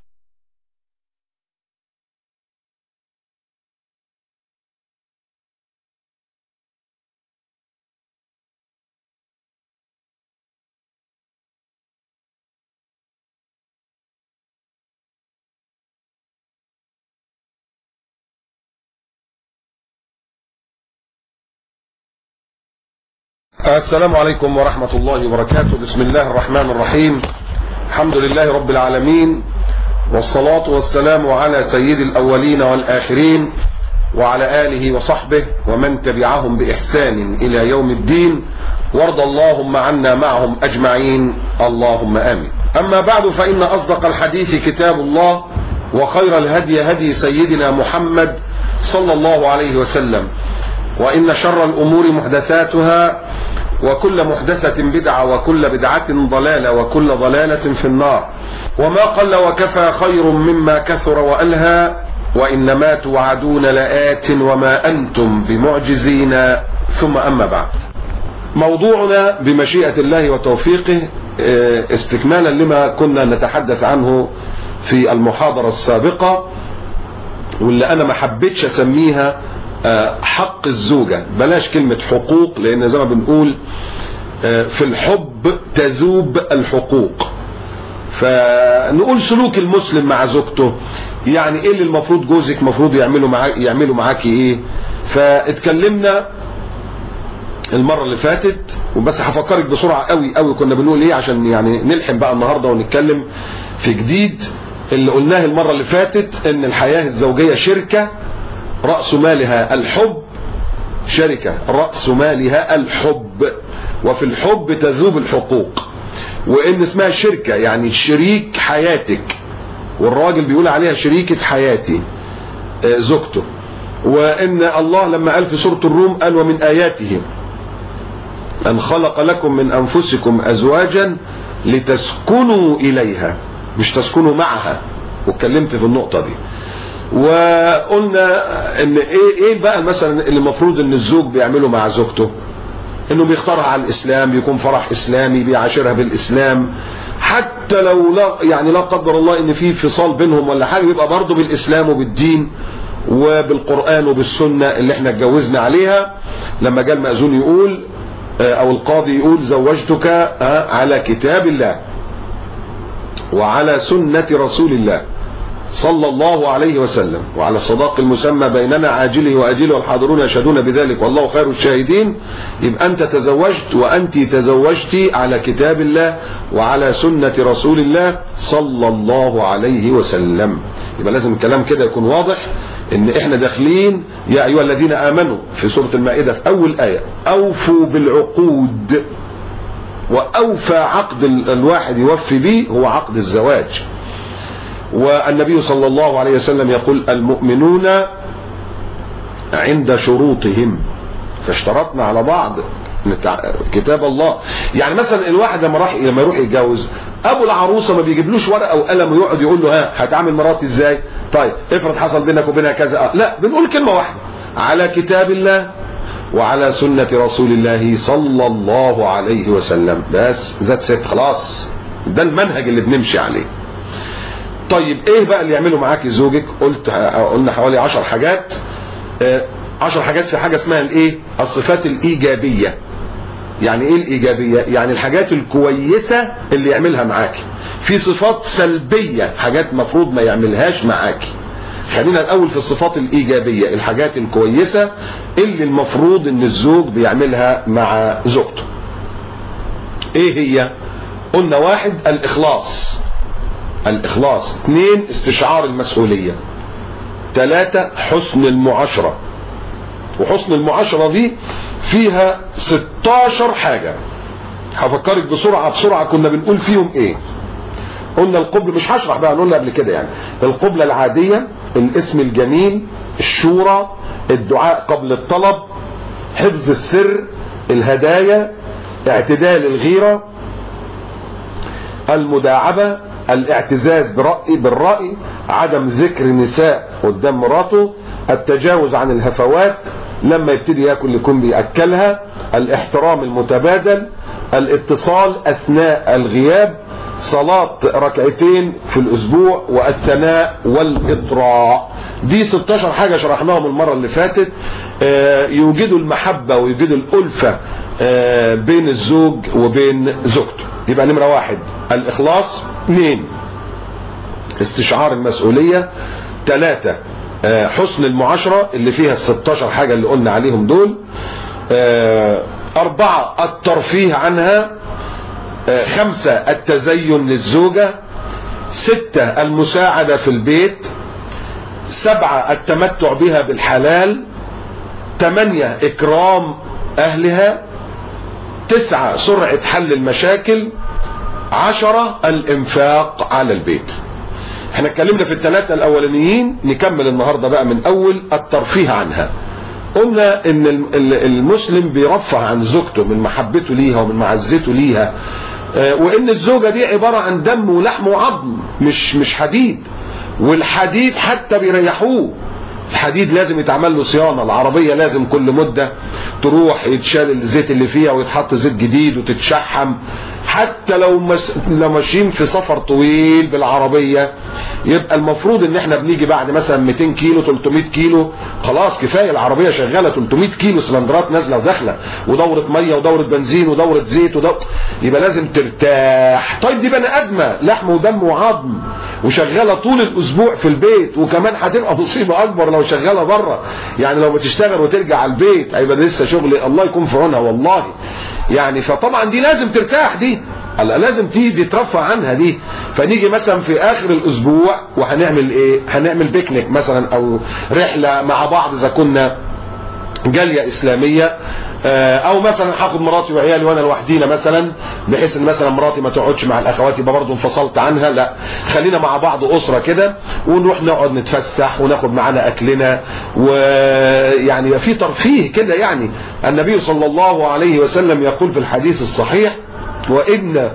السلام عليكم ورحمة الله وبركاته. بسم الله الرحمن الرحيم. الحمد لله رب العالمين، والصلاة والسلام على سيد الأولين والآخرين وعلى آله وصحبه ومن تبعهم بإحسان إلى يوم الدين، وارض اللهم عنا معهم أجمعين اللهم آمين. أما بعد، فإن أصدق الحديث كتاب الله، وخير الهدي هدي سيدنا محمد صلى الله عليه وسلم، وإن شر الأمور محدثاتها، وكل محدثة بدعة، وكل بدعة ضلالة، وكل ضلالة في النار. وما قل وكفى خير مما كثر وألهى، وإنما توعدون لآت وما أنتم بمعجزين. ثم أما بعد، موضوعنا بمشيئة الله وتوفيقه استكمالا لما كنا نتحدث عنه في المحاضرة السابقة، واللي أنا ما حبيتش أسميها حق الزوجة، بلاش كلمة حقوق، لأن زي ما بنقول في الحب تذوب الحقوق. فنقول سلوك المسلم مع زوجته، يعني ايه اللي المفروض جوزك مفروض يعملوا معاكي ايه. فاتكلمنا المرة اللي فاتت، وبس هفكرك بسرعة قوي كنا بنقول ايه عشان يعني نلحم بقى النهاردة ونتكلم في جديد. اللي قلناه المرة اللي فاتت ان الحياة الزوجية شركة رأس مالها الحب، شركة رأس مالها الحب، وفي الحب تذوب الحقوق، وإن اسمها شركة يعني شريك حياتك، والراجل بيقول عليها شريكة حياتي زوجته. وإن الله لما قال في سورة الروم قال ومن آياته أن خلق لكم من أنفسكم أزواجا لتسكنوا إليها، مش تسكنوا معها، واتكلمت في النقطة دي. وقلنا ان ايه بقى مثلا اللي المفروض ان الزوج بيعمله مع زوجته. انه بيختارها على الاسلام، بيكون فرح اسلامي، بيعاشرها بالاسلام، حتى لو لا قدر الله ان في فصال بينهم ولا حاجه، بيبقى برضه بالاسلام وبالدين وبالقران وبالسنه اللي احنا اتجوزنا عليها. لما جاء المأذون يقول او القاضي يقول زوجتك على كتاب الله وعلى سنه رسول الله صلى الله عليه وسلم وعلى الصداق المسمى بيننا عاجله واجله والحاضرون يشهدون بذلك والله خير الشاهدين، يبقى انت تزوجت وانت تزوجتي على كتاب الله وعلى سنة رسول الله صلى الله عليه وسلم. يبقى لازم الكلام كده يكون واضح ان احنا داخلين يا ايها الذين امنوا في سورة المائدة في اول آية اوفوا بالعقود، واوفى عقد الواحد يوفي به هو عقد الزواج. والنبي صلى الله عليه وسلم يقول المؤمنون عند شروطهم، فاشترطنا على بعض كتاب الله. يعني مثلا الواحد لما يروح يتجوز، ابو العروسه ما بيجيبلوش ورقه وقلم ويقعد يقول له هتعامل مراتي ازاي؟ طيب افرض حصل بينك وبينها كذا، لا، بنقول كلمه واحده على كتاب الله وعلى سنه رسول الله صلى الله عليه وسلم، بس ذات ست، خلاص ده المنهج اللي بنمشي عليه. طيب ايه بقى اللي يعمله معاكي زوجك؟ قلنا حوالي 10 حاجات. 10 حاجات في حاجه اسمها الايه؟ الصفات الايجابيه. يعني ايه الايجابيه؟ يعني الحاجات الكويسه اللي يعملها معاكي. في صفات سلبيه، حاجات مفروض ما يعملهاش معاكي. خلينا الاول في الصفات الايجابيه، الحاجات الكويسه اللي المفروض ان الزوج بيعملها مع زوجته. ايه هي؟ قلنا 1 الاخلاص. 2 استشعار المسؤولية. 3 حسن المعاشرة. وحسن المعاشرة دي فيها 16 حاجة، هفكرك بسرعة كنا بنقول فيهم ايه. قلنا القبلة، مش هشرح بقى، قلنا قبل كده يعني. القبلة العادية، الاسم الجميل، الشورى، الدعاء قبل الطلب، حفظ السر، الهدايا، اعتدال الغيرة، المداعبة، الاعتزاز بالرأي، عدم ذكر نساء قدام مراته، التجاوز عن الهفوات، لما يبتدي ياكل يكون بيأكلها، الاحترام المتبادل، الاتصال اثناء الغياب، صلاة 2 ركعات في الاسبوع، والثناء والاطراء. دي 16 حاجة شرحناهم المرة اللي فاتت. يوجدوا المحبة ويوجدوا الألفة بين الزوج وبين زوجته. يبقى نمرة 1 الإخلاص، 2 استشعار المسؤولية، 3 حسن المعاشرة اللي فيها 16 حاجة اللي قلنا عليهم دول، 4 الترفيه عنها، 5 التزين للزوجة، 6 المساعدة في البيت، 7 التمتع بها بالحلال، 8 إكرام أهلها، 9 سرعة حل المشاكل، 10 الانفاق على البيت. احنا اتكلمنا في ال3 الاولانيين، نكمل النهاردة بقى من اول الترفيه عنها. قلنا ان المسلم بيرفه عن زوجته من محبته ليها ومن معزته ليها، وان الزوجة دي عبارة عن دم ولحم وعظم، مش حديد. والحديد حتى بيريحوه، الحديد لازم يتعمل له صيانه، العربيه لازم كل مده تروح يتشال الزيت اللي فيها ويتحط زيت جديد وتتشحم. حتى لو ماشيين في سفر طويل بالعربيه، يبقى المفروض ان احنا بنيجي بعد مثلا 200 كيلو 300 كيلو، خلاص كفايه، العربيه شغاله 300 كيلو سلندرات نازله وداخله، ودوره ميه ودوره بنزين ودوره زيت يبقى لازم ترتاح. طيب دي بني ادمه لحم ودم وعظم وشغاله طول الاسبوع في البيت، وكمان هتبقى مصيبه اكبر لو شغاله بره. يعني لو بتشتغل وترجع على البيت هيبقى لسه شغل، الله يكون في عونها والله. يعني فطبعا دي لازم ترتاح، دي لازم تيجي ترفع عنها دي. فنيجي مثلا في اخر الاسبوع وهنعمل ايه؟ هنعمل بيكنيك مثلا او رحله مع بعض اذا كنا جاليه اسلاميه، او مثلا هاخد مراتي وعيالي وانا لوحدينا مثلا، بحيث ان مثلا مراتي ما تقعدش مع الاخوات يبقى برضه انفصلت عنها، لا، خلينا مع بعض اسره كده ونروح نقعد نتفسح وناخد معانا اكلنا، ويعني يبقى في ترفيه كده. يعني النبي صلى الله عليه وسلم يقول في الحديث الصحيح: وإن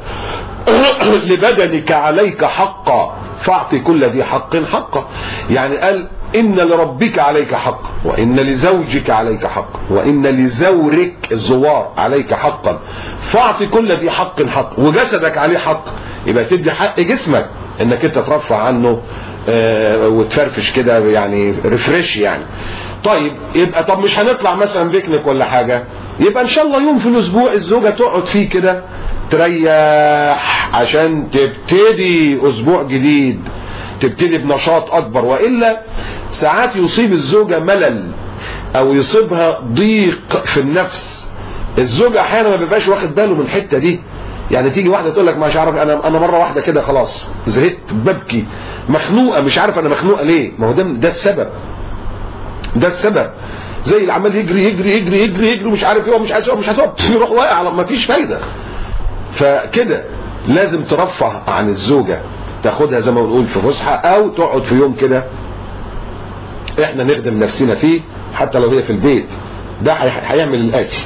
لبدنك عليك حقا فاعطي كل ذي حق حقه. يعني قال إن لربك عليك حق، وإن لزوجك عليك حق، وإن لزورك الزوار عليك حقا، فاعطي كل ذي حق حق، وجسدك عليه حق. يبقى تدي حق جسمك انك انت ترفع عنه وتفرفش كده، يعني ريفريش يعني. طيب يبقى طب مش هنطلع مثلا بيكنيك ولا حاجه، يبقى ان شاء الله يوم في الاسبوع الزوجه تقعد فيه كده تريح عشان تبتدي اسبوع جديد، تبتدي بنشاط اكبر. والا ساعات يصيب الزوجه ملل او يصيبها ضيق في النفس. الزوج احيانا ما بيبقاش واخد باله من الحته دي، يعني تيجي واحده تقول لك مش عارف انا مره واحده كده خلاص زهقت ببكي مخنوقه مش عارف انا مخنوقه ليه. ما هو ده السبب، ده السبب. زي اللي عمال يجري يجري يجري يجري يجري مش عارف ايه، مش هتقف يروح واقع على ما فيش فايده. فكده لازم ترفع عن الزوجه، تاخدها زي ما بنقول في فسحه، او تقعد في يوم كده احنا نخدم نفسنا فيه حتى لو هي في البيت. ده هيعمل الاتي: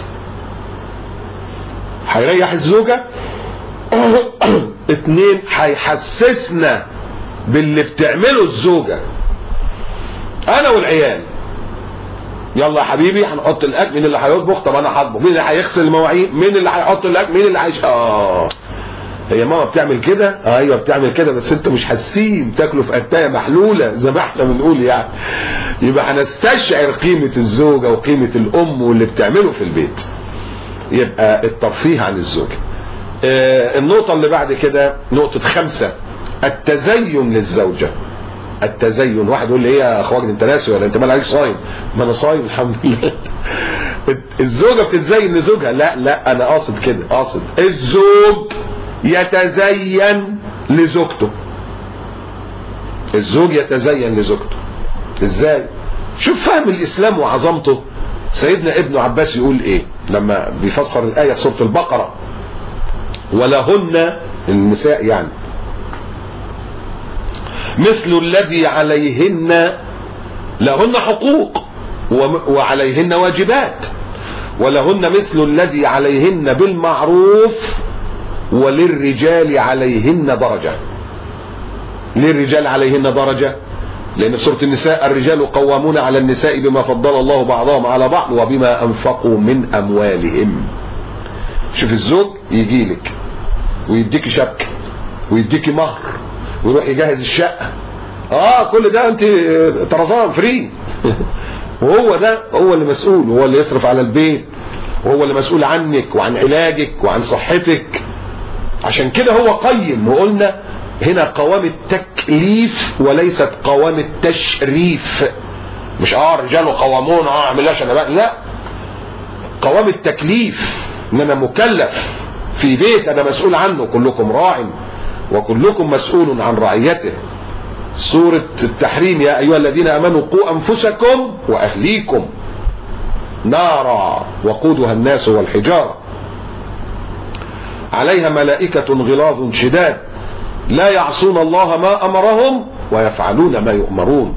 هيريح الزوجه، 2 هيحسسنا باللي بتعمله الزوجه انا والعيال. يلا يا حبيبي هنحط الاكل، مين اللي هيطبخ؟ طب انا هطبخ. مين اللي هيغسل المواعين؟ مين اللي هيحط الاكل؟ مين اللي هي ماما بتعمل كده؟ ايوه بتعمل كده، بس انتوا مش حاسين، بتاكلوا في قتايه محلوله زي ما احنا بنقول يعني. يبقى هنستشعر قيمه الزوجه وقيمه الام واللي بتعمله في البيت. يبقى الترفيه عن الزوجه. النقطه اللي بعد كده نقطه 5: التزين للزوجه. التزين. واحد يقول لي ايه يا اخواجي انت ناسي ولا انت مال عليك صايم؟ ما انا صايم الحمد لله. الزوجه بتتزين لزوجها؟ لا انا قاصد كده، قاصد الزوج يتزين لزوجته. الزوج يتزين لزوجته ازاي؟ شوف فهم الاسلام وعظمته. سيدنا ابن عباس يقول ايه لما بيفسر الايه في سوره البقره: ولهن النساء يعني مثل الذي عليهن، لهن حقوق وعليهن واجبات، ولهن مثل الذي عليهن بالمعروف وللرجال عليهن درجة. ليه الرجال عليهن درجة؟ لأن في سورة النساء: الرجال قوامون على النساء بما فضل الله بعضهم على بعض وبما أنفقوا من أموالهم. شوف الزوج يجيلك ويديكي شبكة ويديكي مهر ويروح يجهز الشقة، كل ده انت طرزان فري. وهو ده هو اللي مسؤول، وهو اللي يصرف على البيت، وهو اللي مسؤول عنك وعن علاجك وعن صحتك. عشان كده هو قيم. وقلنا هنا قوام التكليف وليست قوام التشريف. مش الرجال قوامون اعملهاش انا بقى، لا، قوام التكليف ان انا مكلف في بيت انا مسؤول عنه. كلكم راع وكلكم مسؤول عن رعيته. سورة التحريم: يا ايها الذين امنوا قوا انفسكم واهليكم نارا وقودها الناس والحجارة عليها ملائكة غلاظ شداد لا يعصون الله ما امرهم ويفعلون ما يؤمرون.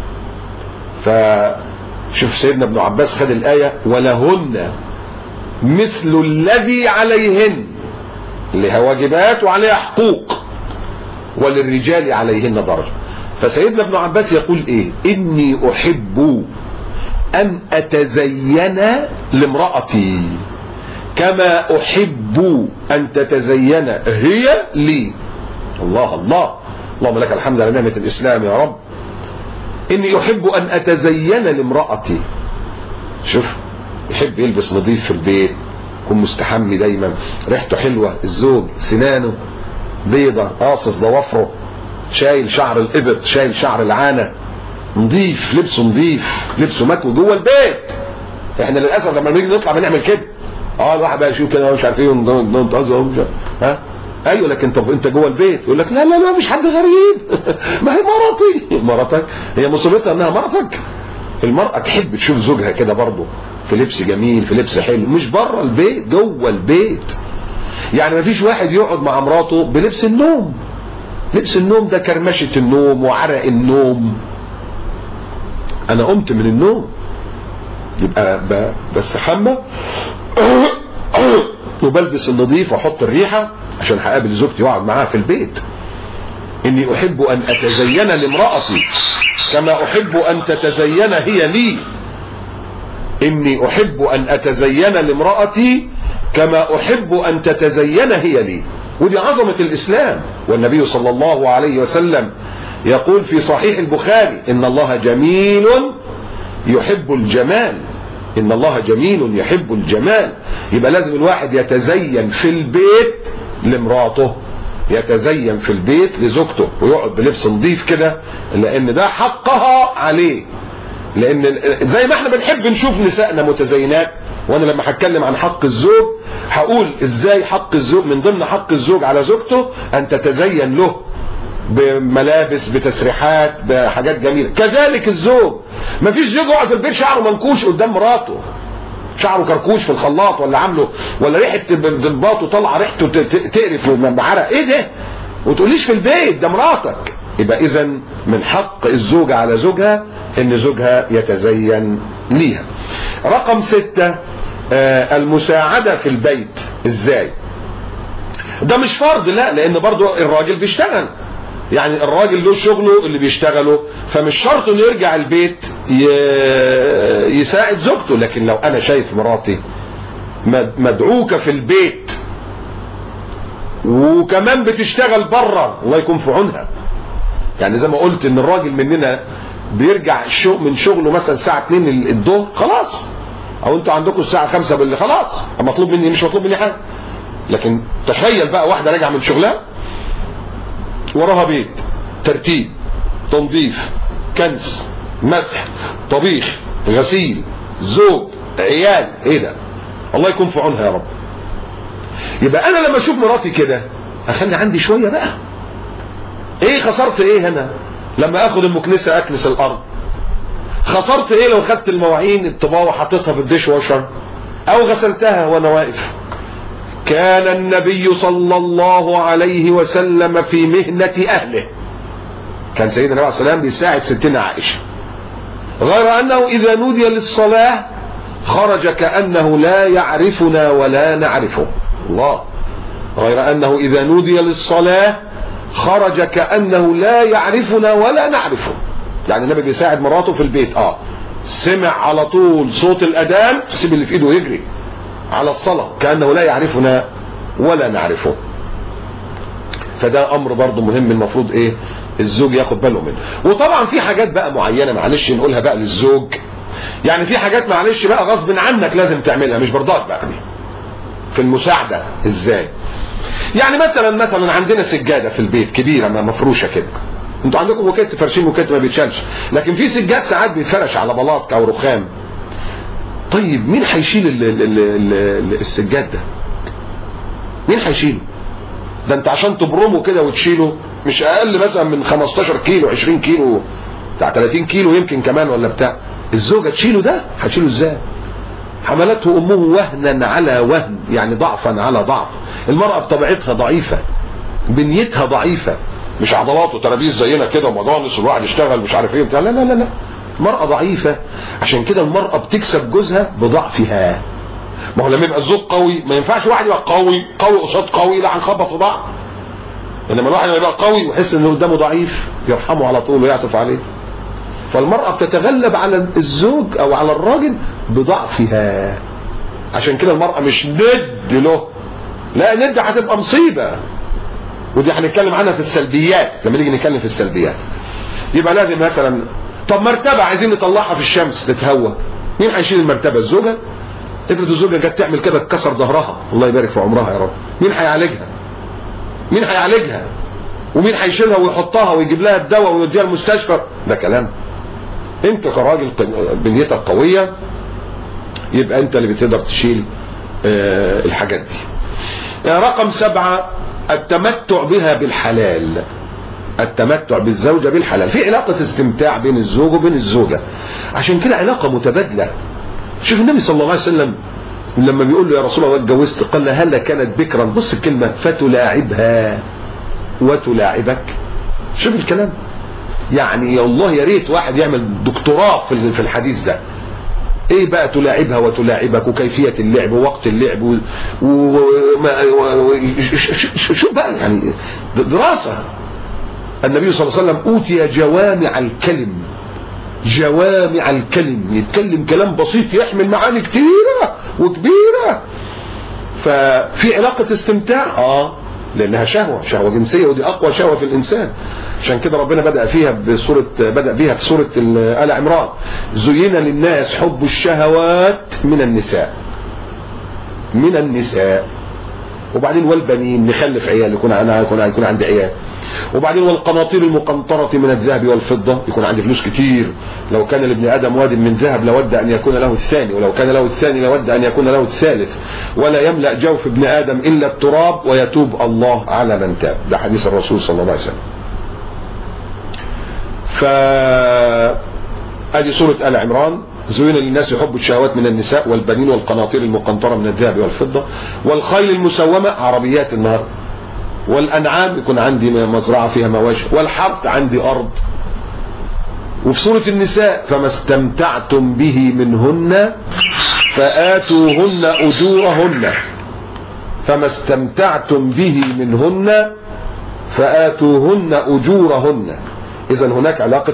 فشوف سيدنا ابن عباس خد الآية: ولهن مثل الذي عليهن، اللي هي واجبات وعليها حقوق، وللرجال عليهن درجة. فسيدنا ابن عباس يقول ايه؟ اني احب ان اتزين لامرأتي كما احب ان تتزين هي لي. الله الله، اللهم لك الحمد على نعمة الاسلام يا رب. اني احب ان اتزين لامرأتي. شوف، يحب يلبس نظيف في البيت، يكون مستحمي دايما، ريحته حلوة، الزوج سنانه بيضة، قاصص ضوافره، شايل شعر الابط، شايل شعر العانة، نظيف، لبسه نظيف، لبسه مكوي جوه البيت. احنا للاسف لما نيجي نطلع بنعمل كده. الواحد بقى يشوف كده مش عارف ايه، ايوه، لكن طب انت جوه البيت يقول لك لا لا لا مش حد غريب. ما هي مراتي. مراتك هي مصيبتها انها مراتك. المرأة تحب تشوف زوجها كده برضه في لبس جميل، في لبس حلو، مش بره البيت، جوه البيت. يعني ما فيش واحد يقعد مع مراته بلبس النوم. لبس النوم ده كرمشة النوم وعرق النوم. انا قمت من النوم يبقى بستحمى وبلبس النظيف واحط الريحة عشان هقابل زوجتي واقعد معاها في البيت. اني احب ان اتزين لامرأتي كما احب ان تتزين هي لي. اني احب ان اتزين لامرأتي كما احب ان تتزين هي لي. ودي عظمة الاسلام. والنبي صلى الله عليه وسلم يقول في صحيح البخاري: ان الله جميل يحب الجمال. ان الله جميل يحب الجمال. يبقى لازم الواحد يتزين في البيت لمراته، يتزين في البيت لزوجته، ويقعد بلبس نظيف كده، لان ده حقها عليه. لان زي ما احنا بنحب نشوف نسائنا متزينات، وانا لما هتكلم عن حق الزوج هقول ازاي حق الزوج، من ضمن حق الزوج على زوجته ان تتزين له بملابس، بتسريحات، بحاجات جميله. كذلك الزوج، مفيش زوج يقعد في البيت شعره منكوش قدام مراته، شعره كركوش في الخلاط، ولا عامله، ولا ريحه ضباطه طالعه ريحته تقرف بعرق، ايه ده؟ وتقوليش في البيت ده مراتك. يبقى اذا من حق الزوجه على زوجها ان زوجها يتزين ليها. رقم 6 المساعده في البيت. ازاي؟ ده مش فرض، لا، لان برضو الراجل بيشتغل، يعني الراجل له شغله اللي بيشتغله، فمش شرط انه يرجع البيت يساعد زوجته. لكن لو انا شايف مراتي مدعوكه في البيت وكمان بتشتغل بره، الله يكون في عونها. يعني زي ما قلت ان الراجل مننا بيرجع من شغله مثلا الساعه 2 الظهر، خلاص، او انتوا عندكم الساعه 5 بالليل، خلاص، مطلوب مني مش مطلوب مني حاجه. لكن تخيل بقى واحده راجعه من شغلها وراها بيت، ترتيب، تنظيف، كنس، مسح، طبيخ، غسيل، زوج، عيال، ايه ده؟ الله يكون في عونها يا رب. يبقى انا لما اشوف مراتي كده اخلي عندي شويه بقى. ايه خسرت ايه هنا لما اخد المكنسه اكنس الارض؟ خسرت ايه لو خدت المواعين الطباوه حطيتها في الديش واشر او غسلتها وانا واقف؟ كان النبي صلى الله عليه وسلم في مهنة اهله. كان سيدنا النبي عليه الصلاة والسلام بيساعد ستنا عائشة، غير انه اذا نودي للصلاة خرج كأنه لا يعرفنا ولا نعرفه. الله. غير انه اذا نودي للصلاة خرج كأنه لا يعرفنا ولا نعرفه. يعني النبي بيساعد مراته في البيت، سمع على طول صوت الاذان سيب اللي في ايده ويجري على الصلاة كأنه لا يعرفنا ولا نعرفه. فده امر برضه مهم، المفروض ايه الزوج ياخد باله منه. وطبعا في حاجات بقى معينة معلش نقولها بقى للزوج، يعني في حاجات معلش بقى غصب عنك لازم تعملها، مش برضاك بقى دي في المساعدة. ازاي؟ يعني مثلا عندنا سجادة في البيت كبيرة مفروشة كده، انتوا عندكم موكيت فرشين، موكيت ما بيتشالش، لكن في سجاد ساعات بيتفرش على بلاط او رخام. طيب مين هيشيل السجاد ده؟ مين هيشيله؟ ده انت عشان تبرمه كده وتشيله مش اقل مثلا من 15 كيلو 20 كيلو بتاع 30 كيلو يمكن كمان ولا بتاع. الزوجه تشيله ده، هتشيله ازاي؟ حملته امه وهنا على وهن، يعني ضعفا على ضعف. المراه بطبيعتها ضعيفه، بنيتها ضعيفه، مش عضلات وترابيز زينا كده ومجانس والواحد يشتغل مش عارف ايه بتاع، لا لا لا لا، المرأة ضعيفة. عشان كده المرأة بتكسب جوزها بضعفها. ما هو لما يبقى الزوج قوي ما ينفعش واحد يبقى قوي قصاد قوي، لا هنخبط في بعض. انما الواحد لما يبقى قوي ويحس ان قدامه ضعيف يرحمه على طول ويعطف عليه. فالمرأة بتتغلب على الزوج او على الراجل بضعفها. عشان كده المرأة مش ند له، لا، ند هتبقى مصيبة. ودي هنتكلم عنها في السلبيات لما نيجي نتكلم في السلبيات. يبقى لازم مثلا، طب مرتبة عايزين نطلعها في الشمس تتهوى، مين هيشيل المرتبة؟ الزوجة. افرض الزوجة جت تعمل كده اتكسر ظهرها، الله يبارك في عمرها يا رب، مين هيعالجها؟ مين هيعالجها؟ ومين هيشيلها ويحطها ويجيب لها الدواء ويوديها المستشفى؟ ده كلام. انت كراجل بنيتك قوية يبقى انت اللي بتقدر تشيل الحاجات دي. رقم 7 التمتع بها بالحلال. التمتع بالزوجة بالحلال. في علاقة استمتاع بين الزوج وبين الزوجة، عشان كده علاقة متبادلة. شوف النبي صلى الله عليه وسلم لما بيقول له يا رسول الله اتجوزت، قال له هل كانت بكرا، بص الكلمة، فتلاعبها وتلاعبك. شوف الكلام، يعني يا الله يا ريت واحد يعمل دكتوراه في الحديث ده. ايه بقى تلاعبها وتلاعبك، وكيفية اللعب ووقت اللعب شوف بقى، يعني دراسة. النبي صلى الله عليه وسلم اوتي جوامع الكلم، جوامع الكلم، يتكلم كلام بسيط يحمل معاني كتيرة وكبيرة. ففي علاقة استمتاع لانها شهوة جنسية، ودي اقوى شهوة في الانسان. عشان كده ربنا بدأ بيها في سورة آل عمران: زين للناس حب الشهوات من النساء. وبعدين والبنين، نخلف عيال، يكون عندي عيال. وبعدين والقناطير المقنطرة من الذهب والفضة، يكون عندي فلوس كتير. لو كان لابن آدم واد من ذهب لود أن يكون له الثاني، ولو كان له الثاني لود أن يكون له الثالث. ولا يملأ جوف ابن آدم إلا التراب ويتوب الله على من تاب. ده حديث الرسول صلى الله عليه وسلم. ادي سورة آل عمران: زين للناس حب الشهوات من النساء والبنين والقناطير المقنطرة من الذهب والفضة والخيل المسومة، عربيات النهار، والأنعام، يكون عندي مزرعة فيها مواشي، والحرث، عندي أرض. وفي سورة النساء: فما استمتعتم به منهن فآتوهن أجورهن. فما استمتعتم به منهن فآتوهن أجورهن. إذن هناك علاقة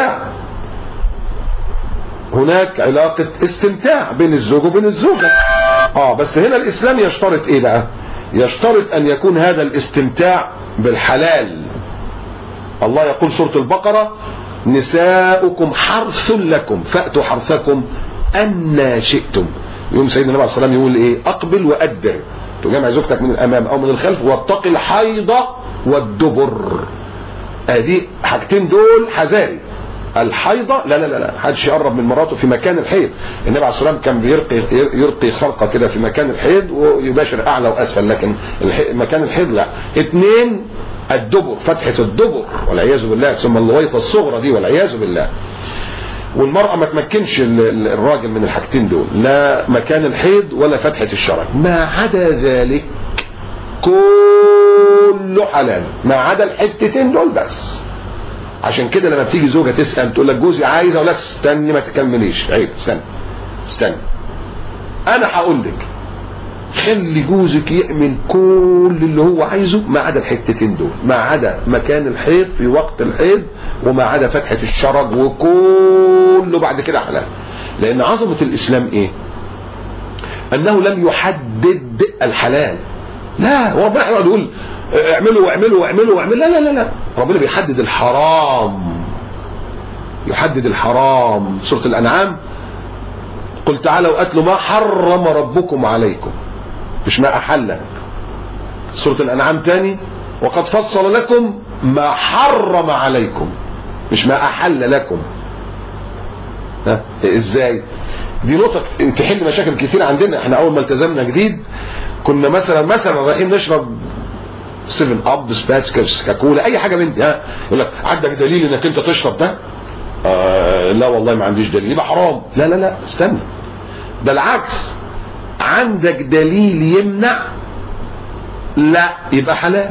استمتاع بين الزوج وبين الزوجة. بس هنا الإسلام يشترط إيه بقى؟ يشترط أن يكون هذا الاستمتاع بالحلال. الله يقول سورة البقرة: نساؤكم حرث لكم فأتوا حرثكم أن شئتم. يوم سيدنا النبي عليه الصلاة والسلام يقول إيه؟ أقبل وأدبر، تجمع زوجتك من الأمام أو من الخلف، واتق الحيض والدبر. دي حاجتين دول حذاري. الحيضة لا محدش يقرب من مراته في مكان الحيض. النبي عليه الصلاة والسلام كان يرقي خرقة كده في مكان الحيض ويباشر أعلى وأسفل، لكن مكان الحيض لا. 2 الدبر، فتحة الدبر والعياذ بالله، ثم اللويطة الصغرى دي والعياذ بالله. والمرأة ما تمكنش الراجل من الحاجتين دول، لا مكان الحيض ولا فتحة الشرج. ما عدا ذلك كله حلال، ما عدا الحتتين دول بس. عشان كده لما بتيجي زوجة تسأل تقول لك جوزي عايزة، ولا استني ما تكمليش، عيب، استني انا هقول لك خلي جوزك يعمل كل اللي هو عايزه ما عدا الحتتين دول، ما عدا مكان الحيض في وقت الحيض، وما عدا فتحة الشرج، وكله بعد كده حلال. لان عظمة الاسلام ايه؟ انه لم يحدد الحلال. لا، هو ربنا يقعد يقول اعملوا واعملوا واعملوا واعملوا، لا، ربنا بيحدد الحرام. سورة الأنعام: قل تعالوا أتلوا ما حرم ربكم عليكم، مش ما أحل. سورة الأنعام تاني: وقد فصل لكم ما حرم عليكم، مش ما أحل لكم. ازاي؟ دي نقطة تحل مشاكل كتير عندنا. احنا اول ما التزمنا جديد كنا مثلا رايحين نشرب 7 اب، سباتس، كاكولا، اي حاجة من دي، يقول لك عندك دليل انك انت تشرب ده؟ لا والله ما عنديش دليل، يبقى حرام. لا استنى، ده العكس، عندك دليل يمنع، لا يبقى حلال.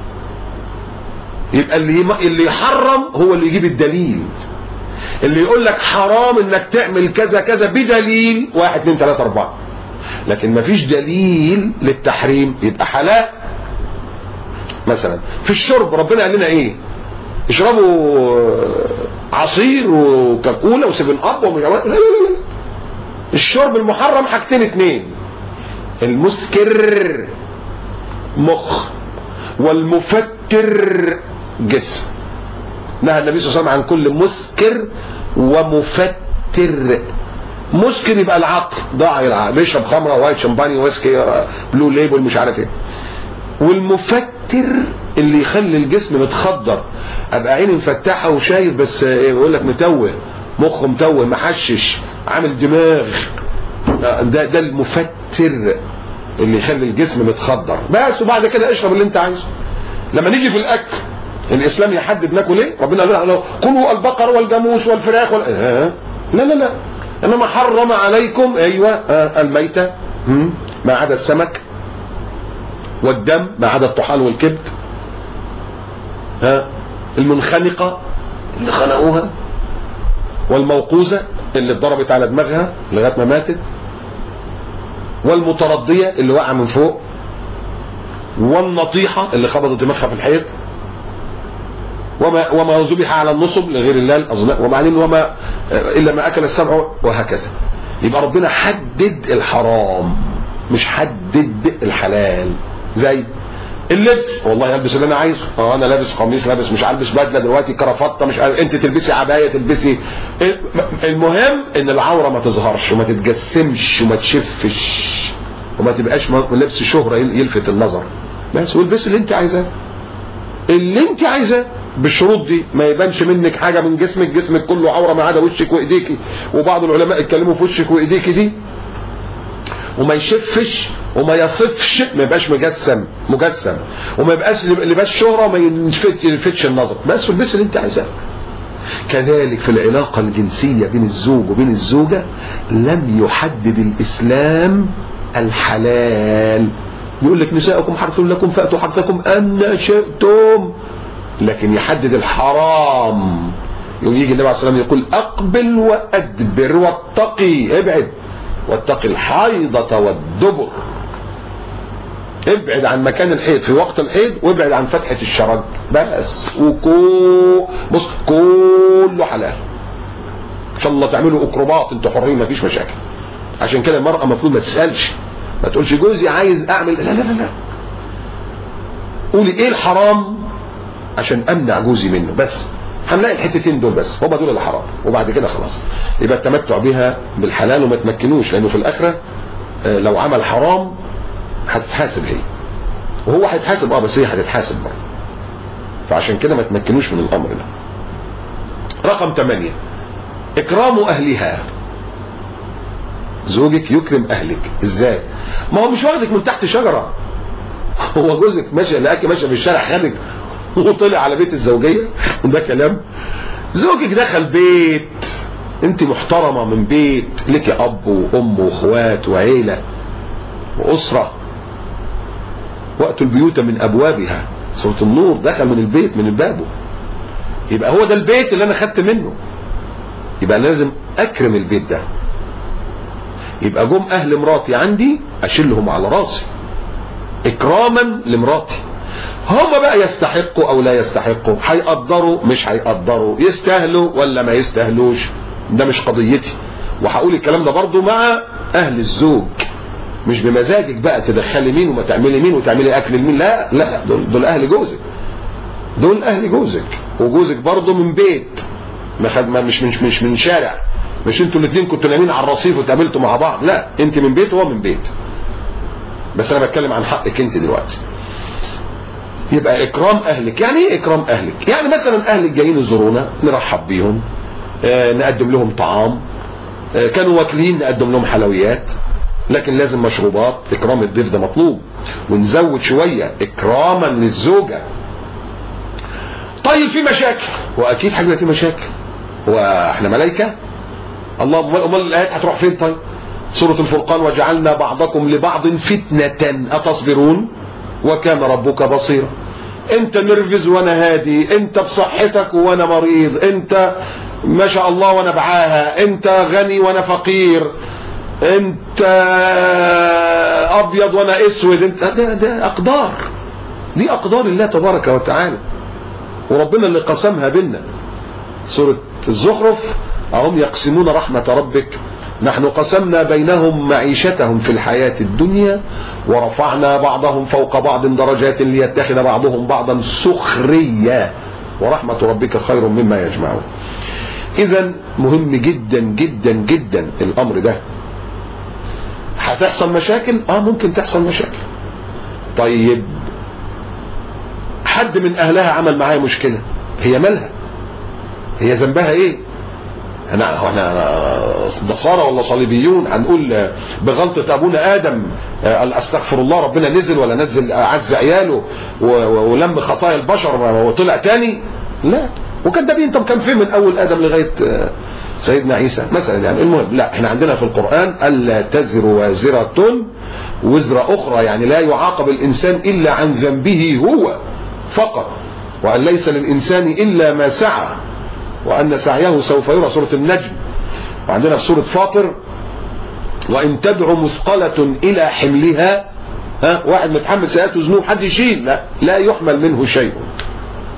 يبقى اللي يحرم هو اللي يجيب الدليل. اللي يقول لك حرام انك تعمل كذا كذا بدليل 1 2 3 4، لكن مفيش دليل للتحريم يبقى حلال. مثلا في الشرب ربنا قال لنا ايه؟ اشربوا عصير وكاكولا وسيفن اب ومش عارف. لا، الشرب المحرم حاجتين 2: المسكر مخ، والمفتر جسم. نهى النبي صلى الله عليه وسلم عن كل مسكر ومفتر. مسكر يبقى العقل، ضاع العقل، بيشرب خمره، وايت شمباني، ويسكي، بلو ليبل، مش عارف ايه. والمفتر اللي يخلي الجسم متخدر، ابقى عيني مفتحه وشايف بس يقول لك متوه، مخه متوه، محشش، عامل دماغ. ده المفتر اللي يخلي الجسم متخدر بس. وبعد كده اشرب اللي انت عايزه. لما نيجي في الاكل الاسلام يحدد ناكل ايه؟ ربنا قال لنا كلوا البقر والجاموس والفراخ لا، انما حرم عليكم الميتة ما عدا السمك، والدم ما عدا الطحال والكبد، المنخنقة اللي خنقوها، والموقوذة اللي اتضربت على دماغها لغايه ما ماتت، والمتردية اللي وقع من فوق، والنطيحة اللي خبطت دماغها في الحيط، وما ذبح على النصب لغير الله الاصنام، وبعدين وما الا ما اكل السبع، وهكذا. يبقى ربنا حدد الحرام مش حدد الحلال. زي اللبس، والله البس اللي انا عايزه، انا لابس قميص، لابس مش هلبس بدله دلوقتي، كرافته، مش عارف، انت تلبسي عبايه، تلبسي. المهم ان العوره ما تظهرش وما تتجسمش وما تشفش وما تبقاش لبس شهره يلفت النظر بس. والبسي اللي انت عايزاه، اللي انت عايزاه بالشروط دي، ما يبانش منك حاجه من جسمك، جسمك كله عوره ما عدا وشك وايديكي، وبعض العلماء اتكلموا في وشك وايديكي دي، وما يشفش وما يصفش، ما يبقاش مجسم وما يبقاش لباس شهره وما يلفتش النظر بس. والبس اللي انت عايزاه. كذلك في العلاقه الجنسيه بين الزوج وبين الزوجه لم يحدد الاسلام الحلال. يقول لك نساؤكم حرث لكم فاتوا حرثكم ان شئتم، لكن يحدد الحرام. يقول يجي النبي عليه الصلاه والسلام يقول اقبل وادبر واتقي، ابعد واتقي الحيضة والدبر، ابعد عن مكان الحيض في وقت الحيض، وابعد عن فتحة الشرج بس. بص كله حلال، ان شاء الله تعملوا اكروبات انتوا حرين مفيش مشاكل. عشان كده المرأة المفروض ما تسألش، ما تقولش جوزي عايز اعمل، لا لا لا لا، قولي ايه الحرام عشان امنع جوزي منه بس. هنلاقي الحتتين دول بس هما دول اللي حرام، وبعد كده خلاص يبقى التمتع بها بالحلال وما تمكنوش، لانه في الاخره لو عمل حرام هتتحاسب هي وهو هيتحاسب، بس هي هتتحاسب برضه. فعشان كده ما تمكنوش من الامر ده. رقم 8 اكرام اهلها. زوجك يكرم اهلك ازاي؟ ما هو مش واخدك من تحت شجره، هو جوزك ماشي لقاكي ماشيه في الشارع خدك وطلع على بيت الزوجيه، وده كلام. زوجك دخل بيت، انت محترمه من بيت لك اب وام واخوات وعيله واسره، واتوا البيوت من ابوابها، سوره النور، دخل من البيت من بابه، يبقى هو ده البيت اللي انا خدت منه، يبقى لازم اكرم البيت ده. يبقى جم اهل مراتي عندي اشيلهم على راسي اكراما لمراتي. هم بقى يستحقوا او لا يستحقوا، هيقدروا مش هيقدروا، يستاهلوا ولا ما يستاهلوش، ده مش قضيتي. وهقول الكلام ده برضو مع اهل الزوج، مش بمزاجك بقى تدخلي مين وما تعملي مين وتعملي اكل لمين، لا لا، دول اهل جوزك، دول اهل جوزك، وجوزك برضو من بيت، مش من شارع، مش انتوا الاثنين كنتوا نايمين على الرصيف وتقابلتوا مع بعض، لا، انت من بيت وهو من بيت. بس انا بتكلم عن حقك انت دلوقتي. يبقى اكرام اهلك. يعني ايه اكرام اهلك؟ يعني مثلا اهلك جايين يزورونا نرحب بيهم، نقدم لهم طعام، كانوا واكلين نقدم لهم حلويات، لكن لازم مشروبات. اكرام الضيف ده مطلوب، ونزود شويه اكراما للزوجه. طيب في مشاكل، واكيد هيبقى في مشاكل، واحنا ملائكه؟ الله، امال الايات هتروح فين؟ طيب سوره الفرقان وجعلنا بعضكم لبعض فتنه اتصبرون وكان ربك بصيرا. انت نرفز وانا هادي، انت بصحتك وانا مريض، انت ما شاء الله وانا بعاهه، انت غني وانا فقير، انت ابيض وانا اسود، انت ده اقدار، دي اقدار الله تبارك وتعالى، وربنا اللي قسمها بينا. سوره الزخرف اهم يقسمون رحمه ربك نحن قسمنا بينهم معيشتهم في الحياة الدنيا ورفعنا بعضهم فوق بعض درجات ليتخذ بعضهم بعضا سخريا ورحمة ربك خير مما يجمعون. إذن مهم جدا جدا جدا الأمر ده. هتحصل مشاكل؟ ممكن تحصل مشاكل. طيب حد من أهلها عمل معايا مشكلة، هي مالها؟ هي ذنبها إيه؟ احنا نصارى ولا صليبيون هنقول بغلطة ابونا ادم استغفر الله ربنا نزل ولا نزل اعز عياله ولم خطايا البشر وطلع تاني؟ لا. وكذابين. طب كان فين من اول ادم لغايه سيدنا عيسى مثلا؟ يعني المهم، لا، احنا عندنا في القران الا تزر وازره وزر اخرى، يعني لا يعاقب الانسان الا عن ذنبه هو فقط، وان ليس للانسان الا ما سعى وأن سعيه سوف يرى، سورة النجم. وعندنا في سورة فاطر وإن تدعو مثقلة إلى حملها، واحد متحمل سيئات وذنوب حد يشيل؟ لا يحمل منه شيء.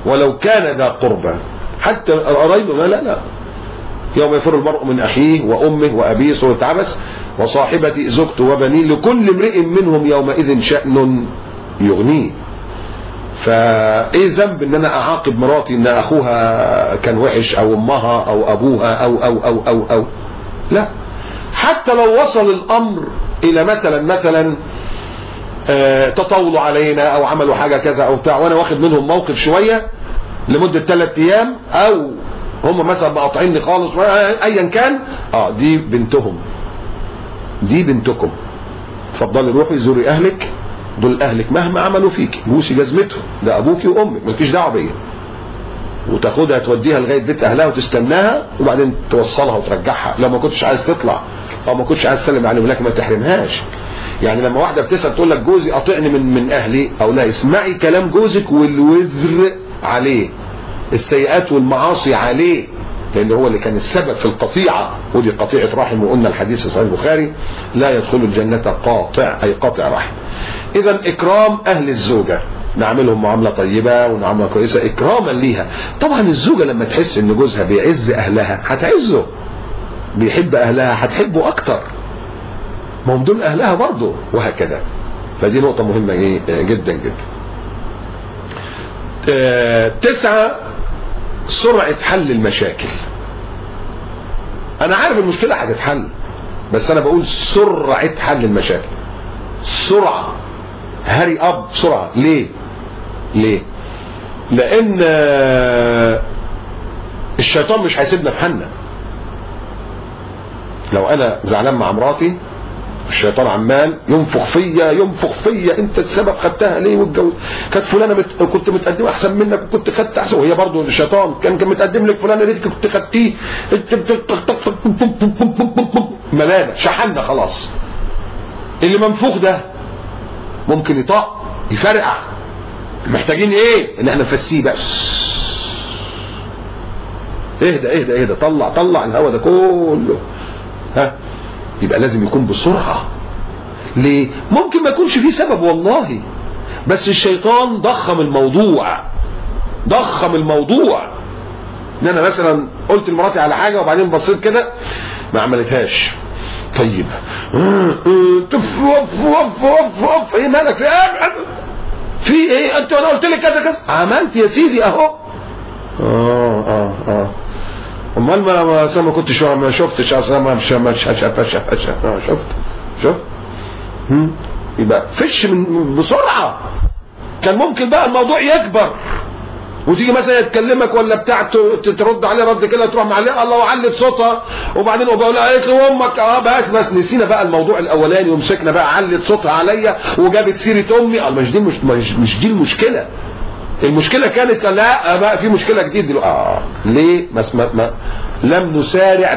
ولو كان ذا قربى. حتى قرايبه لا. يوم يفر المرء من اخيه وامه وابيه، سورة عبس، وصاحبته زوجته وبنيه لكل امرئ منهم يومئذ شأن يغنيه. فايه ذنب ان انا اعاقب مراتي ان اخوها كان وحش او امها او ابوها او لا. حتى لو وصل الامر الى مثلا تطاولوا علينا او عملوا حاجه كذا او بتاع، وانا واخد منهم موقف شويه لمده 3 ايام، او هم مثلا مقاطعيني خالص ايا كان، دي بنتهم، دي بنتكم، اتفضلي روحي زوري اهلك، دول اهلك مهما عملوا فيك، بوسي جزمتهم، ده ابوكي وامك، مالكيش دعوه بيا. وتاخدها توديها لغايه بيت اهلها وتستناها، وبعدين توصلها وترجعها لو ما كنتش عايز تطلع او ما كنتش عايز تسلم عليهم، لكن ما تحرمهاش. يعني لما واحده بتسال تقول لك جوزي قاطعني من اهلي، او لا، اسمعي كلام جوزك والوزر عليه، السيئات والمعاصي عليه، لان هو اللي كان السبب في القطيعه، ودي قطيعه رحم، وقلنا الحديث في صحيح البخاري لا يدخل الجنه قاطع، اي قاطع رحم. اذا اكرام اهل الزوجه، نعملهم معامله طيبه ونعامله كويسه اكراما ليها. طبعا الزوجه لما تحس ان جوزها بيعز اهلها هتعزه، بيحب اهلها هتحبه اكتر، ما هم دول اهلها برضه، وهكذا. فدي نقطه مهمه جدا جدا. 9 سرعه حل المشاكل. انا عارف المشكله هتتحل، بس انا بقول سرعه حل المشاكل، سرعه، هاري اب، بسرعه. ليه؟ لان الشيطان مش هيسيبنا في حالنا. لو انا زعلان مع مراتي، الشيطان عمال ينفخ فيا، انت السبب، خدتها ليه والجو، كانت فلانه كنت متقدمه احسن منك وكنت خدت احسن، وهي برضه الشيطان كان متقدم لك فلانه ليه كنت خدتيه، ملانه، شحنا خلاص. اللي منفوخ ده ممكن يطق يفرقع. محتاجين ايه؟ ان احنا نفسيه بقى، اهدى، طلع الهوا ده كله، يبقى لازم يكون بسرعه. ليه؟ ممكن ما يكونش فيه سبب والله، بس الشيطان ضخم الموضوع. ان انا مثلا قلت لمراتي على حاجه وبعدين بصيت كده ما عملتهاش، طيب وف ايه مالك في ايه؟ انت انا قلت لك كذا عملت يا سيدي اهو. امال ما كنتش، ما شفتش اصلا، ما شفت يبقى فش بسرعه. كان ممكن بقى الموضوع يكبر وتيجي مثلا يتكلمك ولا بتاع ترد عليه رد كده، تروح معلقه الله وعلت صوتها، وبعدين بقول لها قالت له امك بس نسينا بقى الموضوع الاولاني ومسكنا بقى علت صوتها عليا وجابت سيره امي. مش دي المشكله. المشكله كانت لا بقى في مشكله جديده دلوقتي. ليه؟ لم نسارع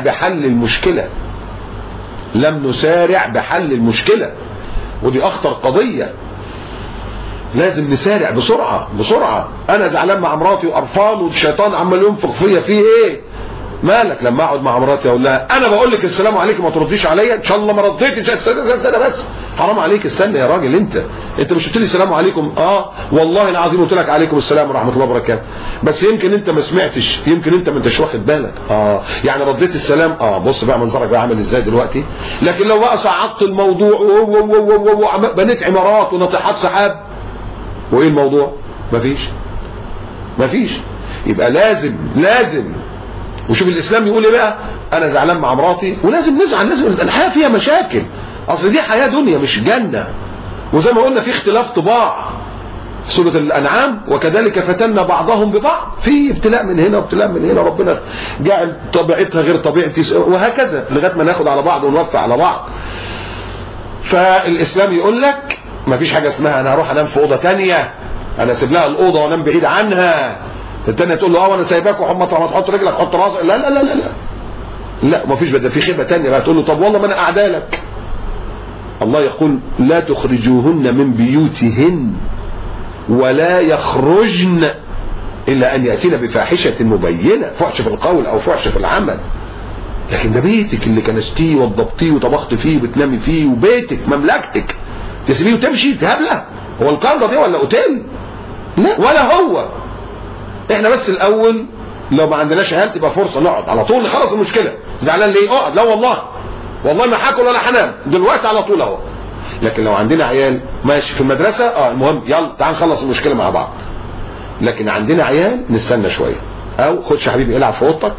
بحل المشكله، ودي اخطر قضيه. لازم نسارع بسرعه. انا زعلان مع مراتي وقرفان والشيطان عمال ينفخ فيا، فيه ايه؟ مالك؟ لما اقعد مع مراتي اقول لها انا بقول لك السلام عليكم ما ترديش عليا، ان شاء الله ما رديتش، استنى بس، حرام عليك، استنى يا راجل، انت مش قلت لي السلام عليكم؟ والله العظيم قلت لك عليكم السلام ورحمه الله وبركاته، بس يمكن انت ما سمعتش، يمكن انت ما انتش واخد بالك. يعني رديت السلام. بص بقى منظرك بقى عامل ازاي دلوقتي. لكن لو بقى صعدت الموضوع بنيت عمارات وناطحات سحاب، وايه الموضوع؟ مفيش. يبقى لازم. وشوف الاسلام يقول ايه بقى، انا زعلان مع مراتي ولازم نزعل، لازم الحياه فيها مشاكل، اصل دي حياه دنيا مش جنه. وزي ما قلنا في اختلاف طباع، سوره الانعام وكذلك فتنا بعضهم ببعض، في ابتلاء من هنا وابتلاء من هنا، ربنا جعل طبيعتها غير طبيعتي، وهكذا لغايه ما ناخد على بعض ونوفق على بعض. فالاسلام يقول لك مفيش حاجه اسمها انا هروح انام في اوضه ثانيه، انا اسيب لها الاوضه وانام بعيد عنها، الثانيه تقول له وانا سايباك ومطرح ما تحط رجلك حط راسك، لا مفيش بدل، في خيبه ثانيه بقى، تقول له طب والله ما انا اعدالك. الله يقول لا تخرجوهن من بيوتهن ولا يخرجن الا ان ياتين بفاحشه مبينه، فحش في القول او فحش في العمل. لكن ده بيتك اللي كنستيه وضبطيه وطبخت فيه وبتنامي فيه، وبيتك مملكتك، تسيبيه وتمشي تهبله؟ هو القرضه دي ولا اوتيل؟ لا، ولا هو احنا بس الاول لو ما عندناش عيال تبقى فرصه نقعد على طول نخلص المشكله. زعلان ليه؟ اقعد. لا والله ما هاكل ولا هنام دلوقتي على طول اهو. لكن لو عندنا عيال ماشي في المدرسه المهم يلا تعال نخلص المشكله مع بعض. لكن عندنا عيال نستنى شويه، او خدش يا حبيبي العب في اوضتك،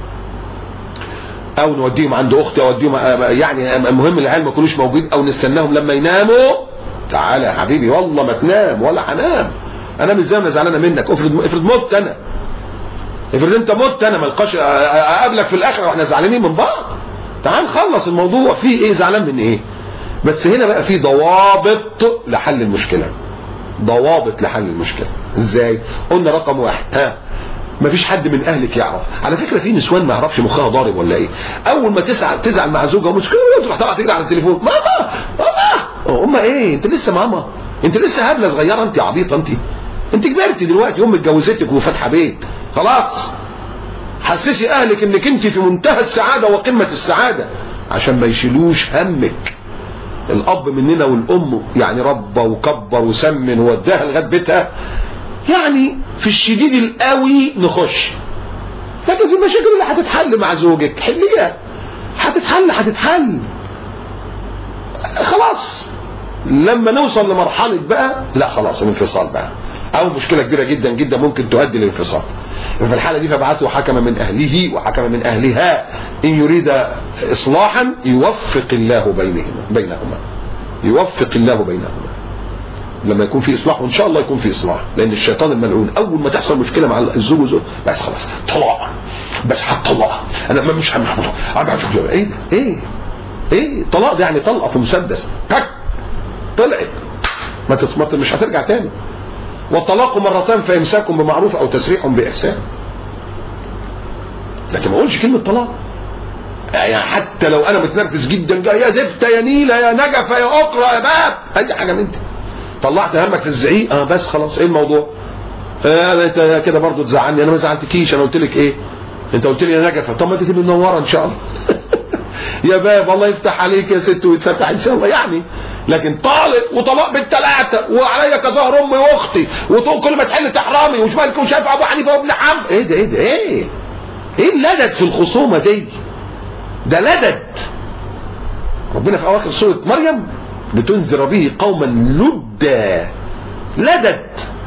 او نوديهم عند اختي، او اوديهم يعني المهم العيال ما يكونوش موجودين، او نستناهم لما يناموا. تعالى يا حبيبي والله ما تنام ولا هنام، انا مش زي ما زعلانه منك. افرض مت انا، افرض انت مت انا، ما القاش اقابلك في الاخره واحنا زعلانين من بعض. تعال نخلص الموضوع. فيه ايه؟ زعلان من ايه؟ بس هنا بقى في ضوابط لحل المشكله. ضوابط لحل المشكله ازاي؟ قلنا رقم واحد، مفيش حد من اهلك يعرف. على فكره في نسوان ما يعرفش مخها ضارب ولا ايه، اول ما تزعل مع زوجها ومشكله تروح طالعه تجري على التليفون، ماما امه ايه؟ انت لسه ماما؟ انت لسه هبله صغيره؟ انت عبيطه؟ انت كبرت دلوقتي، امك جوزتك وفاتحه بيت خلاص. حسسي اهلك انك انت في منتهى السعاده وقمه السعاده عشان ما يشيلوش همك. الاب مننا والام يعني ربى وكبر وسمن ووداها لغايه بيتها، يعني في الشديد القوي نخش. لكن في المشاكل اللي هتتحل مع زوجك حليها، هتتحل خلاص. لما نوصل لمرحله بقى لا خلاص الانفصال بقى، او مشكله كبيره جدا جدا ممكن تؤدي للانفصال. في الحاله دي فبعثوا حكما من اهله وحكما من اهلها ان يريد اصلاحا يوفق الله بينهما. يوفق الله بينهما. لما يكون في اصلاح، وان شاء الله يكون في اصلاح، لان الشيطان الملعون اول ما تحصل مشكله مع الزوج والزوج بس خلاص طلاق، بس هتطلقها انا مش ايه طلاق ده؟ يعني طلقه في مسدس طلعت مش هترجع تاني. والطلاق مرتان فامساك بمعروف او تسريح باحسان. لكن ما اقولش كلمه طلاق يعني، حتى لو انا متنرفز جدا جاي يا زفته يا نيله يا نجفه يا اقرا يا باب اي حاجه من دي، طلعت همك في الزعيق بس خلاص. ايه الموضوع؟ انت كده برضه تزعلني. انا ما زعلتكيش، انا قلت لك ايه؟ انت قلت لي يا نجفه. طب ما انت تبقي منوره ان شاء الله يا باب الله يفتح عليك يا ست ويتفتح ان شاء الله يعني. لكن طالق وطلاق بالثلاثه وعليا كظهر امي واختي وتقول كل ما تحل تحرامي ومش مالك ومش عارف ابو حنيفه وابن حنبل. ايه ده ايه اللدد في الخصومه دي؟ ده لدد. ربنا في اواخر سوره مريم لتنذر به قوما لدا. لدد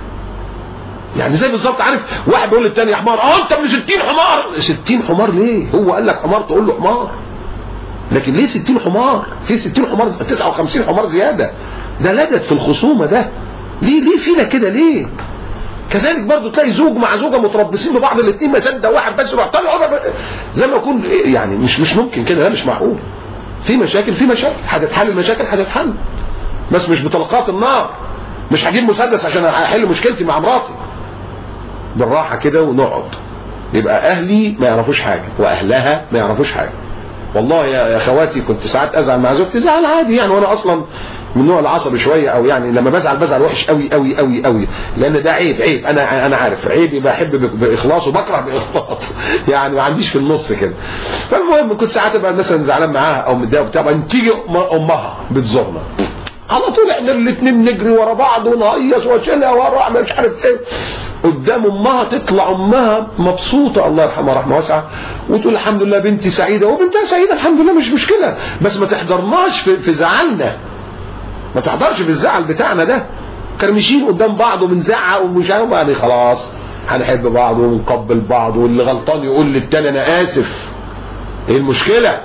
يعني زي بالظبط، عارف واحد بيقول للتاني يا حمار، انت ابن 60 حمار. 60 حمار ليه؟ هو قال لك حمار تقول له حمار. لكن ليه 60 حمار؟ في 60 حمار 59 حمار زياده. ده لدد في الخصومه ده. ليه فينا كده ليه؟ كذلك برضه تلاقي زوج مع زوجه متربصين ببعض، الاثنين ما يصدق واحد بس يروح طالع زي ما يكون يعني مش ممكن كده، ده مش معقول. في مشاكل هتتحل، المشاكل هتتحل بس مش بطلقات النار. مش هجيب مسدس عشان احل مشكلتي مع مراتي. بالراحه كده ونقعد. يبقى اهلي ما يعرفوش حاجه واهلها ما يعرفوش حاجه. والله يا اخواتي كنت ساعات ازعل مع زوجتي زعل عادي يعني، وانا اصلا من النوع العصبي شويه، او يعني لما بزعل وحش قوي قوي قوي قوي، لان ده عيب. انا عارف عيبي، بحب باخلاص وبكره باخلاص يعني ما عنديش في النص كده. فالمهم كنت ساعات ابقى مثلا زعلان معاها او متضايق وبتاع، تيجي امها بتزورنا على طول، احنا الاثنين نجري ورا بعض ونهيص واشيلها واروح مش عارف ايه قدام امها، تطلع امها مبسوطه الله يرحمها رحمه واسعه وتقول الحمد لله بنتي سعيده، وبنتها سعيده الحمد لله مش مشكله، بس ما تحضرناش في زعلنا، ما تحضرش في الزعل بتاعنا ده. كرمشين قدام بعض وبنزعق ومش عارف يعني خلاص هنحب بعض ونقبل بعض، واللي غلطان يقول للتاني انا اسف. ايه المشكله؟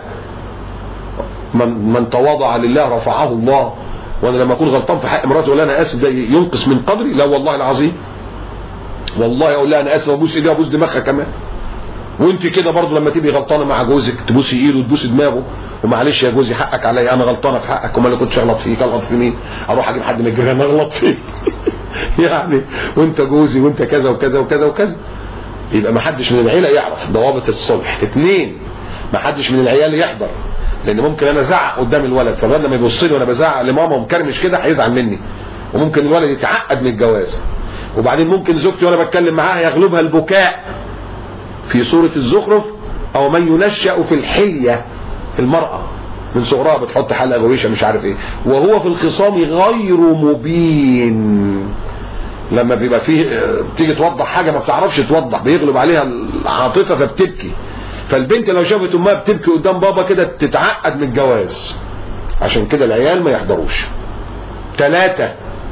من تواضع لله رفعه الله. وانا لما اكون غلطان في حق مراتي اقول لها انا اسف، ده ينقص من قدري؟ لا والله العظيم، والله اقول لها انا اسف وابوس ايديها وابوس دماغها كمان. وانت كده برضه لما تبقي غلطانه مع جوزك تبوسي ايده وتبوسي دماغه، ومعلش يا جوزي حقك عليا، انا غلطانه في حقك، وما انا كنتش اغلط فيك، اغلط في مين؟ اروح اجيب حد من الجيران اغلط فيه يعني وانت جوزي وانت كذا وكذا وكذا وكذا. يبقى ما حدش من العيله يعرف ضوابط الصلح. 2 ما حدش من العيال يحضر، لان ممكن انا ازعق قدام الولد، فالولد لما يبص لي وانا بزعق لماما ومكرمش كده هيزعل مني، وممكن الولد يتعقد من الجواز. وبعدين ممكن زوجتي وانا بتكلم معاها يغلبها البكاء في سوره الزخرف، او من ينشأ في الحليه، المراه من صغرها بتحط حلقه غويشه مش عارف ايه، وهو في الخصام غير مبين. لما بيبقى فيه بتيجي توضح حاجه ما بتعرفش توضح، بيغلب عليها العاطفه فبتبكي. فالبنت لو شافت امها بتبكي قدام بابا كده تتعقد من الجواز. عشان كده العيال ما يحضروش. 3،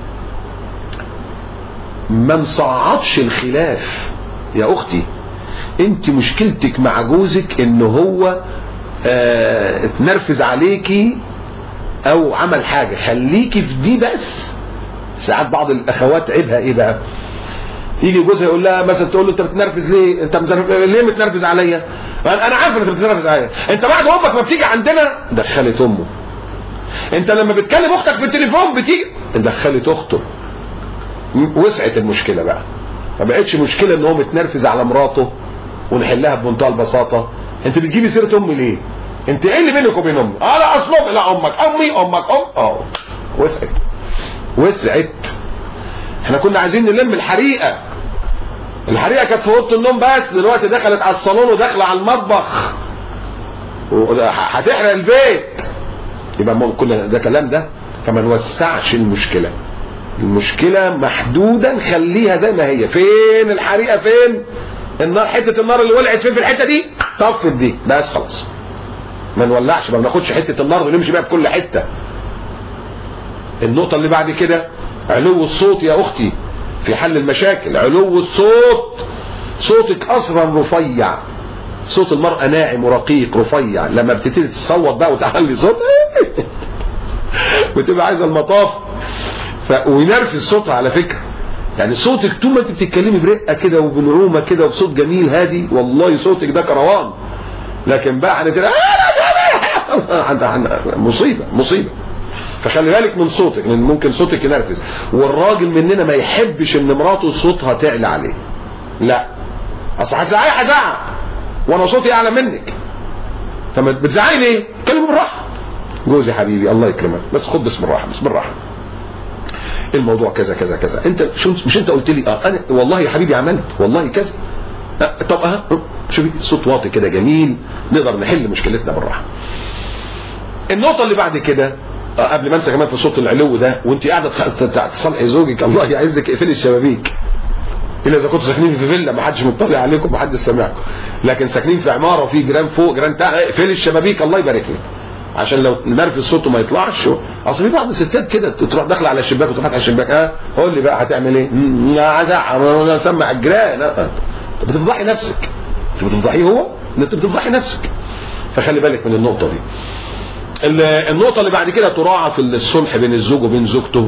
ما نصعدش الخلاف. يا اختي انت مشكلتك مع جوزك ان هو اتنرفز عليكي او عمل حاجه، خليكي في دي بس. ساعات بعض الاخوات عيبها ايه بقى؟ يجي جوزها يقول لها مثلا، تقول له انت بتنرفز ليه؟ انت ليه متنرفز عليا؟ انا عارف انك بتنرفز عليا. انت بعد امك ما بتيجي عندنا دخلت امه. انت لما بتكلم اختك في التليفون بتيجي دخلت اخته. وسعت المشكله بقى، ما بقتش مشكله ان هو متنرفز على مراته ونحلها بمنتهى البساطه. انت بتجيبي سيره امي ليه؟ انت ايه اللي بينك وبين امي؟ لا اصل لا امك امك وسعت. احنا كنا عايزين نلم الحريقه كانت في اوضه النوم بس، دلوقتي دخلت على الصالون وداخله على المطبخ هتحرق البيت. يبقى كل ده كلام ده. فما نوسعش المشكله محدوده، نخليها زي ما هي. فين الحريقه؟ فين النار؟ حته النار اللي ولعت فين؟ في الحته دي طفت دي بس خلاص. ما نولعش، ما بناخدش حته النار ونمشي بيها في كل حته. النقطه اللي بعد كده علو الصوت يا اختي في حل المشاكل. علو الصوت، صوتك اصلا رفيع، صوت المرأة ناعم ورقيق رفيع. لما بتبتدي تصوت بقى وتعلي صوت وتبقى عايزه المطاف وينرفز صوتها على فكره. يعني صوتك طول ما انت بتتكلمي برقه كده وبنعومه كده وبصوت جميل هادي، والله صوتك ده كروان. لكن بقى مصيبه. فخلي بالك من صوتك، لان ممكن صوتك ينرفز. والراجل مننا ما يحبش ان مراته صوتها تعلى عليه. لا، اصل هتزعق وانا صوتي اعلى منك. فما بتزعقي ليه؟ كلمه بالراحه. جوزي حبيبي الله يكرمك، بس خد بس بالراحه. الموضوع كذا كذا كذا. انت مش انت قلت لي انا والله يا حبيبي عملت والله كذا. طب شوفي صوت واطي كده جميل، نقدر نحل مشكلتنا بالراحه. النقطه اللي بعد كده قبل ما انسى كمان في صوت العلو ده، وانت قاعده تصالحي زوجك الله يعزك، اقفلي الشبابيك. الا اذا كنتوا ساكنين في فيلا ما حدش مطلع عليكم، ما حدش سامعكم. لكن ساكنين في عماره وفي جيران فوق جيران تحت، اقفلي الشبابيك الله يبارك لك، عشان لو نرفز صوته ما يطلعش. اصل في بعض الستات كده تروح داخله على الشباك وتروح فاتحه الشباك. قول لي بقى هتعمل ايه؟ انا اسمع الجيران. انت بتفضحي نفسك، انت بتفضحيه هو، انت بتفضحي نفسك. فخلي بالك من النقطه دي. النقطه اللي بعد كده تراعى في الصلح بين الزوج وبين زوجته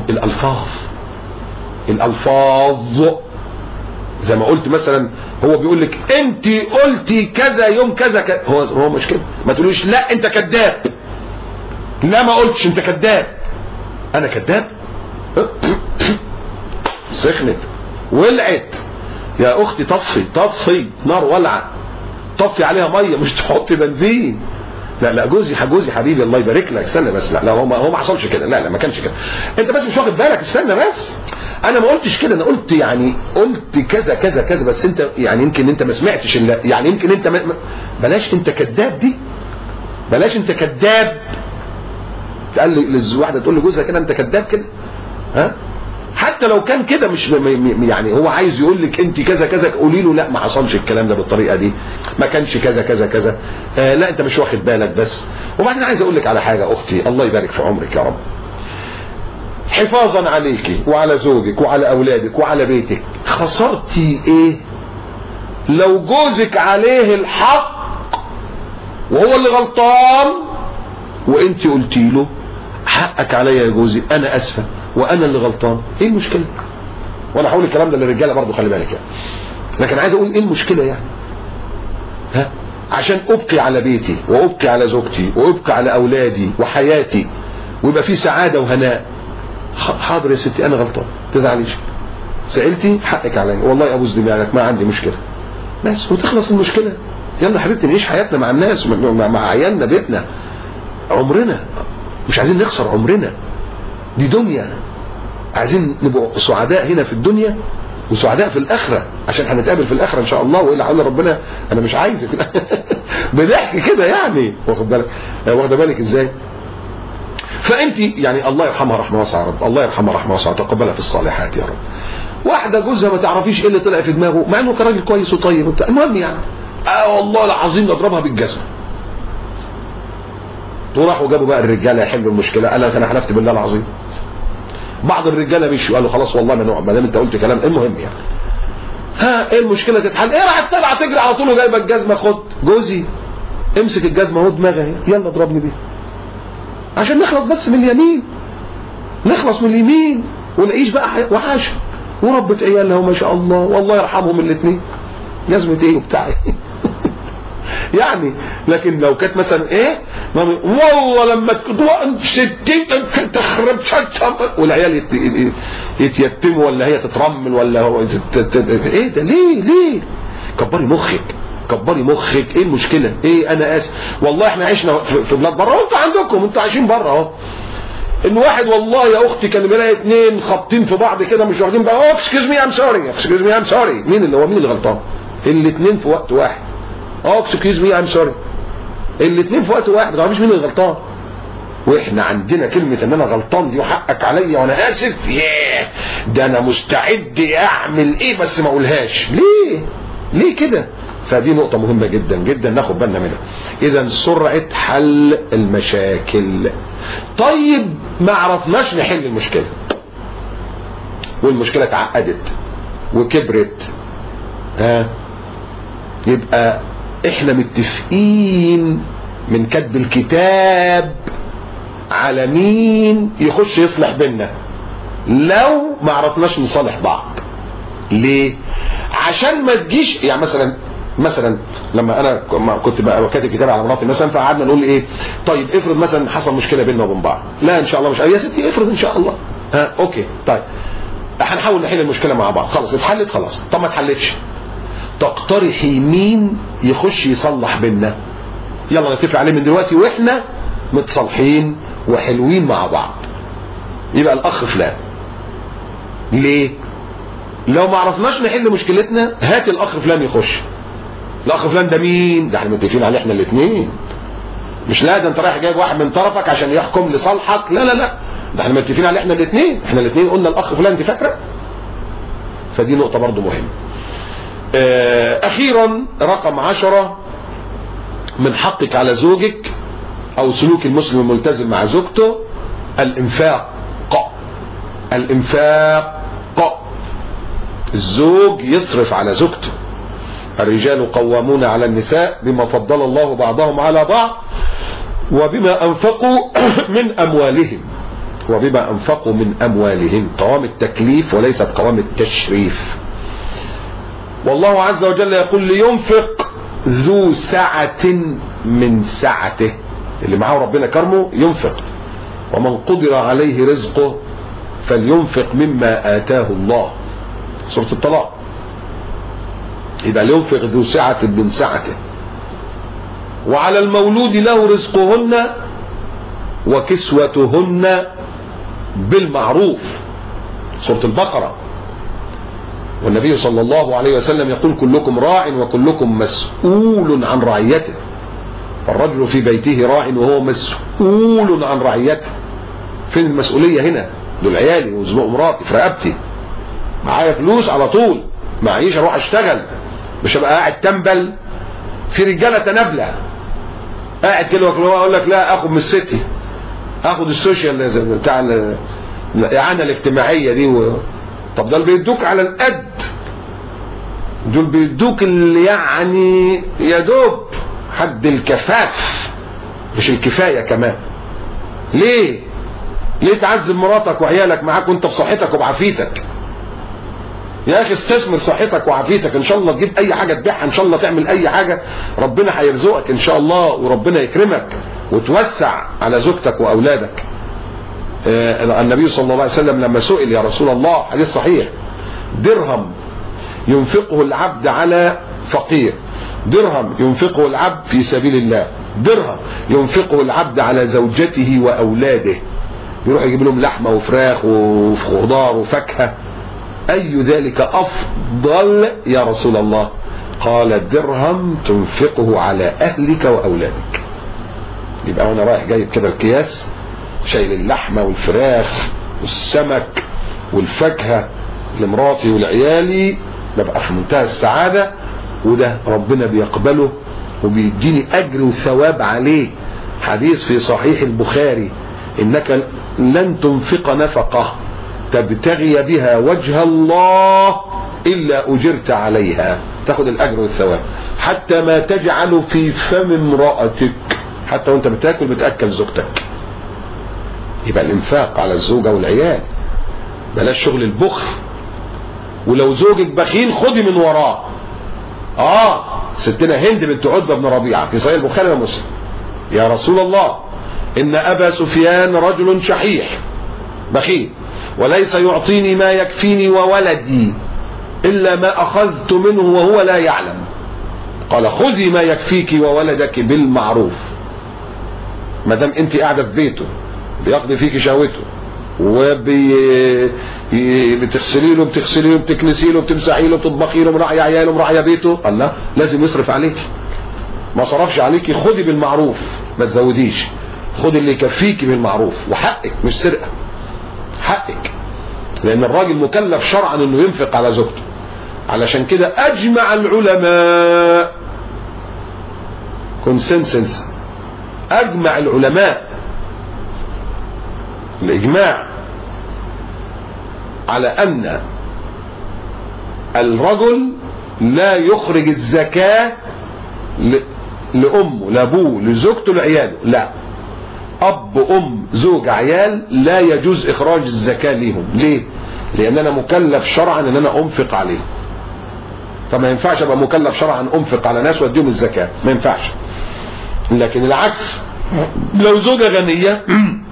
الالفاظ. زي ما قلت مثلا، هو بيقول لك انت قلتي كذا يوم كذا هو مش كده. ما تقوليش لا انت كذاب، لا ما قلتش انت كذاب. انا كذاب؟ سخنت ولعت يا اختي. طفي نار ولعه، طفي عليها ميه، مش تحطي بنزين. لا جوزي حبيبي الله يبارك لك، استنى بس. لا هو ما حصلش كده. لا ما كانش كده. انت بس مش واخد بالك، استنى بس. انا ما قلتش كده، انا قلت قلت كذا كذا كذا، بس انت يعني يمكن انت ما سمعتش. يعني يمكن انت بلاش انت كذاب دي، بلاش انت كذاب. تقول لي واحده تقول لجوزها كده انت كذاب كده، حتى لو كان كده مش يعني هو عايز يقول لك انت كذا كذا، قولي له لا ما حصلش الكلام ده بالطريقه دي، ما كانش كذا كذا كذا. لا انت مش واخد بالك بس. وبعدين عايز اقول لك على حاجه اختي، الله يبارك في عمرك يا رب، حفاظا عليكي وعلى زوجك وعلى اولادك وعلى بيتك. خسرتي ايه لو جوزك عليه الحق وهو اللي غلطان وانت قلتي له حقك عليا يا جوزي، انا اسفه وانا اللي غلطان؟ ايه المشكله؟ وانا هقول الكلام ده للرجاله برضه خلي بالك يعني. لكن عايز اقول ايه المشكله يعني؟ عشان ابقي على بيتي وابقي على زوجتي وابقي على اولادي وحياتي ويبقى في سعاده وهناء. حاضر يا ستي انا غلطان، تزعليش، زعلتي حقك عليا، والله ابوس دماغك ما عندي مشكله، بس وتخلص المشكله. يلا حبيبتي نعيش حياتنا مع الناس، مع عيالنا، بيتنا، عمرنا، مش عايزين نخسر عمرنا، دي دنيا، عايزين نبقى سعداء هنا في الدنيا وسعداء في الاخره، عشان هنتقابل في الاخره ان شاء الله. والا حول ربنا انا مش عايزك بضحك كده يعني، واخد بالك؟ واخده بالك ازاي؟ فانت يعني الله يرحمها رحمه واسعه يا رب، الله يرحمها رحمه واسعه، تقبلها في الصالحات يا رب. واحده جوزها ما تعرفيش ايه اللي طلع في دماغه، مع انه كان راجل كويس وطيب وبتاع، المهم يعني والله العظيم نضربها بالجزمه. وراحوا جابوا بقى الرجاله يحلوا المشكله. قال لك انا حلفت بالله العظيم. بعض الرجاله مشوا قالوا خلاص والله ما نقعد ما دام انت قلت كلام. المهم يعني ايه المشكله تتحل؟ ايه راحت طالعه تجري على طول وجايبه الجزمه. خد جوزي امسك الجزمه اهو دماغها اهي، يلا اضربني بيها عشان نخلص بس من اليمين، نخلص من اليمين ونعيش بقى وحاشه وربة عيالها وما شاء الله والله يرحمهم الاثنين. جزمه ايه وبتاع يعني. لكن لو كانت مثلا ايه والله لما 60 تخرب والعيال يتيتموا ولا هي تترمل ولا هو ايه ده؟ ليه كبري مخك كبري مخك. ايه المشكله؟ ايه انا اسف والله احنا عشنا في بلاد بره وانتوا عندكم انتوا عايشين بره اهو. ان واحد والله يا اختي كان بيلاقي اثنين خابطين في بعض كده مش واخدين بقى اكسكيوز مي ام سوري اكسكيوز مي ام سوري. مين اللي غلطان؟ الاثنين في وقت واحد. اكسكيوز مي ام سوري. الاثنين في وقت واحد ما تعرفيش مين اللي غلطان. واحنا عندنا كلمه ان انا غلطان دي وحقك عليا وانا اسف، ياه ده انا مستعد اعمل ايه بس ما اقولهاش. ليه كده؟ فدي نقطة مهمة جدا جدا ناخد بالنا منها. إذا سرعة حل المشاكل. طيب ما عرفناش نحل المشكلة والمشكلة اتعقدت وكبرت، يبقى احنا متفقين من كتب الكتاب على مين يخش يصلح بينا لو ما عرفناش نصالح بعض. ليه؟ عشان ما تجيش يعني مثلا لما انا كنت بقى كاتب كتاب على مراتي مثلا، فقعدنا نقول ايه طيب افرض مثلا حصل مشكله بيننا وبين بعض. لا ان شاء الله مش يا ستي افرض ان شاء الله اوكي طيب هنحاول نحل المشكله مع بعض. خلاص اتحلت خلاص. طب ما اتحلتش تقترحي مين يخش يصلح بيننا؟ يلا نتفق عليه من دلوقتي واحنا متصالحين وحلوين مع بعض. يبقى الاخ فلان. ليه؟ لو ما عرفناش نحل مشكلتنا هات الاخ فلان يخش. الاخ فلان ده مين؟ ده احنا متفقين عليه احنا الاثنين. مش لا ده انت رايح جايب واحد من طرفك عشان يحكم لصالحك. لا ده احنا متفقين عليه احنا الاثنين. احنا الاثنين قلنا الاخ فلان. انت فاكره؟ فدي نقطه برضو مهمه. اخيرا رقم 10 من حقك على زوجك او سلوك المسلم الملتزم مع زوجته الانفاق. الزوج يصرف على زوجته. الرجال قوامون على النساء بما فضل الله بعضهم على بعض وبما انفقوا من اموالهم. قوام التكليف وليست قوام التشريف. والله عز وجل يقول لينفق ذو سعة من سعته. اللي معاه ربنا كرمه ينفق. ومن قدر عليه رزقه فلينفق مما آتاه الله. سورة الطلاق. يبقى لينفق ذو سعة من سعته. وعلى المولود له رزقهن وكسوتهن بالمعروف. سورة البقرة. والنبي صلى الله عليه وسلم يقول كلكم راع وكلكم مسؤول عن رعيته. فالرجل في بيته راع وهو مسؤول عن رعيته. فين المسؤولية هنا؟ دول عيالي وزنوق مراتي في رقبتي. معايا فلوس على طول معيش اروح اشتغل. مش هبقى قاعد تنبل. في رجاله تنابله قاعد كده اقول لك لا اخد من الستي اخد السوشيال بتاع الاعانه الاجتماعيه دي طب دول بيدوك على القد. دول بيدوك اللي يعني يا دوب حد الكفاف مش الكفايه كمان. ليه تعذب مراتك وعيالك معاك وانت بصحتك وبعافيتك؟ يا اخي استثمر صحتك وعافيتك. ان شاء الله تجيب اي حاجه تبيعها، ان شاء الله تعمل اي حاجه، ربنا هيرزقك ان شاء الله وربنا يكرمك وتوسع على زوجتك واولادك. النبي صلى الله عليه وسلم لما سئل يا رسول الله حديث صحيح درهم ينفقه العبد على فقير، درهم ينفقه العبد في سبيل الله، درهم ينفقه العبد على زوجته واولاده، يروح يجيب لهم لحمه وفراخ وخضار وفاكهه، اي ذلك افضل يا رسول الله؟ قال درهم تنفقه على اهلك واولادك. يبقى وانا رايح جايب كده القياس، شايل اللحمه والفراخ والسمك والفاكهه لمراتي ولعيالي ببقى في منتهى السعادة، وده ربنا بيقبله وبيديني أجر وثواب عليه. حديث في صحيح البخاري: إنك لن تنفق نفقة تبتغي بها وجه الله إلا أجرت عليها، تاخد الأجر والثواب، حتى ما تجعل في فم امرأتك، حتى وانت بتاكل بتأكل زوجتك. يبقى الإنفاق على الزوجة والعيال، بلاش شغل البخل. ولو زوجك بخيل خدي من وراه. ستنا هند بنت عتبة بن ربيعة في صحيح البخاري ومسلم: يا رسول الله، إن أبا سفيان رجل شحيح بخيل، وليس يعطيني ما يكفيني وولدي إلا ما أخذت منه وهو لا يعلم. قال: خذي ما يكفيك وولدك بالمعروف. ما دام أنت قاعدة في بيته بيقضي فيك شهوته، وبتغسلي له بتكنسي له بتمسحي له بتطبخي له مراعي عياله مراعي بيته، الله لازم يصرف عليك. ما صرفش عليكي خدي بالمعروف، ما تزوديش، خدي اللي يكفيكي بالمعروف، وحقك مش سرقة، حقك، لأن الراجل مكلف شرعا إنه ينفق على زوجته. علشان كده أجمع العلماء كونسنسنس، أجمع العلماء الإجماع على أن الرجل لا يخرج الزكاة لأمه لأبوه لزوجته لعياله، لا، أب أم زوج عيال لا يجوز إخراج الزكاة ليهم. ليه؟ لأن أنا مكلف شرعا أن أنا أنفق عليه، فما ينفعش أبقى مكلف شرعا أنفق على ناس وأديهم الزكاة، ما ينفعش. لكن العكس، لو زوجة غنية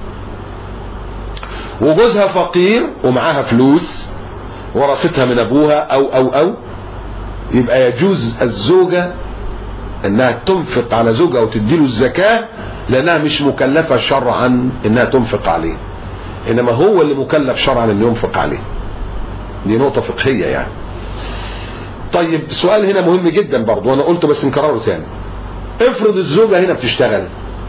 وجوزها فقير ومعاها فلوس ورثتها من أبوها أو يبقى يجوز الزوجة انها تنفق على زوجها وتديله الزكاة، لانها مش مكلفة شرعا انها تنفق عليه، انما هو اللي مكلف شرعا انه ينفق عليه. دي نقطة فقهية يعني. طيب السؤال هنا مهم جدا برضو، وانا قلته بس نكرره ثاني. افرض الزوجة هنا بتشتغل،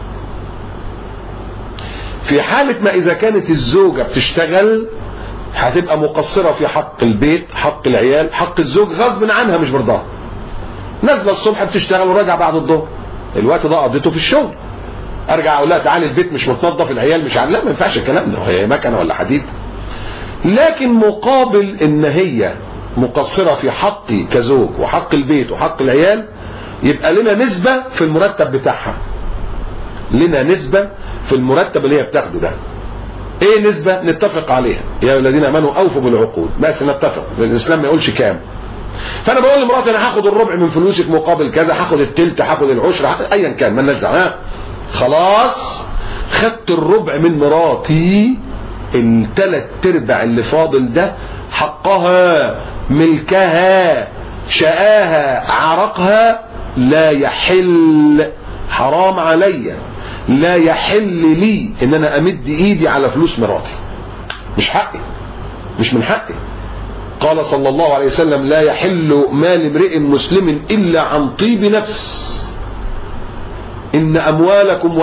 في حالة ما اذا كانت الزوجة بتشتغل هتبقى مقصرة في حق البيت، حق العيال، حق الزوج غصب عنها مش برضاها. نازله الصبح بتشتغل وراجع بعد الظهر، الوقت ده قضيته في الشغل، ارجع اقول لها تعالي البيت مش متنظف، العيال مش لا، ما ينفعش الكلام ده، هي مكنه ولا حديد. لكن مقابل ان هي مقصره في حقي كزوج وحق البيت وحق العيال، يبقى لنا نسبه في المرتب بتاعها، لنا نسبه في المرتب اللي هي بتاخده ده. ايه نسبه؟ نتفق عليها، يا ايها الذين امنوا اوفوا بالعقود، بس نتفق، الاسلام ما يقولش كام. فانا بقول لمراتي انا هاخد الربع من فلوسك مقابل كذا، هاخد التلت، هاخد العشر، ايا كان، مالناش دعوه. خلاص خدت الربع من مراتي، الثلاث ارباع اللي فاضل ده حقها، ملكها، شقاها، عرقها، لا يحل، حرام عليا، لا يحل لي ان انا امد ايدي على فلوس مراتي، مش حقي، مش من حقي. قال صلى الله عليه وسلم: لا يحل مال امرئ مسلم الا عن طيب نفس. ان اموالكم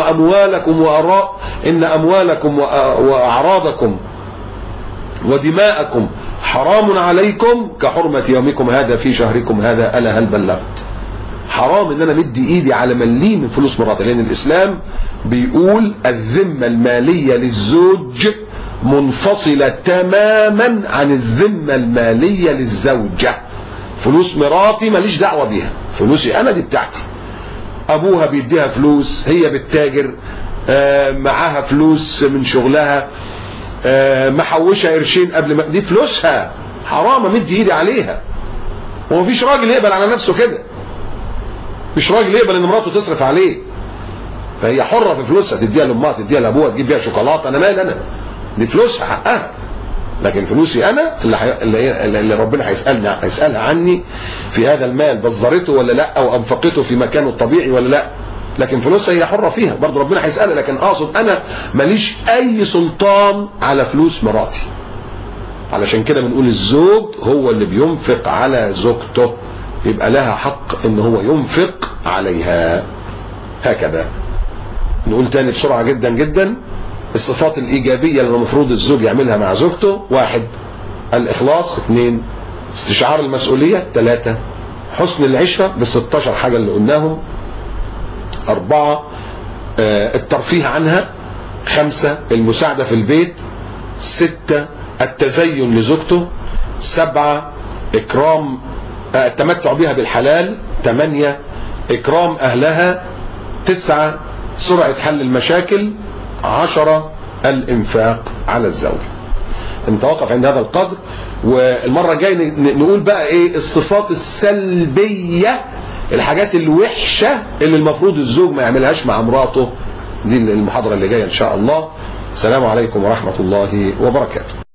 واعراضكم ودماءكم حرام عليكم كحرمة يومكم هذا في شهركم هذا، الا هل بلغت؟ حرام ان انا مدي ايدي على مليم من فلوس مراتي، لان الاسلام بيقول الذمة المالية للزوج منفصلة تماما عن الذمة المالية للزوجة. فلوس مراتي ماليش دعوة بيها، فلوسي انا دي بتاعتي. ابوها بيديها فلوس، هي بتتاجر، معاها فلوس من شغلها، محوشة قرشين قبل ما، دي فلوسها، حرام امد ايدي عليها. ومفيش راجل يقبل على نفسه كده، مش راجل يقبل ان مراته تصرف عليه، فهي حرة في فلوسها، تديها لامها، تديها لابوها، تجيب بيها شوكولاته، انا مالي انا، دي فلوسها حقها. لكن فلوسي انا اللي ربنا هيسالها عني في هذا المال، بذرته ولا لا، او انفقته في مكانه الطبيعي ولا لا. لكن فلوسها هي حرة فيها، برضه ربنا هيسالها. لكن اقصد انا ماليش اي سلطان على فلوس مراتي. علشان كده بنقول الزوج هو اللي بينفق على زوجته، يبقى لها حق ان هو ينفق عليها. هكذا. نقول تاني بسرعة جدا جدا: الصفات الإيجابية اللي المفروض الزوج يعملها مع زوجته: 1، الإخلاص. 2 استشعار المسؤولية. 3 حسن العشرة بال16 حاجة اللي قلناهم. 4 الترفيه عنها. 5 المساعدة في البيت. 6 التزين لزوجته. 7 إكرام التمتع بها بالحلال. 8 إكرام أهلها. 9 سرعة حل المشاكل. 10 الإنفاق على الزوج. نتوقف عند هذا القدر، والمرة الجاية نقول بقى ايه الصفات السلبية، الحاجات الوحشة اللي المفروض الزوج ما يعملهاش مع مراته. دي المحاضرة اللي جاية ان شاء الله. السلام عليكم ورحمة الله وبركاته.